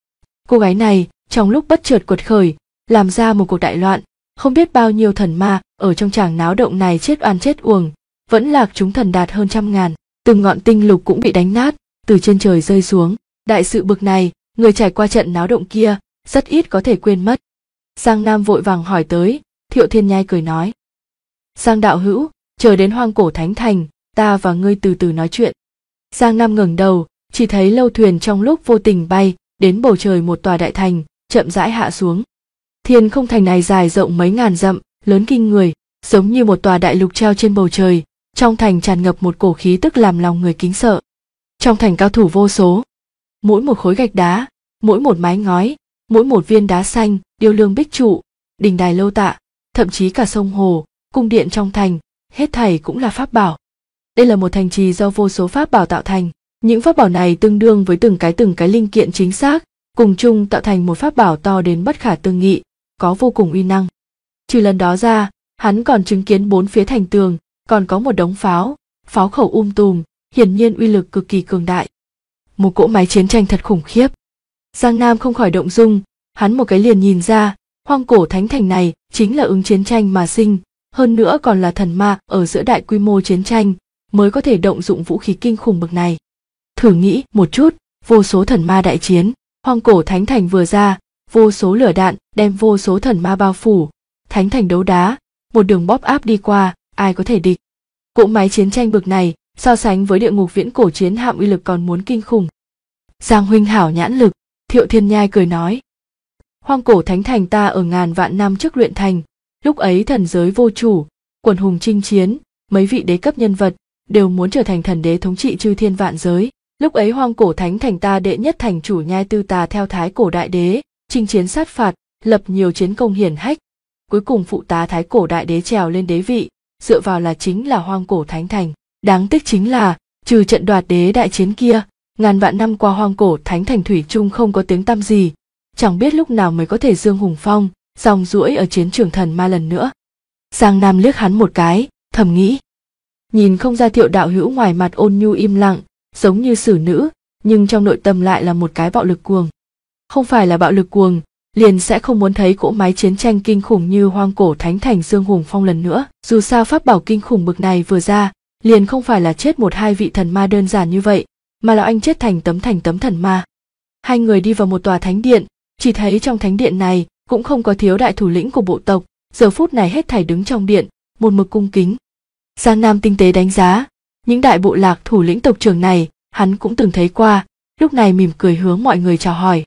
Cô gái này, trong lúc bất chợt quật khởi, làm ra một cuộc đại loạn, không biết bao nhiêu thần ma ở trong tràng náo động này chết oan chết uổng, vẫn lạc chúng thần đạt hơn 100.000, từng ngọn tinh lục cũng bị đánh nát, từ trên trời rơi xuống. Đại sự bực này, người trải qua trận náo động kia, rất ít có thể quên mất. Giang Nam vội vàng hỏi tới, Thiệu Thiên Nhai cười nói. Giang đạo hữu, chờ đến Hoang Cổ Thánh Thành, ta và ngươi từ từ nói chuyện. Giang Nam ngẩng đầu, chỉ thấy lâu thuyền trong lúc vô tình bay, đến bầu trời một tòa đại thành, chậm rãi hạ xuống. Thiên không thành này dài rộng mấy ngàn dặm, lớn kinh người, giống như một tòa đại lục treo trên bầu trời, trong thành tràn ngập một cổ khí tức làm lòng người kính sợ. Trong thành cao thủ vô số, mỗi một khối gạch đá, mỗi một mái ngói, mỗi một viên đá xanh, điêu lương bích trụ, đình đài lâu tạ, thậm chí cả sông hồ, cung điện trong thành, hết thảy cũng là pháp bảo. Đây là một thành trì do vô số pháp bảo tạo thành, những pháp bảo này tương đương với từng cái linh kiện chính xác, cùng chung tạo thành một pháp bảo to đến bất khả tư nghị, có vô cùng uy năng. Trừ lần đó ra, hắn còn chứng kiến bốn phía thành tường, còn có một đống pháo, pháo khẩu tùm, hiển nhiên uy lực cực kỳ cường đại. Một cỗ máy chiến tranh thật khủng khiếp. Giang Nam không khỏi động dung, hắn một cái liền nhìn ra, Hoang Cổ Thánh Thành này chính là ứng chiến tranh mà sinh, hơn nữa còn là thần ma ở giữa đại quy mô chiến tranh, mới có thể động dụng vũ khí kinh khủng bậc này. Thử nghĩ một chút, vô số thần ma đại chiến, Hoang Cổ Thánh Thành vừa ra, vô số lửa đạn đem vô số thần ma bao phủ, Thánh Thành đấu đá, một đường bóp áp đi qua, ai có thể địch. Cỗ máy chiến tranh bậc này, so sánh với địa ngục viễn cổ chiến hạm uy lực còn muốn kinh khủng. Giang huynh hảo nhãn lực, Thiệu Thiên Nhai cười nói. Hoang Cổ Thánh Thành ta ở ngàn vạn năm trước luyện thành, lúc ấy thần giới vô chủ, quần hùng chinh chiến, mấy vị đế cấp nhân vật đều muốn trở thành thần đế thống trị chư thiên vạn giới. Lúc ấy Hoang Cổ Thánh Thành ta đệ nhất thành chủ Nhai Tư Tà theo Thái Cổ Đại Đế, chinh chiến sát phạt, lập nhiều chiến công hiển hách. Cuối cùng phụ tá Thái Cổ Đại Đế trèo lên đế vị, dựa vào là chính là Hoang Cổ Thánh Thành. Đáng tiếc chính là, trừ trận đoạt đế đại chiến kia, ngàn vạn năm qua Hoang Cổ Thánh Thành thủy chung không có tiếng tăm gì, chẳng biết lúc nào mới có thể dương hùng phong, dòng duỗi ở chiến trường thần ma lần nữa. Giang Nam liếc hắn một cái, thầm nghĩ. Nhìn không ra Thiệu đạo hữu ngoài mặt ôn nhu im lặng, giống như xử nữ, nhưng trong nội tâm lại là một cái bạo lực cuồng. Không phải là bạo lực cuồng, liền sẽ không muốn thấy cỗ máy chiến tranh kinh khủng như Hoang Cổ Thánh Thành dương hùng phong lần nữa. Dù sao pháp bảo kinh khủng bực này vừa ra, liền không phải là chết một hai vị thần ma đơn giản như vậy, mà là anh chết thành tấm thần ma. Hai người đi vào một tòa thánh điện, chỉ thấy trong thánh điện này cũng không có thiếu đại thủ lĩnh của bộ tộc, giờ phút này hết thảy đứng trong điện, một mực cung kính. Giang Nam tinh tế đánh giá, những đại bộ lạc thủ lĩnh tộc trưởng này, hắn cũng từng thấy qua, lúc này mỉm cười hướng mọi người chào hỏi.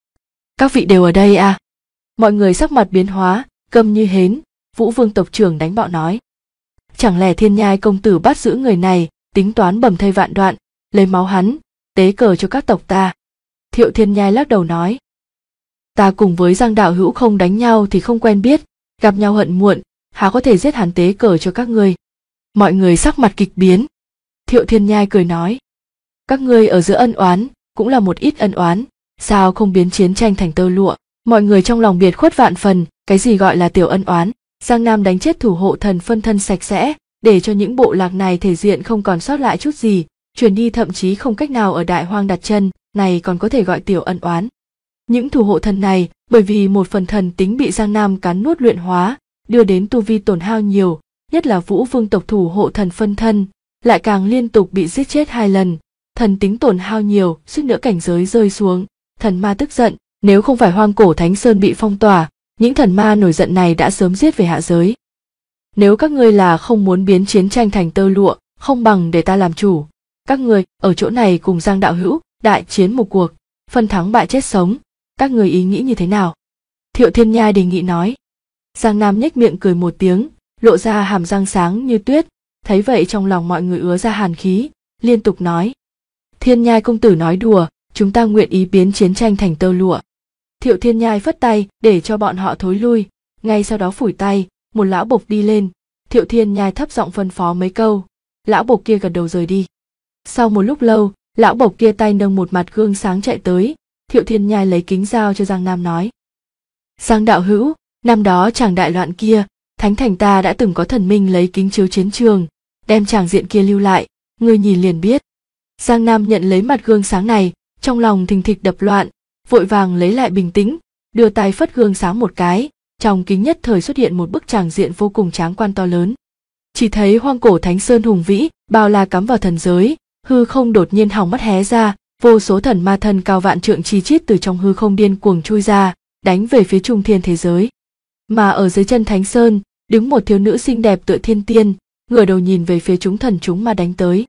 Các vị đều ở đây à? Mọi người sắc mặt biến hóa, câm như hến, Vũ Vương tộc trưởng đánh bạo nói. Chẳng lẽ Thiên Nhai công tử bắt giữ người này, tính toán bầm thây vạn đoạn, lấy máu hắn, tế cờ cho các tộc ta. Thiệu Thiên Nhai lắc đầu nói. Ta cùng với Giang đạo hữu không đánh nhau thì không quen biết, gặp nhau hận muộn, há có thể giết hắn tế cờ cho các ngươi. Mọi người sắc mặt kịch biến. Thiệu Thiên Nhai cười nói. Các ngươi ở giữa ân oán, cũng là một ít ân oán, sao không biến chiến tranh thành tơ lụa. Mọi người trong lòng biệt khuất vạn phần, cái gì gọi là tiểu ân oán. Giang Nam đánh chết thủ hộ thần phân thân sạch sẽ, để cho những bộ lạc này thể diện không còn sót lại chút gì, truyền đi thậm chí không cách nào ở Đại Hoang đặt chân, này còn có thể gọi tiểu ân oán. Những thủ hộ thần này, bởi vì một phần thần tính bị Giang Nam cắn nuốt luyện hóa, đưa đến tu vi tổn hao nhiều, nhất là Vũ Vương tộc thủ hộ thần phân thân, lại càng liên tục bị giết chết 2 lần, thần tính tổn hao nhiều, suýt nữa cảnh giới rơi xuống. Thần ma tức giận, nếu không phải Hoang Cổ Thánh Sơn bị phong tỏa, những thần ma nổi giận này đã sớm giết về hạ giới. Nếu các ngươi là không muốn biến chiến tranh thành tơ lụa, không bằng để ta làm chủ. Các ngươi ở chỗ này cùng Giang đạo hữu đại chiến một cuộc, phân thắng bại chết sống, các ngươi ý nghĩ như thế nào? Thiệu Thiên Nhai đề nghị nói. Giang Nam nhếch miệng cười một tiếng, lộ ra hàm răng sáng như tuyết, thấy vậy trong lòng mọi người ứa ra hàn khí, liên tục nói. Thiên Nhai công tử nói đùa, chúng ta nguyện ý biến chiến tranh thành tơ lụa. Thiệu Thiên Nhai phất tay để cho bọn họ thối lui, ngay sau đó phủi tay, một lão bộc đi lên, Thiệu Thiên Nhai thấp giọng phân phó mấy câu, lão bộc kia gật đầu rời đi. Sau một lúc lâu, lão bộc kia tay nâng một mặt gương sáng chạy tới, Thiệu Thiên Nhai lấy kính giao cho Giang Nam nói. Giang đạo hữu, năm đó chàng đại loạn kia, Thánh Thành ta đã từng có thần minh lấy kính chiếu chiến trường, đem tràng diện kia lưu lại, ngươi nhìn liền biết. Giang Nam nhận lấy mặt gương sáng này, trong lòng thình thịch đập loạn, vội vàng lấy lại bình tĩnh, đưa tay phất gương sáng một cái, trong kính nhất thời xuất hiện một bức tràng diện vô cùng tráng quan to lớn. Chỉ thấy Hoang Cổ Thánh Sơn hùng vĩ, bao la cắm vào thần giới, hư không đột nhiên hòng mắt hé ra, vô số thần ma thân cao vạn trượng chi chít từ trong hư không điên cuồng chui ra, đánh về phía trung thiên thế giới. Mà ở dưới chân Thánh Sơn, đứng một thiếu nữ xinh đẹp tựa thiên tiên, ngửa đầu nhìn về phía chúng thần chúng mà đánh tới.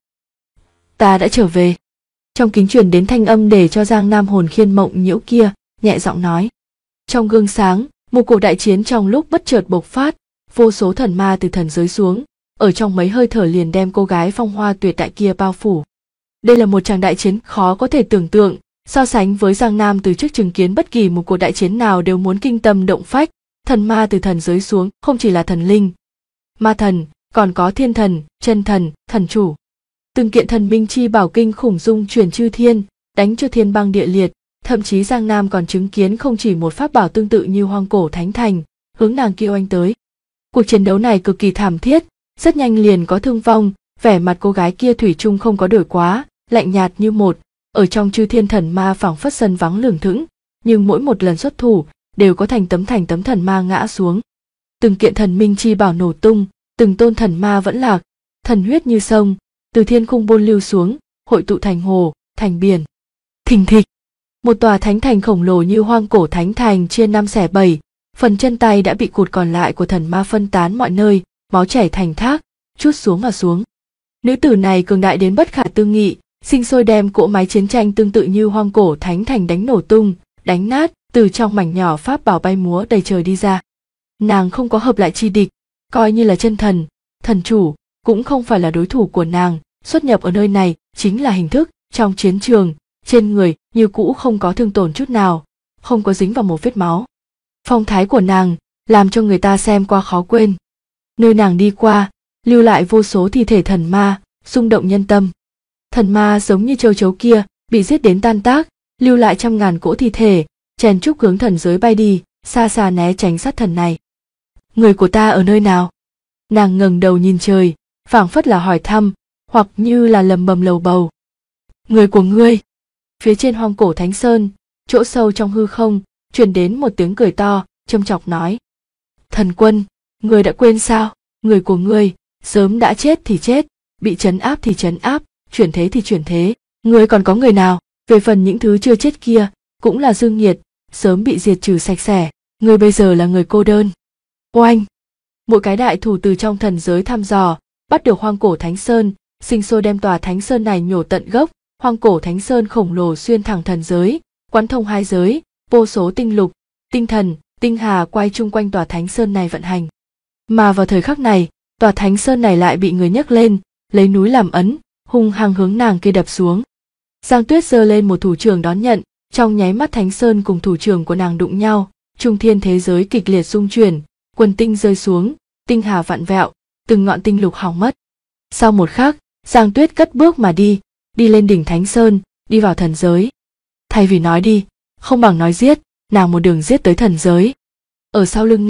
Ta đã trở về. Trong kính truyền đến thanh âm để cho Giang Nam hồn khiên mộng nhiễu kia, nhẹ giọng nói. Trong gương sáng, một cuộc đại chiến trong lúc bất chợt bộc phát, vô số thần ma từ thần giới xuống, ở trong mấy hơi thở liền đem cô gái phong hoa tuyệt đại kia bao phủ. Đây là một tràng đại chiến khó có thể tưởng tượng, so sánh với Giang Nam từ trước chứng kiến bất kỳ một cuộc đại chiến nào đều muốn kinh tâm động phách, thần ma từ thần giới xuống không chỉ là thần linh, ma thần, còn có thiên thần, chân thần, thần chủ. Từng kiện thần binh chi bảo kinh khủng dung chuyển chư thiên, đánh cho thiên băng địa liệt, thậm chí Giang Nam còn chứng kiến không chỉ một pháp bảo tương tự như Hoang Cổ Thánh Thành, hướng nàng kia oanh tới. Cuộc chiến đấu này cực kỳ thảm thiết, rất nhanh liền có thương vong, vẻ mặt cô gái kia thủy chung không có đổi quá, lạnh nhạt như một, ở trong chư thiên thần ma phảng phất sân vắng lửng thững, nhưng mỗi một lần xuất thủ, đều có thành tấm thần ma ngã xuống. Từng kiện thần minh chi bảo nổ tung, từng tôn thần ma vẫn lạc, thần huyết như sông, từ thiên khung bôn lưu xuống, hội tụ thành hồ, thành biển. Thình thịch, một tòa thánh thành khổng lồ như Hoang Cổ Thánh Thành chia 5 xẻ 7, phần chân tay đã bị cụt còn lại của thần ma phân tán mọi nơi, máu chảy thành thác, trút xuống mà xuống. Nữ tử này cường đại đến bất khả tư nghị, sinh sôi đem cỗ máy chiến tranh tương tự như Hoang Cổ Thánh Thành đánh nổ tung, đánh nát, từ trong mảnh nhỏ pháp bảo bay múa đầy trời đi ra. Nàng không có hợp lại chi địch, coi như là chân thần, thần chủ, cũng không phải là đối thủ của nàng, xuất nhập ở nơi này chính là hình thức, trong chiến trường, trên người như cũ không có thương tổn chút nào, không có dính vào một vết máu. Phong thái của nàng làm cho người ta xem qua khó quên. Nơi nàng đi qua, lưu lại vô số thi thể thần ma, rung động nhân tâm. Thần ma giống như châu chấu kia, bị giết đến tan tác, lưu lại trăm ngàn cỗ thi thể, chèn chúc hướng thần giới bay đi, xa xa né tránh sát thần này. Người của ta ở nơi nào? Nàng ngẩng đầu nhìn trời, phảng phất là hỏi thăm, hoặc như là lầm bầm lầu bầu. Người của ngươi. Phía trên Hoang Cổ Thánh Sơn, chỗ sâu trong hư không, truyền đến một tiếng cười to, châm chọc nói. Thần quân, ngươi đã quên sao? Người của ngươi, sớm đã chết thì chết, bị trấn áp thì trấn áp, chuyển thế thì chuyển thế. Ngươi còn có người nào? Về phần những thứ chưa chết kia, cũng là dương nhiệt, sớm bị diệt trừ sạch sẽ. Ngươi bây giờ là người cô đơn. Oanh! Một cái đại thủ từ trong thần giới thăm dò, bắt được Hoang Cổ Thánh Sơn, sinh sôi đem tòa Thánh Sơn này nhổ tận gốc. Hoang Cổ Thánh Sơn khổng lồ xuyên thẳng thần giới, quán thông hai giới, vô số tinh lục, tinh thần, tinh hà quay chung quanh tòa Thánh Sơn này vận hành. Mà vào thời khắc này, tòa Thánh Sơn này lại bị người nhấc lên, lấy núi làm ấn, hung hăng hướng nàng kia đập xuống. Giang Tuyết giơ lên một thủ trưởng đón nhận, trong nháy mắt Thánh Sơn cùng thủ trưởng của nàng đụng nhau, trung thiên thế giới kịch liệt rung chuyển, quần tinh rơi xuống, tinh hà vặn vẹo, từng ngọn tinh lục hỏng mất. Sau một khắc, Giang Tuyết cất bước mà đi lên đỉnh Thánh Sơn, đi vào thần giới. Thay vì nói đi, không bằng nói giết, nàng một đường giết tới thần giới. Ở sau lưng nàng,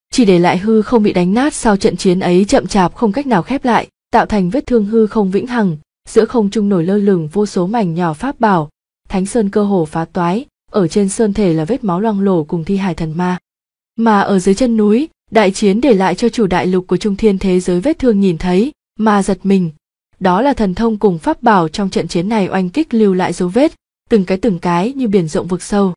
chỉ để lại hư không bị đánh nát sau trận chiến ấy chậm chạp không cách nào khép lại, tạo thành vết thương hư không vĩnh hằng. Giữa không trung nổi lơ lửng vô số mảnh nhỏ pháp bảo, Thánh Sơn cơ hồ phá toái, ở trên sơn thể là vết máu loang lổ cùng thi hài thần ma. Mà ở dưới chân núi, đại chiến để lại cho chủ đại lục của Trung Thiên thế giới vết thương nhìn thấy, mà giật mình. Đó là thần thông cùng pháp bảo trong trận chiến này oanh kích lưu lại dấu vết, từng cái như biển rộng vực sâu.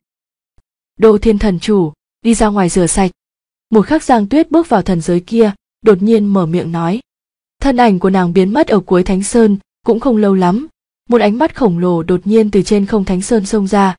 Đô Thiên Thần Chủ, đi ra ngoài rửa sạch. Một khắc Giang Tuyết bước vào thần giới kia, đột nhiên mở miệng nói. Thân ảnh của nàng biến mất ở cuối Thánh Sơn, cũng không lâu lắm, một ánh mắt khổng lồ đột nhiên từ trên không Thánh Sơn xông ra,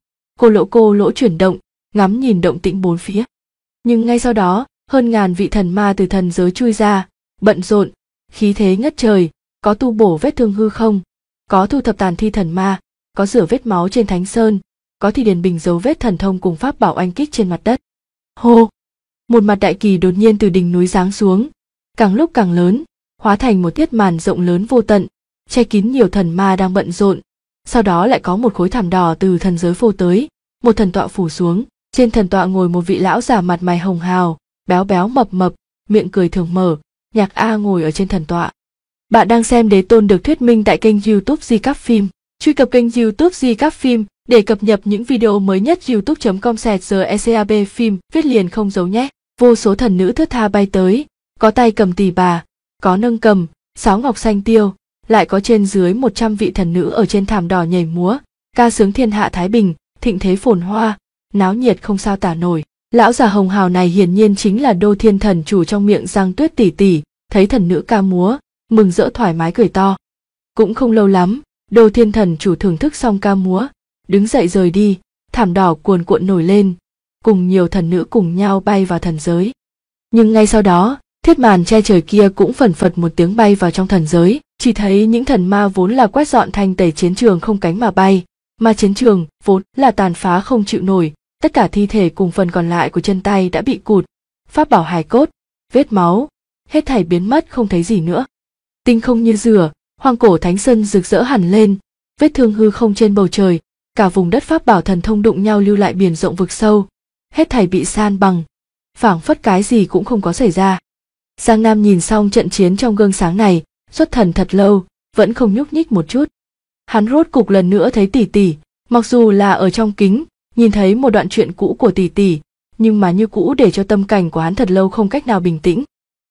cô lỗ chuyển động, ngắm nhìn động tĩnh bốn phía. Nhưng ngay sau đó, hơn ngàn vị thần ma từ thần giới chui ra, bận rộn, khí thế ngất trời, có tu bổ vết thương hư không, có thu thập tàn thi thần ma, có rửa vết máu trên Thánh Sơn, có thì điền bình dấu vết thần thông cùng pháp bảo oanh kích trên mặt đất. Hô! Một mặt đại kỳ đột nhiên từ đỉnh núi giáng xuống, càng lúc càng lớn, hóa thành một thiết màn rộng lớn vô tận, che kín nhiều thần ma đang bận rộn. Sau đó lại có một khối thảm đỏ từ thần giới phô tới, một thần tọa phủ xuống, trên thần tọa ngồi một vị lão già mặt mày hồng hào, béo béo mập mập, miệng cười thường mở, Nhạc A ngồi ở trên thần tọa. Bạn đang xem Đế Tôn được thuyết minh tại kênh YouTube Di Các Phim. Truy cập kênh YouTube Di Các Phim để cập nhật những video mới nhất. youtube.com/GECAB phim viết liền không giấu nhé. Vô số thần nữ thướt tha bay tới, có tay cầm tỳ bà, có nâng cầm, sáo ngọc xanh tiêu, lại có trên dưới 100 vị thần nữ ở trên thảm đỏ nhảy múa, ca sướng thiên hạ thái bình, thịnh thế phồn hoa, náo nhiệt không sao tả nổi. Lão già hồng hào này hiển nhiên chính là Đô Thiên Thần Chủ trong miệng Giang Tuyết tỷ tỷ, thấy thần nữ ca múa, mừng rỡ thoải mái cười to. Cũng không lâu lắm, Đô Thiên Thần Chủ thưởng thức xong ca múa, đứng dậy rời đi, thảm đỏ cuồn cuộn nổi lên, cùng nhiều thần nữ cùng nhau bay vào thần giới. Nhưng ngay sau đó, thiết màn che trời kia cũng phần phật một tiếng bay vào trong thần giới, chỉ thấy những thần ma vốn là quét dọn thanh tẩy chiến trường không cánh mà bay, mà chiến trường vốn là tàn phá không chịu nổi, tất cả thi thể cùng phần còn lại của chân tay đã bị cụt, pháp bảo hài cốt, vết máu, hết thảy biến mất không thấy gì nữa. Tinh không như rửa, hoang cổ Thánh Sơn rực rỡ hẳn lên, vết thương hư không trên bầu trời, cả vùng đất pháp bảo thần thông đụng nhau lưu lại biển rộng vực sâu, hết thảy bị san bằng, phảng phất cái gì cũng không có xảy ra. Giang Nam nhìn xong trận chiến trong gương sáng này, xuất thần thật lâu, vẫn không nhúc nhích một chút. Hắn rốt cục lần nữa thấy tỷ tỷ, mặc dù là ở trong kính, nhìn thấy một đoạn chuyện cũ của tỷ tỷ, nhưng mà như cũ để cho tâm cảnh của hắn thật lâu không cách nào bình tĩnh.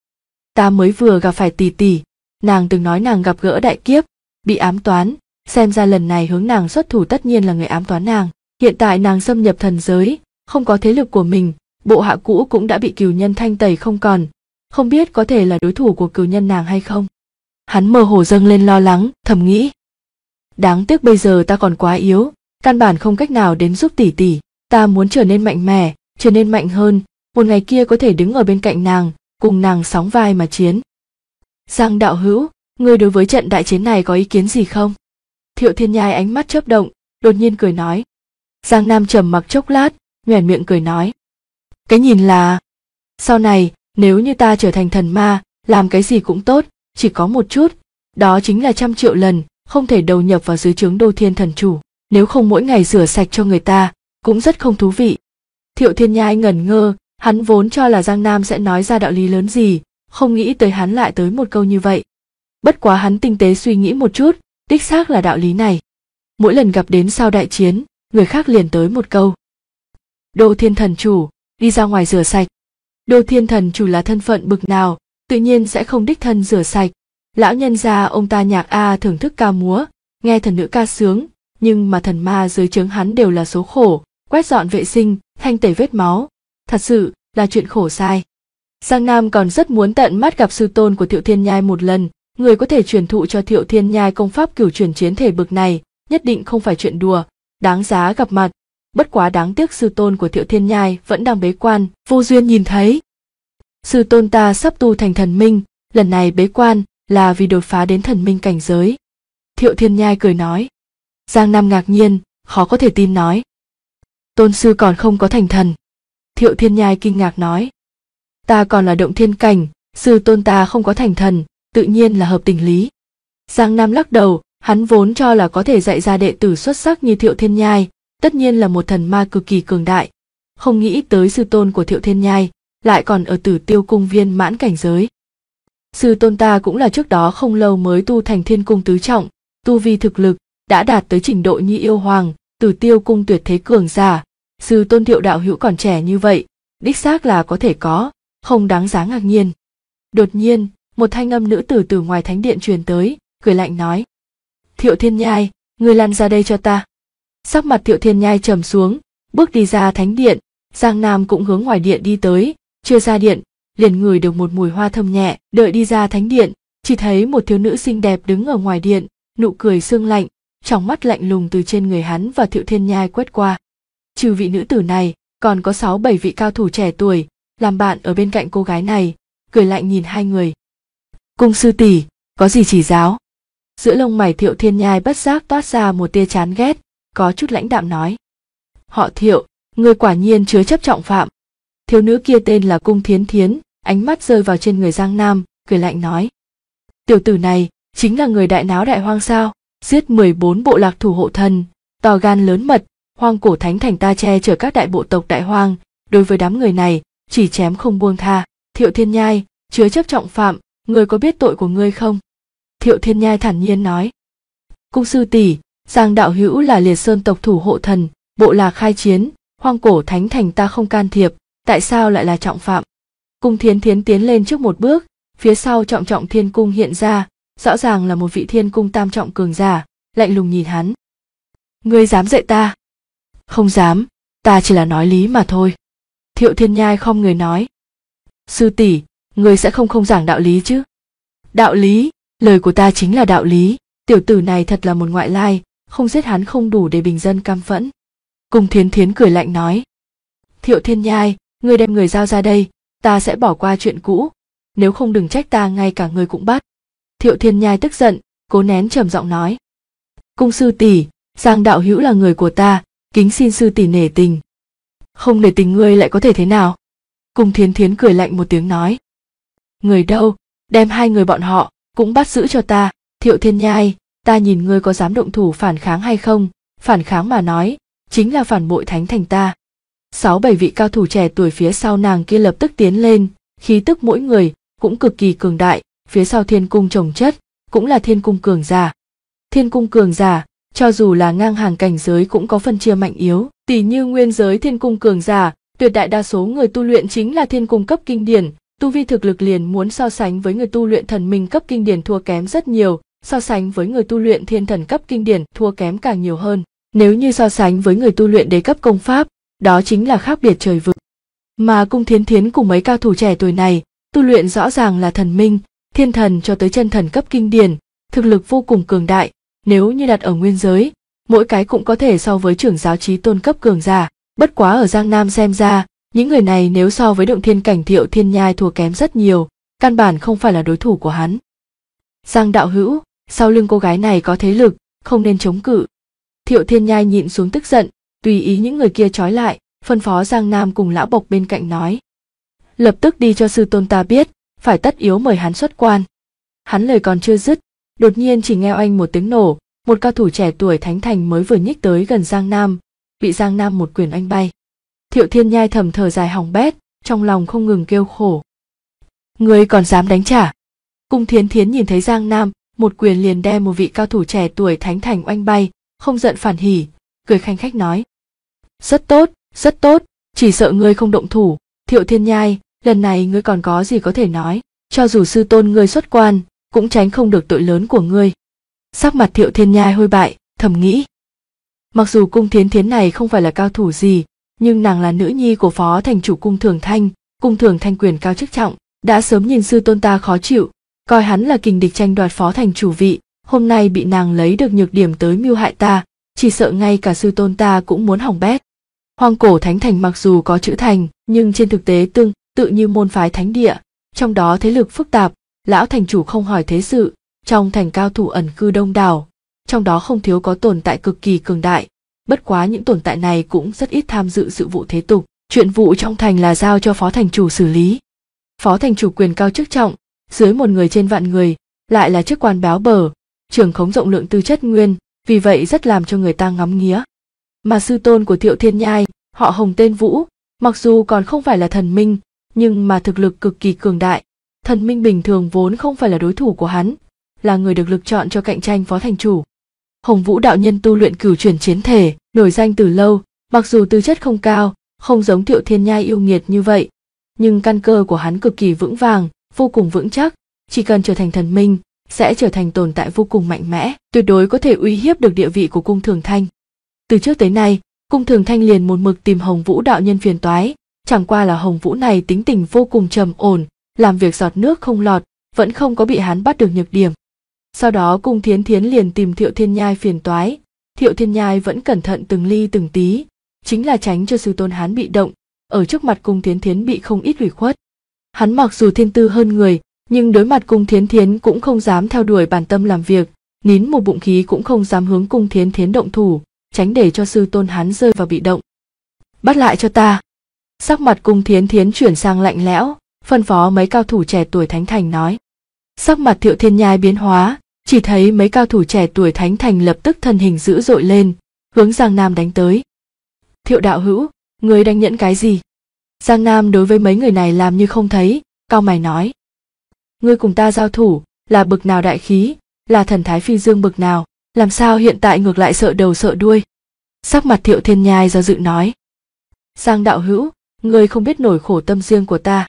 Ta mới vừa gặp phải tỷ tỷ, nàng từng nói nàng gặp gỡ đại kiếp, bị ám toán, xem ra lần này hướng nàng xuất thủ tất nhiên là người ám toán nàng. Hiện tại nàng xâm nhập thần giới, không có thế lực của mình, bộ hạ cũ cũng đã bị cừu nhân thanh tẩy không còn, không biết có thể là đối thủ của cừu nhân nàng hay không. Hắn mơ hồ dâng lên lo lắng, thầm nghĩ. Đáng tiếc bây giờ ta còn quá yếu, căn bản không cách nào đến giúp tỷ tỷ, ta muốn trở nên mạnh mẽ, trở nên mạnh hơn, một ngày kia có thể đứng ở bên cạnh nàng, cùng nàng sóng vai mà chiến. Giang đạo hữu, ngươi đối với trận đại chiến này có ý kiến gì không? Thiệu Thiên Nhai ánh mắt chớp động, đột nhiên cười nói. Giang Nam trầm mặc chốc lát, nhoẻn miệng cười nói. Cái nhìn là, sau này, nếu như ta trở thành thần ma, làm cái gì cũng tốt, chỉ có một chút, đó chính là 100 triệu lần, không thể đầu nhập vào dưới trướng Đô Thiên Thần Chủ, nếu không mỗi ngày rửa sạch cho người ta, cũng rất không thú vị. Thiệu Thiên Nhai ngẩn ngơ, hắn vốn cho là Giang Nam sẽ nói ra đạo lý lớn gì, không nghĩ tới hắn lại tới một câu như vậy. Bất quá hắn tinh tế suy nghĩ một chút, đích xác là đạo lý này. Mỗi lần gặp đến sau đại chiến, người khác liền tới một câu. Đô Thiên Thần Chủ, đi ra ngoài rửa sạch. Đô Thiên Thần Chủ là thân phận bực nào, tự nhiên sẽ không đích thân rửa sạch. Lão nhân gia ông ta Nhạc A thưởng thức ca múa, nghe thần nữ ca sướng, nhưng mà thần ma dưới trướng hắn đều là số khổ, quét dọn vệ sinh, thanh tẩy vết máu, thật sự là chuyện khổ sai. Giang Nam còn rất muốn tận mắt gặp sư tôn của Thiệu Thiên Nhai một lần, người có thể truyền thụ cho Thiệu Thiên Nhai công pháp cửu chuyển chiến thể bực này, nhất định không phải chuyện đùa, đáng giá gặp mặt. Bất quá đáng tiếc sư tôn của Thiệu Thiên Nhai vẫn đang bế quan, vô duyên nhìn thấy. Sư tôn ta sắp tu thành thần minh, lần này bế quan là vì đột phá đến thần minh cảnh giới. Thiệu Thiên Nhai cười nói. Giang Nam ngạc nhiên, khó có thể tin nói. Tôn sư còn không có thành thần. Thiệu Thiên Nhai kinh ngạc nói. Ta còn là động thiên cảnh, sư tôn ta không có thành thần, tự nhiên là hợp tình lý. Giang Nam lắc đầu, hắn vốn cho là có thể dạy ra đệ tử xuất sắc như Thiệu Thiên Nhai, tất nhiên là một thần ma cực kỳ cường đại. Không nghĩ tới sư tôn của Thiệu Thiên Nhai, lại còn ở Tử Tiêu cung viên mãn cảnh giới. Sư tôn ta cũng là trước đó không lâu mới tu thành Thiên cung tứ trọng, tu vi thực lực đã đạt tới trình độ như yêu hoàng, Tử Tiêu cung tuyệt thế cường giả. Sư tôn Thiệu đạo hữu còn trẻ như vậy, đích xác là có thể có, không đáng giá ngạc nhiên. Đột nhiên, một thanh âm nữ tử từ ngoài thánh điện truyền tới, cười lạnh nói: Thiệu Thiên Nhai, ngươi lăn ra đây cho ta. Sắc mặt Thiệu Thiên Nhai trầm xuống, bước đi ra thánh điện. Giang Nam cũng hướng ngoài điện đi tới, chưa ra điện liền ngửi được một mùi hoa thơm nhẹ. Đợi đi ra thánh điện, chỉ thấy một thiếu nữ xinh đẹp đứng ở ngoài điện, nụ cười sương lạnh, trong mắt lạnh lùng từ trên người hắn và Thiệu Thiên Nhai quét qua. Trừ vị nữ tử này, còn có 6-7 vị cao thủ trẻ tuổi làm bạn ở bên cạnh cô gái này, cười lạnh nhìn hai người. Cung sư tỷ, có gì chỉ giáo? Giữa lông mày Thiệu Thiên Nhai bất giác toát ra một tia chán ghét, có chút lãnh đạm nói: Họ Thiệu, ngươi quả nhiên chứa chấp trọng phạm. Thiếu nữ kia tên là Cung Thiến Thiến, ánh mắt rơi vào trên người Giang Nam, cười lạnh nói: Tiểu tử này chính là người đại náo đại hoang sao? Giết 14 bộ lạc thủ hộ thần, to gan lớn mật, hoang cổ thánh thành ta che chở các đại bộ tộc đại hoang, đối với đám người này chỉ chém không buông tha. Thiệu Thiên Nhai, chứa chấp trọng phạm, ngươi có biết tội của ngươi không? Thiệu Thiên Nhai thản nhiên nói: Cung sư tỷ, Giang đạo hữu là Liệt Sơn tộc thủ hộ thần, bộ lạc khai chiến, hoang cổ thánh thành ta không can thiệp, tại sao lại là trọng phạm? Cung Thiến Thiến tiến lên trước một bước, phía sau trọng trọng thiên cung hiện ra, rõ ràng là một vị thiên cung tam trọng cường giả, lạnh lùng nhìn hắn. Ngươi dám dạy ta? Không dám, ta chỉ là nói lý mà thôi. Thiệu Thiên Nhai khom người nói: Sư tỷ, ngươi sẽ không giảng đạo lý chứ? Đạo lý, lời của ta chính là đạo lý. Tiểu tử này thật là một ngoại lai, không giết hắn không đủ để bình dân cam phẫn. Cung Thiến Thiến cười lạnh nói: Thiệu Thiên Nhai, ngươi đem người giao ra đây, ta sẽ bỏ qua chuyện cũ, nếu không đừng trách ta ngay cả ngươi cũng bắt. Thiệu Thiên Nhai tức giận, cố nén trầm giọng nói: Cung sư tỷ, Giang đạo hữu là người của ta, kính xin sư tỷ nể tình. Không nể tình ngươi lại có thể thế nào? Cung Thiến Thiến cười lạnh một tiếng nói: Người đâu, đem hai người bọn họ cũng bắt giữ cho ta. Thiệu Thiên Nhai, ta nhìn ngươi có dám động thủ phản kháng hay không? Phản kháng mà nói, chính là phản bội thánh thành ta. 6-7 vị cao thủ trẻ tuổi phía sau nàng kia lập tức tiến lên, khí tức mỗi người cũng cực kỳ cường đại. Phía sau thiên cung chồng chất cũng là thiên cung cường giả. Thiên cung cường giả, cho dù là ngang hàng cảnh giới cũng có phân chia mạnh yếu. Tỷ như nguyên giới thiên cung cường giả, tuyệt đại đa số người tu luyện chính là thiên cung cấp kinh điển, tu vi thực lực liền muốn so sánh với người tu luyện thần minh cấp kinh điển thua kém rất nhiều, so sánh với người tu luyện thiên thần cấp kinh điển thua kém càng nhiều hơn. Nếu như so sánh với người tu luyện đế cấp công pháp, đó chính là khác biệt trời vực. Mà Cung Thiến Thiến cùng mấy cao thủ trẻ tuổi này, tu luyện rõ ràng là thần minh, thiên thần cho tới chân thần cấp kinh điển, thực lực vô cùng cường đại, nếu như đặt ở nguyên giới, mỗi cái cũng có thể so với trưởng giáo chí tôn cấp cường giả. Bất quá ở Giang Nam xem ra, những người này nếu so với động thiên cảnh Thiệu Thiên Nhai thua kém rất nhiều, căn bản không phải là đối thủ của hắn. Giang đạo hữu, sau lưng cô gái này có thế lực, không nên chống cự. Thiệu Thiên Nhai nhịn xuống tức giận, tùy ý những người kia trói lại, phân phó Giang Nam cùng lão bộc bên cạnh nói: Lập tức đi cho sư tôn ta biết, phải tất yếu mời hắn xuất quan. Hắn lời còn chưa dứt, đột nhiên chỉ nghe oanh một tiếng nổ, một cao thủ trẻ tuổi thánh thành mới vừa nhích tới gần Giang Nam, bị Giang Nam một quyền oanh bay. Thiệu Thiên Nhai thầm thở dài hỏng bét, trong lòng không ngừng kêu khổ. Ngươi còn dám đánh trả? Cung Thiến Thiến nhìn thấy Giang Nam, một quyền liền đem một vị cao thủ trẻ tuổi thánh thành oanh bay, không giận phản hỉ, cười khanh khách nói: rất tốt, chỉ sợ ngươi không động thủ. Thiệu Thiên Nhai, lần này ngươi còn có gì có thể nói, cho dù sư tôn ngươi xuất quan, cũng tránh không được tội lớn của ngươi. Sắc mặt Thiệu Thiên Nhai hôi bại, thầm nghĩ. Mặc dù Cung Thiến Thiến này không phải là cao thủ gì, nhưng nàng là nữ nhi của phó thành chủ Cung Thường Thanh quyền cao chức trọng, đã sớm nhìn sư tôn ta khó chịu, coi hắn là kình địch tranh đoạt phó thành chủ vị, hôm nay bị nàng lấy được nhược điểm tới mưu hại ta, chỉ sợ ngay cả sư tôn ta cũng muốn hỏng bét. Hoang cổ thánh thành mặc dù có chữ thành, nhưng trên thực tế tương tự như môn phái thánh địa, trong đó thế lực phức tạp, lão thành chủ không hỏi thế sự, trong thành cao thủ ẩn cư đông đảo, trong đó không thiếu có tồn tại cực kỳ cường đại, bất quá những tồn tại này cũng rất ít tham dự sự vụ thế tục, chuyện vụ trong thành là giao cho phó thành chủ xử lý. Phó thành chủ quyền cao chức trọng, dưới một người trên vạn người, lại là chức quan béo bở, trưởng khống rộng lượng tư chất nguyên, vì vậy rất làm cho người ta ngắm nghía. Mà sư tôn của Thiệu Thiên Nhai, họ Hồng tên Vũ, mặc dù còn không phải là thần minh, nhưng mà thực lực cực kỳ cường đại. Thần minh bình thường vốn không phải là đối thủ của hắn, là người được lực chọn cho cạnh tranh phó thành chủ. Hồng Vũ đạo nhân tu luyện cửu chuyển chiến thể, nổi danh từ lâu, mặc dù tư chất không cao, không giống Thiệu Thiên Nhai yêu nghiệt như vậy, nhưng căn cơ của hắn cực kỳ vững vàng, vô cùng vững chắc, chỉ cần trở thành thần minh, sẽ trở thành tồn tại vô cùng mạnh mẽ, tuyệt đối có thể uy hiếp được địa vị của cung Thường Thanh. Từ trước tới nay, cung Thường Thanh liền một mực tìm Hồng Vũ đạo nhân phiền toái, chẳng qua là Hồng Vũ này tính tình vô cùng trầm ổn, làm việc giọt nước không lọt, vẫn không có bị hắn bắt được nhược điểm. Sau đó cung Thiến Thiến liền tìm Thiệu Thiên Nhai phiền toái, Thiệu Thiên Nhai vẫn cẩn thận từng ly từng tí, chính là tránh cho sư tôn hắn bị động, ở trước mặt cung Thiến Thiến bị không ít ủy khuất. Hắn mặc dù thiên tư hơn người, nhưng đối mặt cung Thiến Thiến cũng không dám theo đuổi bản tâm làm việc, nín một bụng khí cũng không dám hướng cung Thiến Thiến động thủ, tránh để cho sư tôn hắn rơi vào bị động. Bắt lại cho ta. Sắc mặt cung Thiến Thiến chuyển sang lạnh lẽo, phân phó mấy cao thủ trẻ tuổi Thánh Thành nói. Sắc mặt Thiệu Thiên Nhai biến hóa, chỉ thấy mấy cao thủ trẻ tuổi Thánh Thành lập tức thân hình dữ dội lên, hướng Giang Nam đánh tới. Thiệu đạo hữu, ngươi đang nhẫn cái gì? Giang Nam đối với mấy người này làm như không thấy, cau mày nói. Ngươi cùng ta giao thủ, là bực nào đại khí, là thần thái phi dương bực nào, làm sao hiện tại ngược lại sợ đầu sợ đuôi? Sắc mặt Thiệu Thiên Nhai do dự nói. Giang đạo hữu, ngươi không biết nỗi khổ tâm riêng của ta.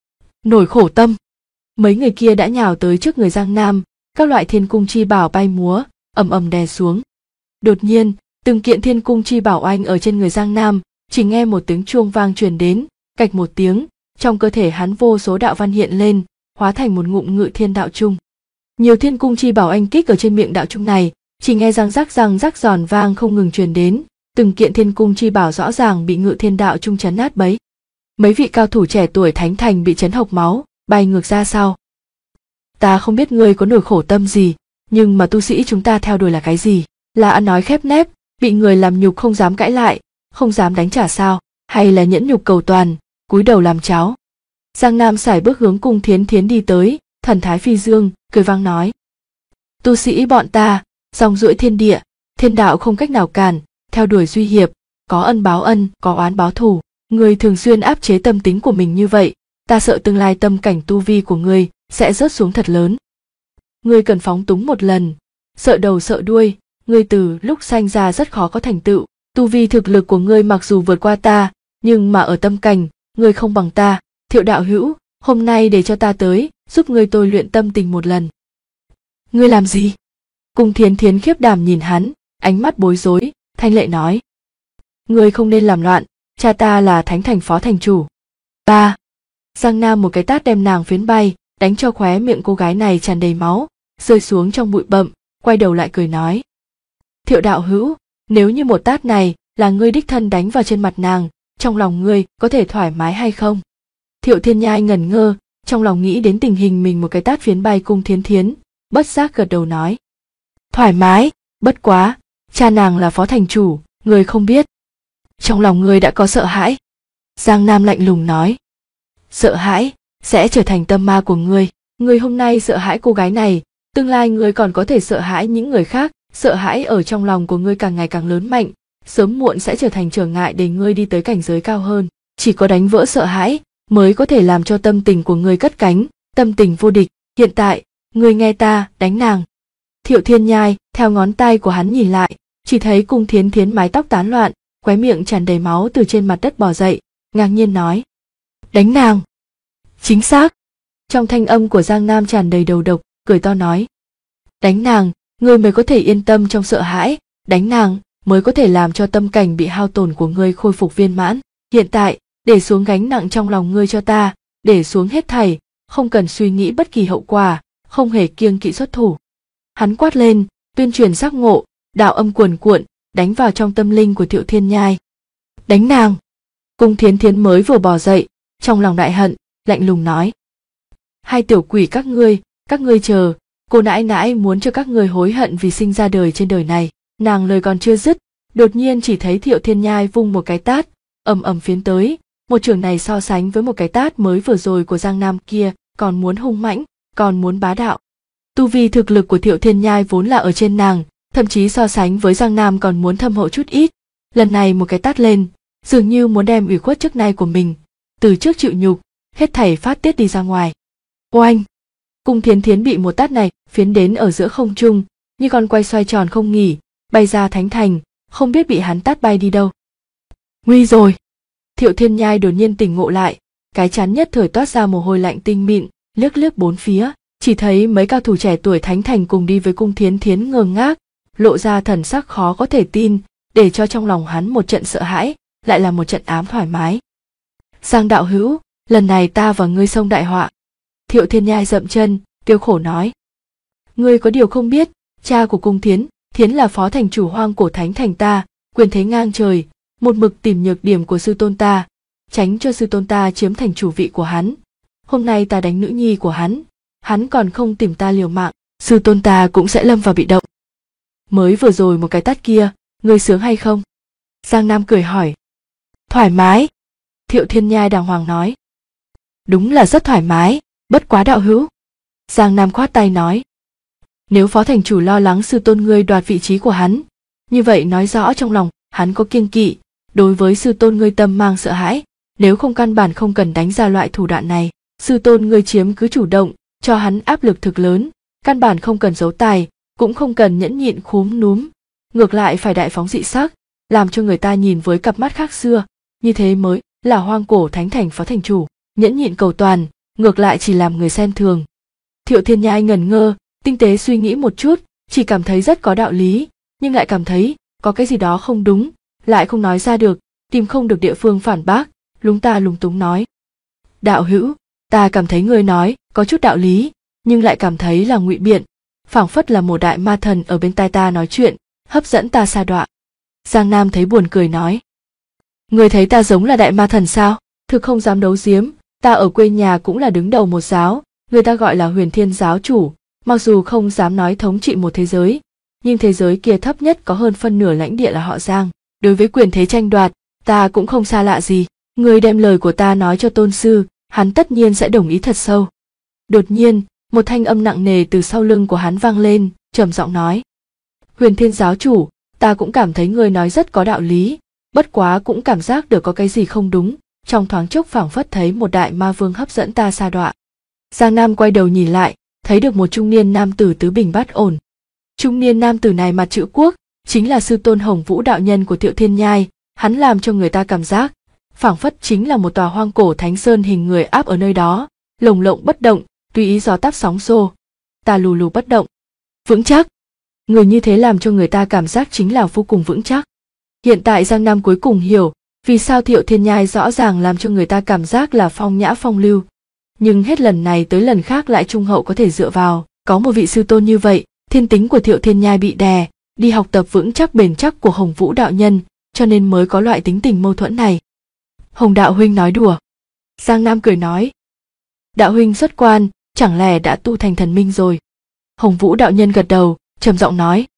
Nỗi khổ tâm? Mấy người kia đã nhào tới trước người Giang Nam, các loại thiên cung chi bảo bay múa, ầm ầm đè xuống. Đột nhiên, từng kiện thiên cung chi bảo oanh ở trên người Giang Nam, chỉ nghe một tiếng chuông vang truyền đến, cạch một tiếng, trong cơ thể hắn vô số đạo văn hiện lên, hóa thành một ngụm ngự thiên đạo trung. Nhiều thiên cung chi bảo oanh kích ở trên miệng đạo trung này, chỉ nghe răng rắc giòn vang không ngừng truyền đến, từng kiện thiên cung chi bảo rõ ràng bị ngự thiên đạo trung chấn nát bấy. Mấy vị cao thủ trẻ tuổi Thánh Thành bị chấn hộc máu, bay ngược ra sau. Ta không biết ngươi có nỗi khổ tâm gì, nhưng mà tu sĩ chúng ta theo đuổi là cái gì? Là ăn nói khép nép, bị người làm nhục không dám cãi lại, không dám đánh trả sao? Hay là nhẫn nhục cầu toàn, cúi đầu làm cháo? Giang Nam sải bước hướng cung Thiến Thiến đi tới, thần thái phi dương, cười vang nói. Tu sĩ bọn ta, dòng dõi thiên địa, thiên đạo không cách nào cản, theo đuổi duy hiệp, có ân báo ân, có oán báo thù. Ngươi thường xuyên áp chế tâm tính của mình như vậy, ta sợ tương lai tâm cảnh tu vi của ngươi sẽ rớt xuống thật lớn. Ngươi cần phóng túng một lần, sợ đầu sợ đuôi, ngươi từ lúc sanh ra rất khó có thành tựu, tu vi thực lực của ngươi mặc dù vượt qua ta, nhưng mà ở tâm cảnh, ngươi không bằng ta. Thiệu đạo hữu, hôm nay để cho ta tới, giúp ngươi tôi luyện tâm tình một lần. Ngươi làm gì? Cung Thiến Thiến khiếp đảm nhìn hắn, ánh mắt bối rối, thanh lệ nói. Ngươi không nên làm loạn, cha ta là Thánh Thành phó thành chủ. Ba. Giang Nam một cái tát đem nàng phiến bay, đánh cho khóe miệng cô gái này tràn đầy máu, rơi xuống trong bụi bậm, quay đầu lại cười nói. Thiệu đạo hữu, nếu như một tát này là ngươi đích thân đánh vào trên mặt nàng, trong lòng ngươi có thể thoải mái hay không? Thiệu Thiên Nhai ngẩn ngơ, trong lòng nghĩ đến tình hình mình một cái tát phiến bay cung Thiến Thiến, bất giác gật đầu nói. Thoải mái, bất quá, cha nàng là phó thành chủ, ngươi không biết. Trong lòng ngươi đã có sợ hãi. Giang Nam lạnh lùng nói. Sợ hãi, sẽ trở thành tâm ma của ngươi. Ngươi hôm nay sợ hãi cô gái này, tương lai ngươi còn có thể sợ hãi những người khác, sợ hãi ở trong lòng của ngươi càng ngày càng lớn mạnh, sớm muộn sẽ trở thành trở ngại để ngươi đi tới cảnh giới cao hơn. Chỉ có đánh vỡ sợ hãi, mới có thể làm cho tâm tình của ngươi cất cánh, tâm tình vô địch. Hiện tại, ngươi nghe ta, đánh nàng. Thiệu Thiên Nhai, theo ngón tay của hắn nhìn lại, chỉ thấy cung Thiến Thiến mái tóc tán loạn, khóe miệng tràn đầy máu từ trên mặt đất bò dậy, ngạc nhiên nói. Đánh nàng. Chính xác. Trong thanh âm của Giang Nam tràn đầy đầu độc, cười to nói. Đánh nàng, ngươi mới có thể yên tâm trong sợ hãi, đánh nàng mới có thể làm cho tâm cảnh bị hao tổn của ngươi khôi phục viên mãn. Hiện tại, để xuống gánh nặng trong lòng ngươi cho ta, để xuống hết thảy, không cần suy nghĩ bất kỳ hậu quả, không hề kiêng kỵ xuất thủ. Hắn quát lên, tuyên truyền giác ngộ, đạo âm cuồn cuộn, đánh vào trong tâm linh của Thiệu Thiên Nhai. Đánh nàng. Cung Thiến Thiến mới vừa bò dậy, trong lòng đại hận, lạnh lùng nói. Hai tiểu quỷ các ngươi chờ, cô nãi nãi muốn cho các ngươi hối hận vì sinh ra đời trên đời này. Nàng lời còn chưa dứt, đột nhiên chỉ thấy Thiệu Thiên Nhai vung một cái tát, ầm ầm phiến tới, một chưởng này so sánh với một cái tát mới vừa rồi của Giang Nam kia, còn muốn hung mãnh, còn muốn bá đạo. Tu vi thực lực của Thiệu Thiên Nhai vốn là ở trên nàng, thậm chí so sánh với Giang Nam còn muốn thâm hậu chút ít. Lần này một cái tát lên, dường như muốn đem ủy khuất trước nay của mình, từ trước chịu nhục, hết thảy phát tiết đi ra ngoài. Oanh! Cung Thiến Thiến bị một tát này phiến đến ở giữa không trung, như con quay xoay tròn không nghỉ, bay ra thánh thành, không biết bị hắn tát bay đi đâu. Nguy rồi! Thiệu Thiên Nhai đột nhiên tỉnh ngộ lại, cái trán nhất thời toát ra mồ hôi lạnh tinh mịn, liếc liếc bốn phía, chỉ thấy mấy cao thủ trẻ tuổi thánh thành cùng đi với Cung Thiến Thiến ngơ ngác, lộ ra thần sắc khó có thể tin, để cho trong lòng hắn một trận sợ hãi, lại là một trận ám thoải mái. Giang đạo hữu, lần này ta và ngươi xông đại họa. Thiệu Thiên Nhai dậm chân, kêu khổ nói. Ngươi có điều không biết, cha của Cung Thiến Thiến là phó thành chủ Hoang Cổ Thánh Thành ta, quyền thế ngang trời, một mực tìm nhược điểm của sư tôn ta, tránh cho sư tôn ta chiếm thành chủ vị của hắn. Hôm nay ta đánh nữ nhi của hắn còn không tìm ta liều mạng, sư tôn ta cũng sẽ lâm vào bị động. Mới vừa rồi một cái tát kia, ngươi sướng hay không? Giang Nam cười hỏi. Thoải mái. Thiệu Thiên Nhai đàng hoàng nói. Đúng là rất thoải mái, bất quá đạo hữu. Giang Nam khoát tay nói. Nếu phó thành chủ lo lắng sư tôn ngươi đoạt vị trí của hắn, như vậy nói rõ trong lòng hắn có kiêng kỵ, đối với sư tôn ngươi tâm mang sợ hãi, nếu không căn bản không cần đánh ra loại thủ đoạn này, sư tôn ngươi chiếm cứ chủ động, cho hắn áp lực thực lớn, căn bản không cần giấu tài, cũng không cần nhẫn nhịn khúm núm, ngược lại phải đại phóng dị sắc, làm cho người ta nhìn với cặp mắt khác xưa, như thế mới là Hoang Cổ Thánh Thành phó thành chủ, nhẫn nhịn cầu toàn, ngược lại chỉ làm người xem thường. Thiệu Thiên Nhai ngẩn ngơ, tinh tế suy nghĩ một chút, chỉ cảm thấy rất có đạo lý, nhưng lại cảm thấy có cái gì đó không đúng, lại không nói ra được, tìm không được địa phương phản bác, lúng ta lúng túng nói. Đạo hữu, ta cảm thấy ngươi nói có chút đạo lý, nhưng lại cảm thấy là ngụy biện, phảng phất là một đại ma thần ở bên tai ta nói chuyện, hấp dẫn ta sa đọa. Giang Nam thấy buồn cười nói. Ngươi thấy ta giống là đại ma thần sao? Thực không dám đấu giếm, ta ở quê nhà cũng là đứng đầu một giáo, người ta gọi là Huyền Thiên giáo chủ, mặc dù không dám nói thống trị một thế giới, nhưng thế giới kia thấp nhất có hơn phân nửa lãnh địa là họ Giang. Đối với quyền thế tranh đoạt, ta cũng không xa lạ gì. Ngươi đem lời của ta nói cho tôn sư, hắn tất nhiên sẽ đồng ý thật sâu. Đột nhiên, một thanh âm nặng nề từ sau lưng của hắn vang lên, trầm giọng nói. Huyền Thiên giáo chủ, ta cũng cảm thấy ngươi nói rất có đạo lý, bất quá cũng cảm giác được có cái gì không đúng, trong thoáng chốc phảng phất thấy một đại ma vương hấp dẫn ta sa đọa. Giang Nam quay đầu nhìn lại, thấy được một trung niên nam tử tứ bình bát ổn. Trung niên nam tử này mặt chữ quốc, chính là sư tôn Hồng Vũ đạo nhân của Thiệu Thiên Nhai, hắn làm cho người ta cảm giác phảng phất chính là một tòa hoang cổ thánh sơn hình người áp ở nơi đó, lồng lộng bất động, tùy ý gió táp sóng xô, ta lù lù bất động, vững chắc. Người như thế làm cho người ta cảm giác chính là vô cùng vững chắc. Hiện tại Giang Nam cuối cùng hiểu vì sao Thiệu Thiên Nhai rõ ràng làm cho người ta cảm giác là phong nhã phong lưu, nhưng hết lần này tới lần khác lại trung hậu có thể dựa vào, có một vị sư tôn như vậy, thiên tính của Thiệu Thiên Nhai bị đè, đi học tập vững chắc bền chắc của Hồng Vũ đạo nhân, cho nên mới có loại tính tình mâu thuẫn này. Hồng đạo huynh nói đùa. Giang Nam cười nói. Đạo huynh xuất quan, chẳng lẽ đã tu thành thần minh rồi? Hồng Vũ đạo nhân gật đầu, trầm giọng nói.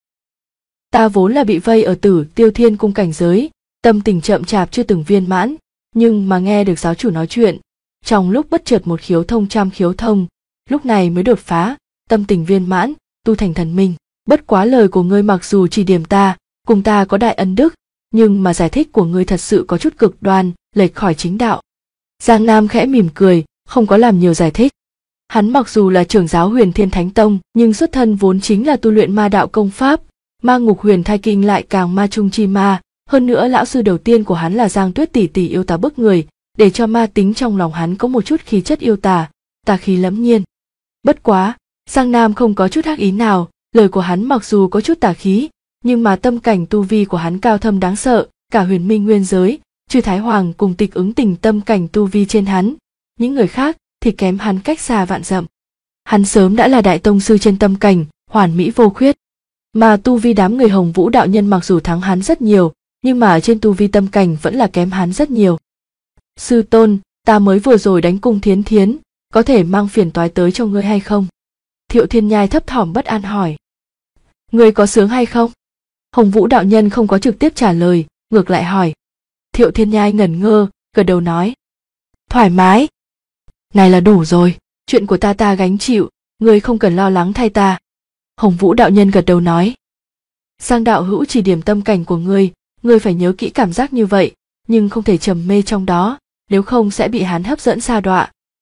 Ta vốn là bị vây ở Tử Tiêu Thiên cung cảnh giới, tâm tình chậm chạp chưa từng viên mãn, nhưng mà nghe được giáo chủ nói chuyện, trong lúc bất chợt một khiếu thông trăm khiếu thông, lúc này mới đột phá, tâm tình viên mãn, tu thành thần minh. Bất quá lời của ngươi mặc dù chỉ điểm ta, cùng ta có đại ân đức, nhưng mà giải thích của ngươi thật sự có chút cực đoan, lệch khỏi chính đạo. Giang Nam khẽ mỉm cười, không có làm nhiều giải thích. Hắn mặc dù là trưởng giáo Huyền Thiên Thánh Tông, nhưng xuất thân vốn chính là tu luyện ma đạo công pháp, ma ngục huyền thai kinh lại càng ma trung chi ma, hơn nữa lão sư đầu tiên của hắn là Giang Tuyết tỷ tỷ yêu tà bức người, để cho ma tính trong lòng hắn có một chút khí chất yêu tà, tà khí lẫm nhiên. Bất quá, Giang Nam không có chút ác ý nào, lời của hắn mặc dù có chút tà khí, nhưng mà tâm cảnh tu vi của hắn cao thâm đáng sợ, cả huyền minh nguyên giới, trừ Thái Hoàng cùng Tịch Ứng Tình tâm cảnh tu vi trên hắn, những người khác thì kém hắn cách xa vạn dặm. Hắn sớm đã là đại tông sư trên tâm cảnh, hoàn mỹ vô khuyết. Mà tu vi đám người Hồng Vũ đạo nhân mặc dù thắng hắn rất nhiều, nhưng mà trên tu vi tâm cảnh vẫn là kém hắn rất nhiều. Sư tôn, ta mới vừa rồi đánh Cung Thiến Thiến, có thể mang phiền toái tới cho ngươi hay không? Thiệu Thiên Nhai thấp thỏm bất an hỏi. Ngươi có sướng hay không? Hồng Vũ đạo nhân không có trực tiếp trả lời, ngược lại hỏi. Thiệu Thiên Nhai ngẩn ngơ, gật đầu nói. Thoải mái. Này là đủ rồi, chuyện của ta gánh chịu, ngươi không cần lo lắng thay ta. Hồng Vũ đạo nhân gật đầu nói. Giang đạo hữu chỉ điểm tâm cảnh của ngươi phải nhớ kỹ cảm giác như vậy, nhưng không thể trầm mê trong đó, nếu không sẽ bị hắn hấp dẫn sa đọa,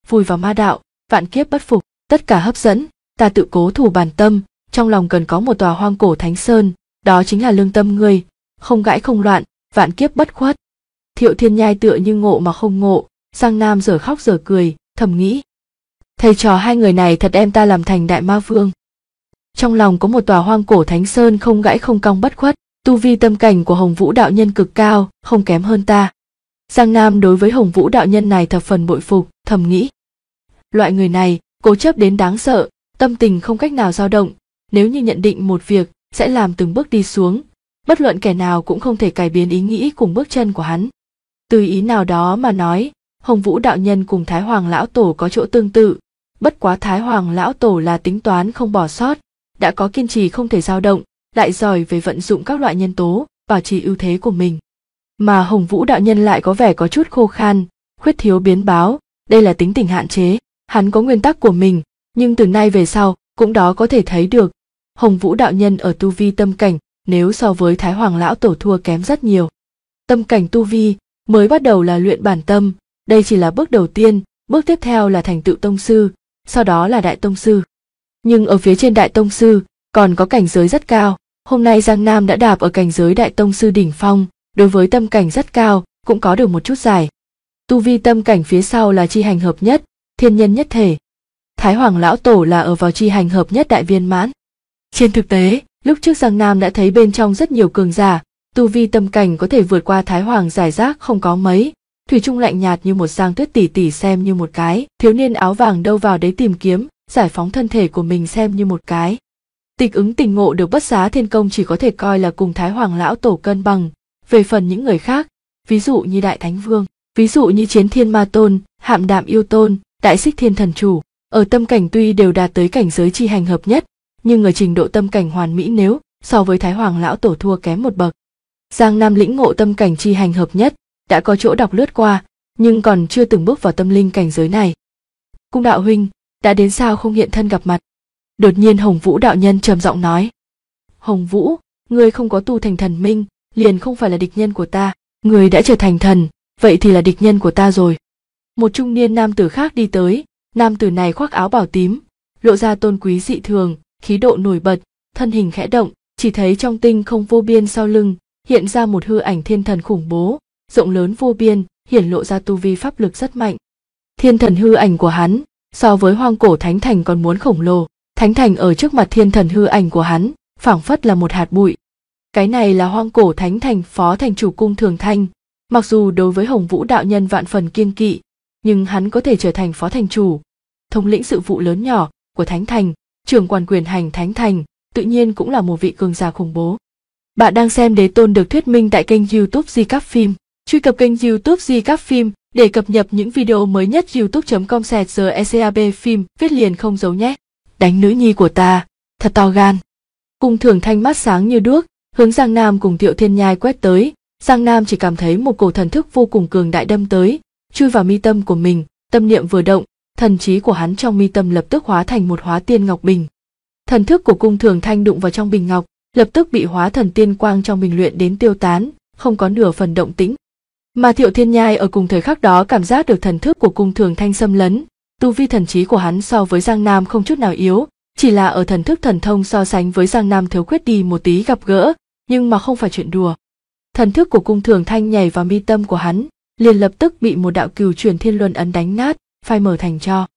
vùi vào ma đạo, vạn kiếp bất phục, tất cả hấp dẫn, ta tự cố thủ bản tâm, trong lòng cần có một tòa hoang cổ thánh sơn, đó chính là lương tâm ngươi, không gãi không loạn, vạn kiếp bất khuất. Thiệu Thiên Nhai tựa như ngộ mà không ngộ, Giang Nam dở khóc dở cười, thầm nghĩ. Thầy trò hai người này thật đem ta làm thành đại ma vương. Trong lòng có một tòa hoang cổ thánh sơn không gãy không cong bất khuất, tu vi tâm cảnh của Hồng Vũ đạo nhân cực cao, không kém hơn ta. Giang Nam đối với Hồng Vũ đạo nhân này thập phần bội phục, thầm nghĩ. Loại người này, cố chấp đến đáng sợ, tâm tình không cách nào dao động, nếu như nhận định một việc, sẽ làm từng bước đi xuống, bất luận kẻ nào cũng không thể cải biến ý nghĩ cùng bước chân của hắn. Từ ý nào đó mà nói, Hồng Vũ đạo nhân cùng Thái Hoàng lão tổ có chỗ tương tự, bất quá Thái Hoàng lão tổ là tính toán không bỏ sót, đã có kiên trì không thể dao động, lại giỏi về vận dụng các loại nhân tố, bảo trì ưu thế của mình. Mà Hồng Vũ đạo nhân lại có vẻ có chút khô khan, khuyết thiếu biến báo, đây là tính tình hạn chế, hắn có nguyên tắc của mình, nhưng từ nay về sau, cũng đó có thể thấy được, Hồng Vũ đạo nhân ở tu vi tâm cảnh, nếu so với Thái Hoàng lão tổ thua kém rất nhiều. Tâm cảnh tu vi, mới bắt đầu là luyện bản tâm, đây chỉ là bước đầu tiên, bước tiếp theo là thành tựu tông sư, sau đó là đại tông sư. Nhưng ở phía trên đại tông sư, còn có cảnh giới rất cao, hôm nay Giang Nam đã đạp ở cảnh giới đại tông sư đỉnh phong, đối với tâm cảnh rất cao, cũng có được một chút giải. Tu vi tâm cảnh phía sau là chi hành hợp nhất, thiên nhân nhất thể. Thái Hoàng lão tổ là ở vào chi hành hợp nhất đại viên mãn. Trên thực tế, lúc trước Giang Nam đã thấy bên trong rất nhiều cường giả, tu vi tâm cảnh có thể vượt qua Thái Hoàng giải rác không có mấy, thủy chung lạnh nhạt như một Giang Tuyết tỷ tỷ xem như một cái, thiếu niên áo vàng đâu vào đấy tìm kiếm, giải phóng thân thể của mình xem như một cái. Tịch ứng tình ngộ được Bất Xá Thiên Công chỉ có thể coi là cùng Thái Hoàng lão tổ cân bằng, về phần những người khác, ví dụ như Đại Thánh Vương, ví dụ như Chiến Thiên Ma Tôn, Hạm Đạm Yêu Tôn, Đại Xích Thiên Thần Chủ, ở tâm cảnh tuy đều đạt tới cảnh giới chi hành hợp nhất, nhưng ở trình độ tâm cảnh hoàn mỹ nếu so với Thái Hoàng lão tổ thua kém một bậc. Giang Nam lĩnh ngộ tâm cảnh chi hành hợp nhất, đã có chỗ đọc lướt qua, nhưng còn chưa từng bước vào tâm linh cảnh giới này. Cung đạo huynh, đã đến sao không hiện thân gặp mặt? Đột nhiên Hồng Vũ đạo nhân trầm giọng nói. Hồng Vũ, ngươi không có tu thành thần minh, liền không phải là địch nhân của ta, ngươi đã trở thành thần, vậy thì là địch nhân của ta rồi. Một trung niên nam tử khác đi tới, nam tử này khoác áo bào tím, lộ ra tôn quý dị thường, khí độ nổi bật, thân hình khẽ động, chỉ thấy trong tinh không vô biên sau lưng, hiện ra một hư ảnh thiên thần khủng bố, rộng lớn vô biên, hiển lộ ra tu vi pháp lực rất mạnh. Thiên thần hư ảnh của hắn, so với hoang cổ thánh thành còn muốn khổng lồ, thánh thành ở trước mặt thiên thần hư ảnh của hắn, phảng phất là một hạt bụi. Cái này là hoang cổ thánh thành phó thành chủ Cung Thường Thanh, mặc dù đối với Hồng Vũ đạo nhân vạn phần kiêng kỵ, nhưng hắn có thể trở thành phó thành chủ, thống lĩnh sự vụ lớn nhỏ của thánh thành, trưởng quản quyền hành thánh thành, tự nhiên cũng là một vị cường giả khủng bố. Bạn đang xem Đế Tôn được thuyết minh tại kênh YouTube Di Cáp Phim. Truy cập kênh YouTube Di Cáp Phim để cập nhật những video mới nhất. youtube.com/GECAB phim viết liền không giấu nhé. Đánh nữ nhi của ta, thật to gan. Cung Thường Thanh mắt sáng như đuốc, hướng Giang Nam cùng Thiệu Thiên Nhai quét tới. Giang Nam chỉ cảm thấy một cổ thần thức vô cùng cường đại đâm tới, chui vào mi tâm của mình, tâm niệm vừa động, thần trí của hắn trong mi tâm lập tức hóa thành một hóa tiên ngọc bình. Thần thức của Cung Thường Thanh đụng vào trong bình ngọc, lập tức bị hóa thần tiên quang trong bình luyện đến tiêu tán, không có nửa phần động tĩnh. Mà Thiệu Thiên Nhai ở cùng thời khắc đó cảm giác được thần thức của Cung Thường Thanh xâm lấn, tu vi thần trí của hắn so với Giang Nam không chút nào yếu, chỉ là ở thần thức thần thông so sánh với Giang Nam thiếu khuyết đi một tí gặp gỡ, nhưng mà không phải chuyện đùa. Thần thức của Cung Thường Thanh nhảy vào mi tâm của hắn, liền lập tức bị một đạo cửu chuyển thiên luân ấn đánh nát, phai mở thành tro.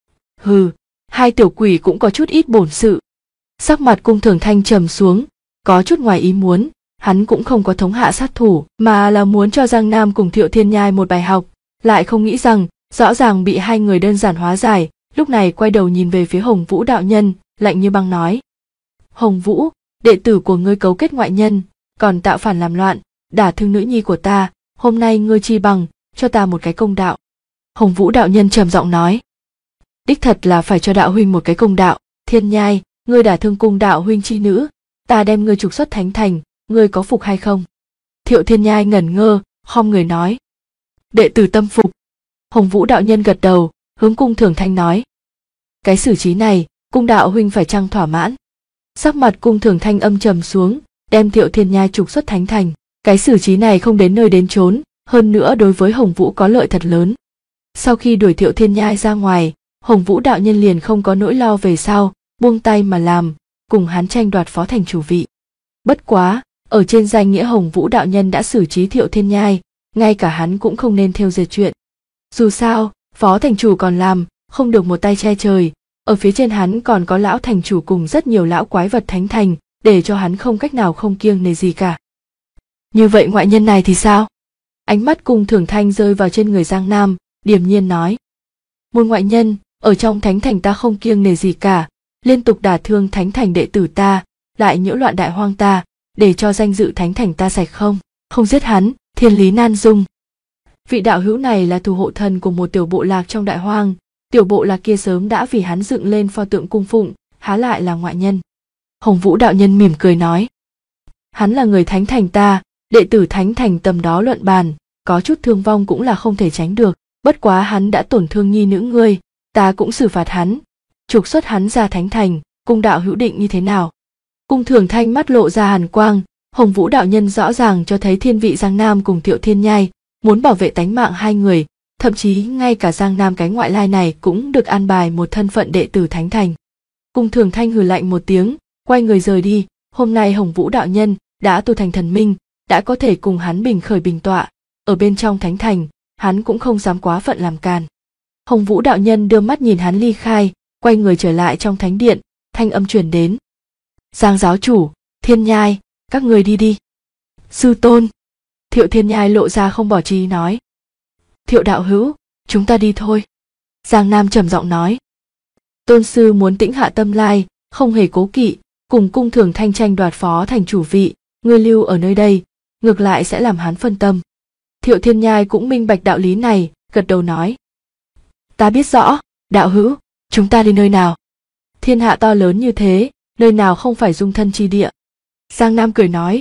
Hừ, hai tiểu quỷ cũng có chút ít bổn sự. Sắc mặt Cung Thường Thanh trầm xuống, có chút ngoài ý muốn, hắn cũng không có thống hạ sát thủ, mà là muốn cho Giang Nam cùng Thiệu Thiên Nhai một bài học, lại không nghĩ rằng, rõ ràng bị hai người đơn giản hóa giải, lúc này quay đầu nhìn về phía Hồng Vũ đạo nhân, lạnh như băng nói. Hồng Vũ, đệ tử của ngươi cấu kết ngoại nhân, còn tạo phản làm loạn, đả thương nữ nhi của ta, hôm nay ngươi chi bằng, cho ta một cái công đạo. Hồng Vũ đạo nhân trầm giọng nói. Đích thật là phải cho đạo huynh một cái công đạo, Thiên Nhai, ngươi đả thương cung đạo huynh chi nữ, ta đem ngươi trục xuất thánh thành, ngươi có phục hay không? Thiệu Thiên Nhai ngẩn ngơ, khom người nói. Đệ tử tâm phục. Hồng Vũ đạo nhân gật đầu, hướng Cung Thường Thanh nói. Cái xử trí này, cung đạo huynh phải chăng thỏa mãn? Sắc mặt Cung Thường Thanh âm trầm xuống, đem Thiệu Thiên Nhai trục xuất thánh thành. Cái xử trí này không đến nơi đến chốn, hơn nữa đối với Hồng Vũ có lợi thật lớn. Sau khi đuổi Thiệu Thiên Nhai ra ngoài, Hồng Vũ đạo nhân liền không có nỗi lo về sau, buông tay mà làm, cùng hắn tranh đoạt phó thành chủ vị. Bất quá, ở trên danh nghĩa Hồng Vũ đạo nhân đã xử trí Thiệu Thiên Nhai, ngay cả hắn cũng không nên thêu dệt chuyện. Dù sao, phó thành chủ còn làm, không được một tay che trời, ở phía trên hắn còn có lão thành chủ cùng rất nhiều lão quái vật thánh thành, để cho hắn không cách nào không kiêng nể gì cả. Như vậy ngoại nhân này thì sao? Ánh mắt Cung Thường Thanh rơi vào trên người Giang Nam, điềm nhiên nói. Một ngoại nhân, ở trong thánh thành ta không kiêng nể gì cả, liên tục đả thương thánh thành đệ tử ta, lại nhiễu loạn đại hoang ta, để cho danh dự thánh thành ta sạch không giết hắn, thiên lý nan dung. Vị đạo hữu này là thủ hộ thần của một tiểu bộ lạc trong đại hoang, tiểu bộ lạc kia sớm đã vì hắn dựng lên pho tượng cung phụng, há lại là ngoại nhân. Hồng Vũ đạo nhân mỉm cười nói. Hắn là người thánh thành ta, đệ tử thánh thành tầm đó luận bàn, có chút thương vong cũng là không thể tránh được, bất quá hắn đã tổn thương nhi nữ ngươi, ta cũng xử phạt hắn, trục xuất hắn ra thánh thành, Cung đạo hữu định như thế nào? Cung Thường Thanh mắt lộ ra hàn quang, Hồng Vũ đạo nhân rõ ràng cho thấy thiên vị Giang Nam cùng Thiệu Thiên Nhai, muốn bảo vệ tánh mạng hai người, thậm chí ngay cả Giang Nam cái ngoại lai này cũng được an bài một thân phận đệ tử thánh thành. Cung Thường Thanh hừ lạnh một tiếng, quay người rời đi. Hôm nay Hồng Vũ đạo nhân đã tu thành thần minh, đã có thể cùng hắn bình khởi bình tọa, ở bên trong thánh thành, hắn cũng không dám quá phận làm càn. Hồng Vũ đạo nhân đưa mắt nhìn hắn ly khai, quay người trở lại trong thánh điện, thanh âm truyền đến. Giang giáo chủ, Thiên Nhai, các người đi đi. Sư tôn. Thiệu Thiên Nhai lộ ra không bỏ trí nói. Thiệu đạo hữu, chúng ta đi thôi. Giang Nam trầm giọng nói. Tôn sư muốn tĩnh hạ tâm lai, không hề cố kỵ, cùng Cung Thường Thanh tranh đoạt phó thành chủ vị, ngươi lưu ở nơi đây, ngược lại sẽ làm hắn phân tâm. Thiệu Thiên Nhai cũng minh bạch đạo lý này, gật đầu nói. Ta biết rõ, đạo hữu, chúng ta đi nơi nào? Thiên hạ to lớn như thế, nơi nào không phải dung thân chi địa? Giang Nam cười nói.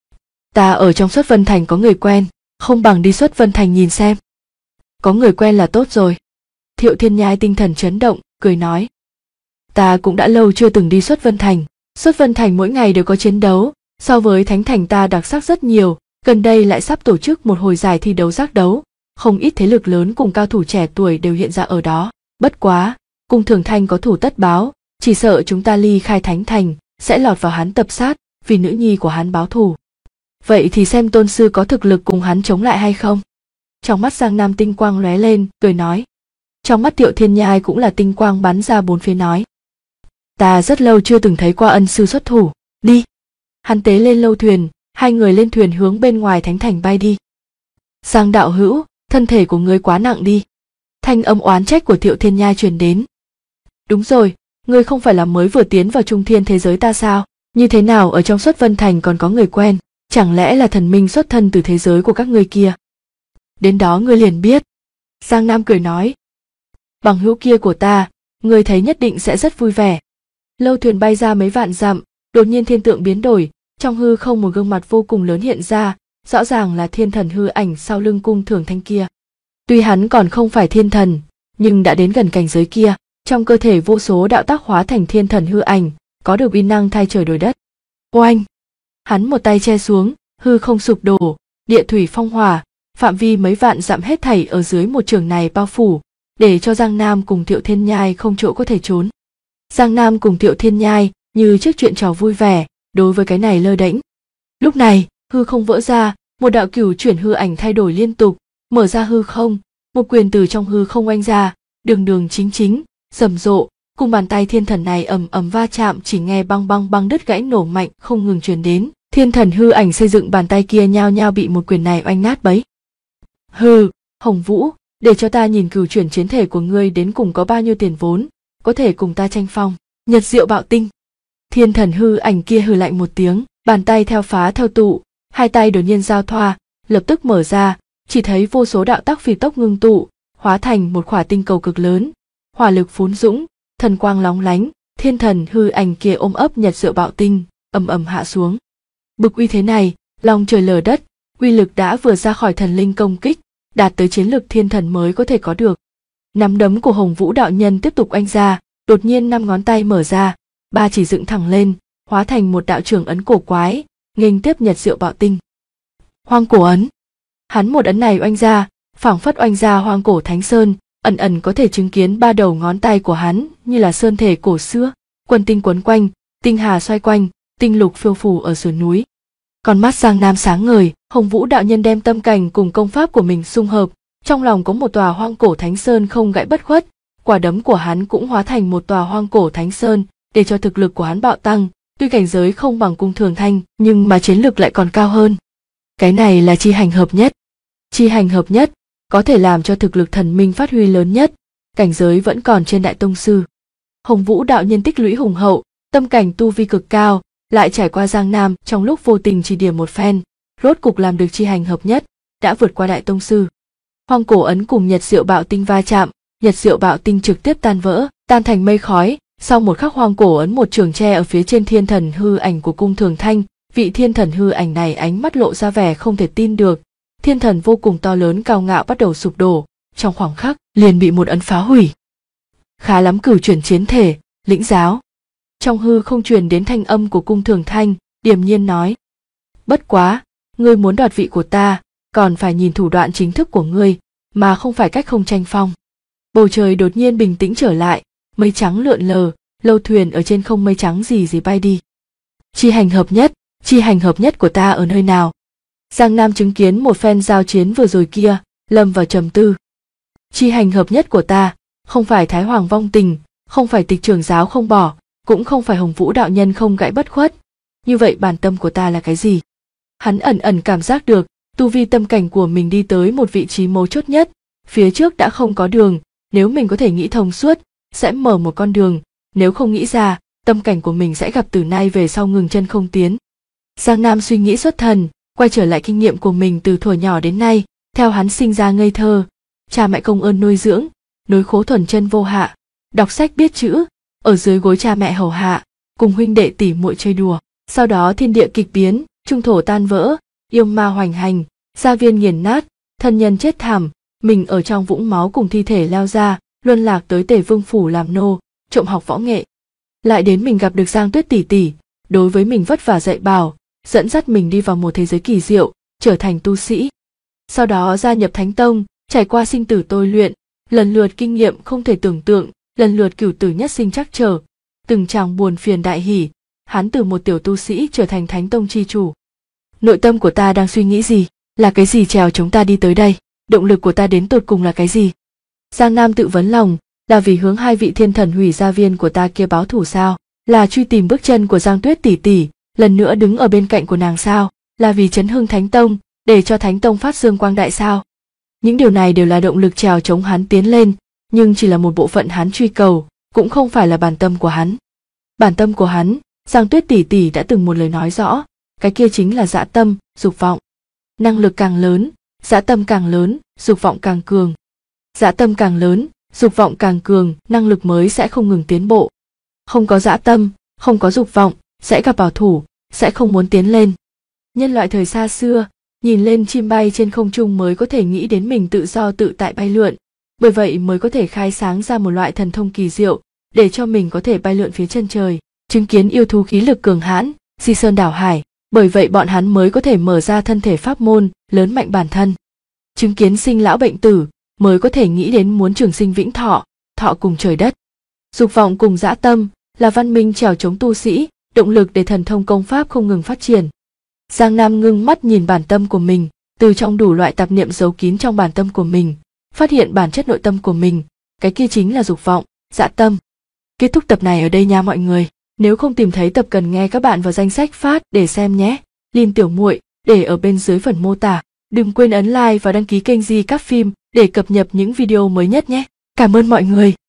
Ta ở trong Xuất Vân Thành có người quen, không bằng đi Xuất Vân Thành nhìn xem. Có người quen là tốt rồi. Thiệu Thiên Nhai tinh thần chấn động, cười nói. Ta cũng đã lâu chưa từng đi Xuất Vân Thành. Xuất Vân Thành mỗi ngày đều có chiến đấu, so với Thánh Thành ta đặc sắc rất nhiều, gần đây lại sắp tổ chức một hồi giải thi đấu giác đấu, không ít thế lực lớn cùng cao thủ trẻ tuổi đều hiện ra ở đó. Bất quá, Cung Thường Thanh có thủ tất báo, chỉ sợ chúng ta ly khai Thánh Thành, sẽ lọt vào hắn tập sát, vì nữ nhi của hắn báo thù. Vậy thì xem tôn sư có thực lực cùng hắn chống lại hay không? Trong mắt Giang Nam tinh quang lóe lên, cười nói. Trong mắt Thiệu Thiên Nhai cũng là tinh quang bắn ra bốn phía nói. Ta rất lâu chưa từng thấy qua ân sư xuất thủ, đi. Hắn tế lên lâu thuyền, hai người lên thuyền hướng bên ngoài thánh thành bay đi. Giang đạo hữu, thân thể của ngươi quá nặng đi. Thanh âm oán trách của Thiệu Thiên Nhai truyền đến. Đúng rồi, ngươi không phải là mới vừa tiến vào trung thiên thế giới ta sao? Như thế nào ở trong Xuất Vân Thành còn có người quen, chẳng lẽ là thần minh xuất thân từ thế giới của các ngươi kia? Đến đó ngươi liền biết. Giang Nam cười nói. Bằng hữu kia của ta, ngươi thấy nhất định sẽ rất vui vẻ. Lâu thuyền bay ra mấy vạn dặm, đột nhiên thiên tượng biến đổi, trong hư không một gương mặt vô cùng lớn hiện ra, rõ ràng là thiên thần hư ảnh sau lưng Cung Thường Thanh kia. Tuy hắn còn không phải thiên thần, nhưng đã đến gần cảnh giới kia, trong cơ thể vô số đạo tác hóa thành thiên thần hư ảnh, có được uy năng thay trời đổi đất. Oanh! Hắn một tay che xuống, hư không sụp đổ, địa thủy phong hỏa, phạm vi mấy vạn dặm hết thảy ở dưới một trường này bao phủ, để cho Giang Nam cùng Thiệu Thiên Nhai không chỗ có thể trốn. Giang Nam cùng Thiệu Thiên Nhai như trước chuyện trò vui vẻ, đối với cái này lơ đễnh. Lúc này, hư không vỡ ra, một đạo cửu chuyển hư ảnh thay đổi liên tục, mở ra hư không, một quyền từ trong hư không oanh ra, đường đường chính chính, rầm rộ, cùng bàn tay thiên thần này ầm ầm va chạm, chỉ nghe băng băng băng đứt gãy nổ mạnh không ngừng truyền đến. Thiên thần hư ảnh xây dựng bàn tay kia nhao nhao bị một quyền này oanh nát bấy. Hừ, Hồng Vũ, để cho ta nhìn cửu chuyển chiến thể của ngươi đến cùng có bao nhiêu tiền vốn, có thể cùng ta tranh phong. Nhật diệu bạo tinh. Thiên thần hư ảnh kia hừ lạnh một tiếng, bàn tay theo phá theo tụ, hai tay đột nhiên giao thoa, lập tức mở ra, chỉ thấy vô số đạo tác phi tốc ngưng tụ, hóa thành một khỏa tinh cầu cực lớn, hỏa lực phún dũng, thần quang lóng lánh, thiên thần hư ảnh kia ôm ấp nhật diệu bạo tinh, ầm ầm hạ xuống. Bực uy thế này, lòng trời lở đất, uy lực đã vừa ra khỏi thần linh công kích, đạt tới chiến lực thiên thần mới có thể có được. Nắm đấm của Hồng Vũ đạo nhân tiếp tục oanh ra, đột nhiên 5 ngón tay mở ra, ba chỉ dựng thẳng lên, hóa thành một đạo trưởng ấn cổ quái, nghênh tiếp nhật diệu bạo tinh. Hoang cổ ấn. Hắn một ấn này oanh ra, phảng phất oanh ra hoang cổ thánh sơn, ẩn ẩn có thể chứng kiến ba đầu ngón tay của hắn như là sơn thể cổ xưa, quân tinh quấn quanh, tinh hà xoay quanh, tinh lục phiêu phù ở sườn núi. Con mắt Giang Nam sáng ngời, Hồng Vũ đạo nhân đem tâm cảnh cùng công pháp của mình xung hợp, trong lòng có một tòa hoang cổ thánh sơn không gãy bất khuất, quả đấm của hắn cũng hóa thành một tòa hoang cổ thánh sơn, để cho thực lực của hắn bạo tăng, tuy cảnh giới không bằng Cung Thường Thanh, nhưng mà chiến lực lại còn cao hơn. Cái này là chi hành hợp nhất. Chi hành hợp nhất có thể làm cho thực lực thần minh phát huy lớn nhất, cảnh giới vẫn còn trên đại tông sư. Hồng Vũ đạo nhân tích lũy hùng hậu, tâm cảnh tu vi cực cao, lại trải qua Giang Nam trong lúc vô tình chỉ điểm một phen, rốt cục làm được chi hành hợp nhất, đã vượt qua đại tông sư. Hoang cổ ấn cùng Nhật Diệu Bạo Tinh va chạm, Nhật Diệu Bạo Tinh trực tiếp tan vỡ, tan thành mây khói. Sau một khắc hoang cổ ấn một trường tre ở phía trên thiên thần hư ảnh của Cung Thường Thanh, vị thiên thần hư ảnh này ánh mắt lộ ra vẻ không thể tin được. Thiên thần vô cùng to lớn cao ngạo bắt đầu sụp đổ, trong khoảng khắc liền bị một ấn phá hủy. Khá lắm, cửu chuyển chiến thể, lĩnh giáo. Trong hư không truyền đến thanh âm của Cung Thường Thanh, điềm nhiên nói: bất quá, ngươi muốn đoạt vị của ta, còn phải nhìn thủ đoạn chính thức của ngươi, mà không phải cách không tranh phong. Bầu trời đột nhiên bình tĩnh trở lại, mây trắng lượn lờ, lâu thuyền ở trên không mây trắng gì bay đi. Chi hành hợp nhất của ta ở nơi nào? Giang Nam chứng kiến một phen giao chiến vừa rồi kia, lâm vào trầm tư. Chi hành hợp nhất của ta, không phải Thái Hoàng vong tình, không phải Tịch trưởng giáo không bỏ, cũng không phải Hồng Vũ đạo nhân không gãy bất khuất. Như vậy bản tâm của ta là cái gì? Hắn ẩn ẩn cảm giác được, tu vi tâm cảnh của mình đi tới một vị trí mấu chốt nhất, phía trước đã không có đường, nếu mình có thể nghĩ thông suốt, sẽ mở một con đường, nếu không nghĩ ra, tâm cảnh của mình sẽ gặp từ nay về sau ngừng chân không tiến. Giang Nam suy nghĩ xuất thần, quay trở lại kinh nghiệm của mình từ thuở nhỏ đến nay, theo hắn sinh ra ngây thơ, cha mẹ công ơn nuôi dưỡng, nối khố thuần chân vô hạ, đọc sách biết chữ, ở dưới gối cha mẹ hầu hạ, cùng huynh đệ tỉ muội chơi đùa. Sau đó thiên địa kịch biến, trung thổ tan vỡ, yêu ma hoành hành, gia viên nghiền nát, thân nhân chết thảm, mình ở trong vũng máu cùng thi thể leo ra, luân lạc tới Tề Vương phủ làm nô, trộm học võ nghệ. Lại đến mình gặp được Giang Tuyết tỷ tỷ, đối với mình vất vả dạy bảo, dẫn dắt mình đi vào một thế giới kỳ diệu, trở thành tu sĩ. Sau đó gia nhập Thánh Tông, trải qua sinh tử tôi luyện, lần lượt kinh nghiệm không thể tưởng tượng, lần lượt cửu tử nhất sinh trắc trở, từng tràng buồn phiền đại hỉ, hắn từ một tiểu tu sĩ trở thành Thánh Tông chi chủ. Nội tâm của ta đang suy nghĩ gì? Là cái gì trèo chúng ta đi tới đây? Động lực của ta đến tột cùng là cái gì? Giang Nam tự vấn lòng, là vì hướng hai vị thiên thần hủy gia viên của ta kia báo thù sao? Là truy tìm bước chân của Giang Tuyết tỷ tỷ, lần nữa đứng ở bên cạnh của nàng sao? Là vì chấn hưng Thánh Tông, để cho Thánh Tông phát dương quang đại sao? Những điều này đều là động lực trèo chống hắn tiến lên, nhưng chỉ là một bộ phận hắn truy cầu, cũng không phải là bản tâm của hắn. Bản tâm của hắn, Giang Tuyết tỷ tỷ đã từng một lời nói rõ, cái kia chính là dã tâm, dục vọng. Năng lực càng lớn, dã tâm càng lớn, dục vọng càng cường. Dã tâm càng lớn, dục vọng càng cường, năng lực mới sẽ không ngừng tiến bộ. Không có dã tâm, không có dục vọng, sẽ gặp bảo thủ, sẽ không muốn tiến lên. Nhân loại thời xa xưa, nhìn lên chim bay trên không trung mới có thể nghĩ đến mình tự do tự tại bay lượn, bởi vậy mới có thể khai sáng ra một loại thần thông kỳ diệu, để cho mình có thể bay lượn phía chân trời, chứng kiến yêu thú khí lực cường hãn, di sơn đảo hải, bởi vậy bọn hắn mới có thể mở ra thân thể pháp môn, lớn mạnh bản thân. Chứng kiến sinh lão bệnh tử, mới có thể nghĩ đến muốn trường sinh vĩnh thọ, thọ cùng trời đất. Dục vọng cùng dã tâm là văn minh trèo chống tu sĩ, động lực để thần thông công pháp không ngừng phát triển. Giang Nam ngưng mắt nhìn bản tâm của mình, từ trong đủ loại tạp niệm giấu kín trong bản tâm của mình, phát hiện bản chất nội tâm của mình, cái kia chính là dục vọng, dã tâm. Kết thúc tập này ở đây nha mọi người. Nếu không tìm thấy tập cần nghe các bạn vào danh sách phát để xem nhé. Link tiểu muội để ở bên dưới phần mô tả. Đừng quên ấn like và đăng ký kênh Di Các Phim để cập nhật những video mới nhất nhé. Cảm ơn mọi người.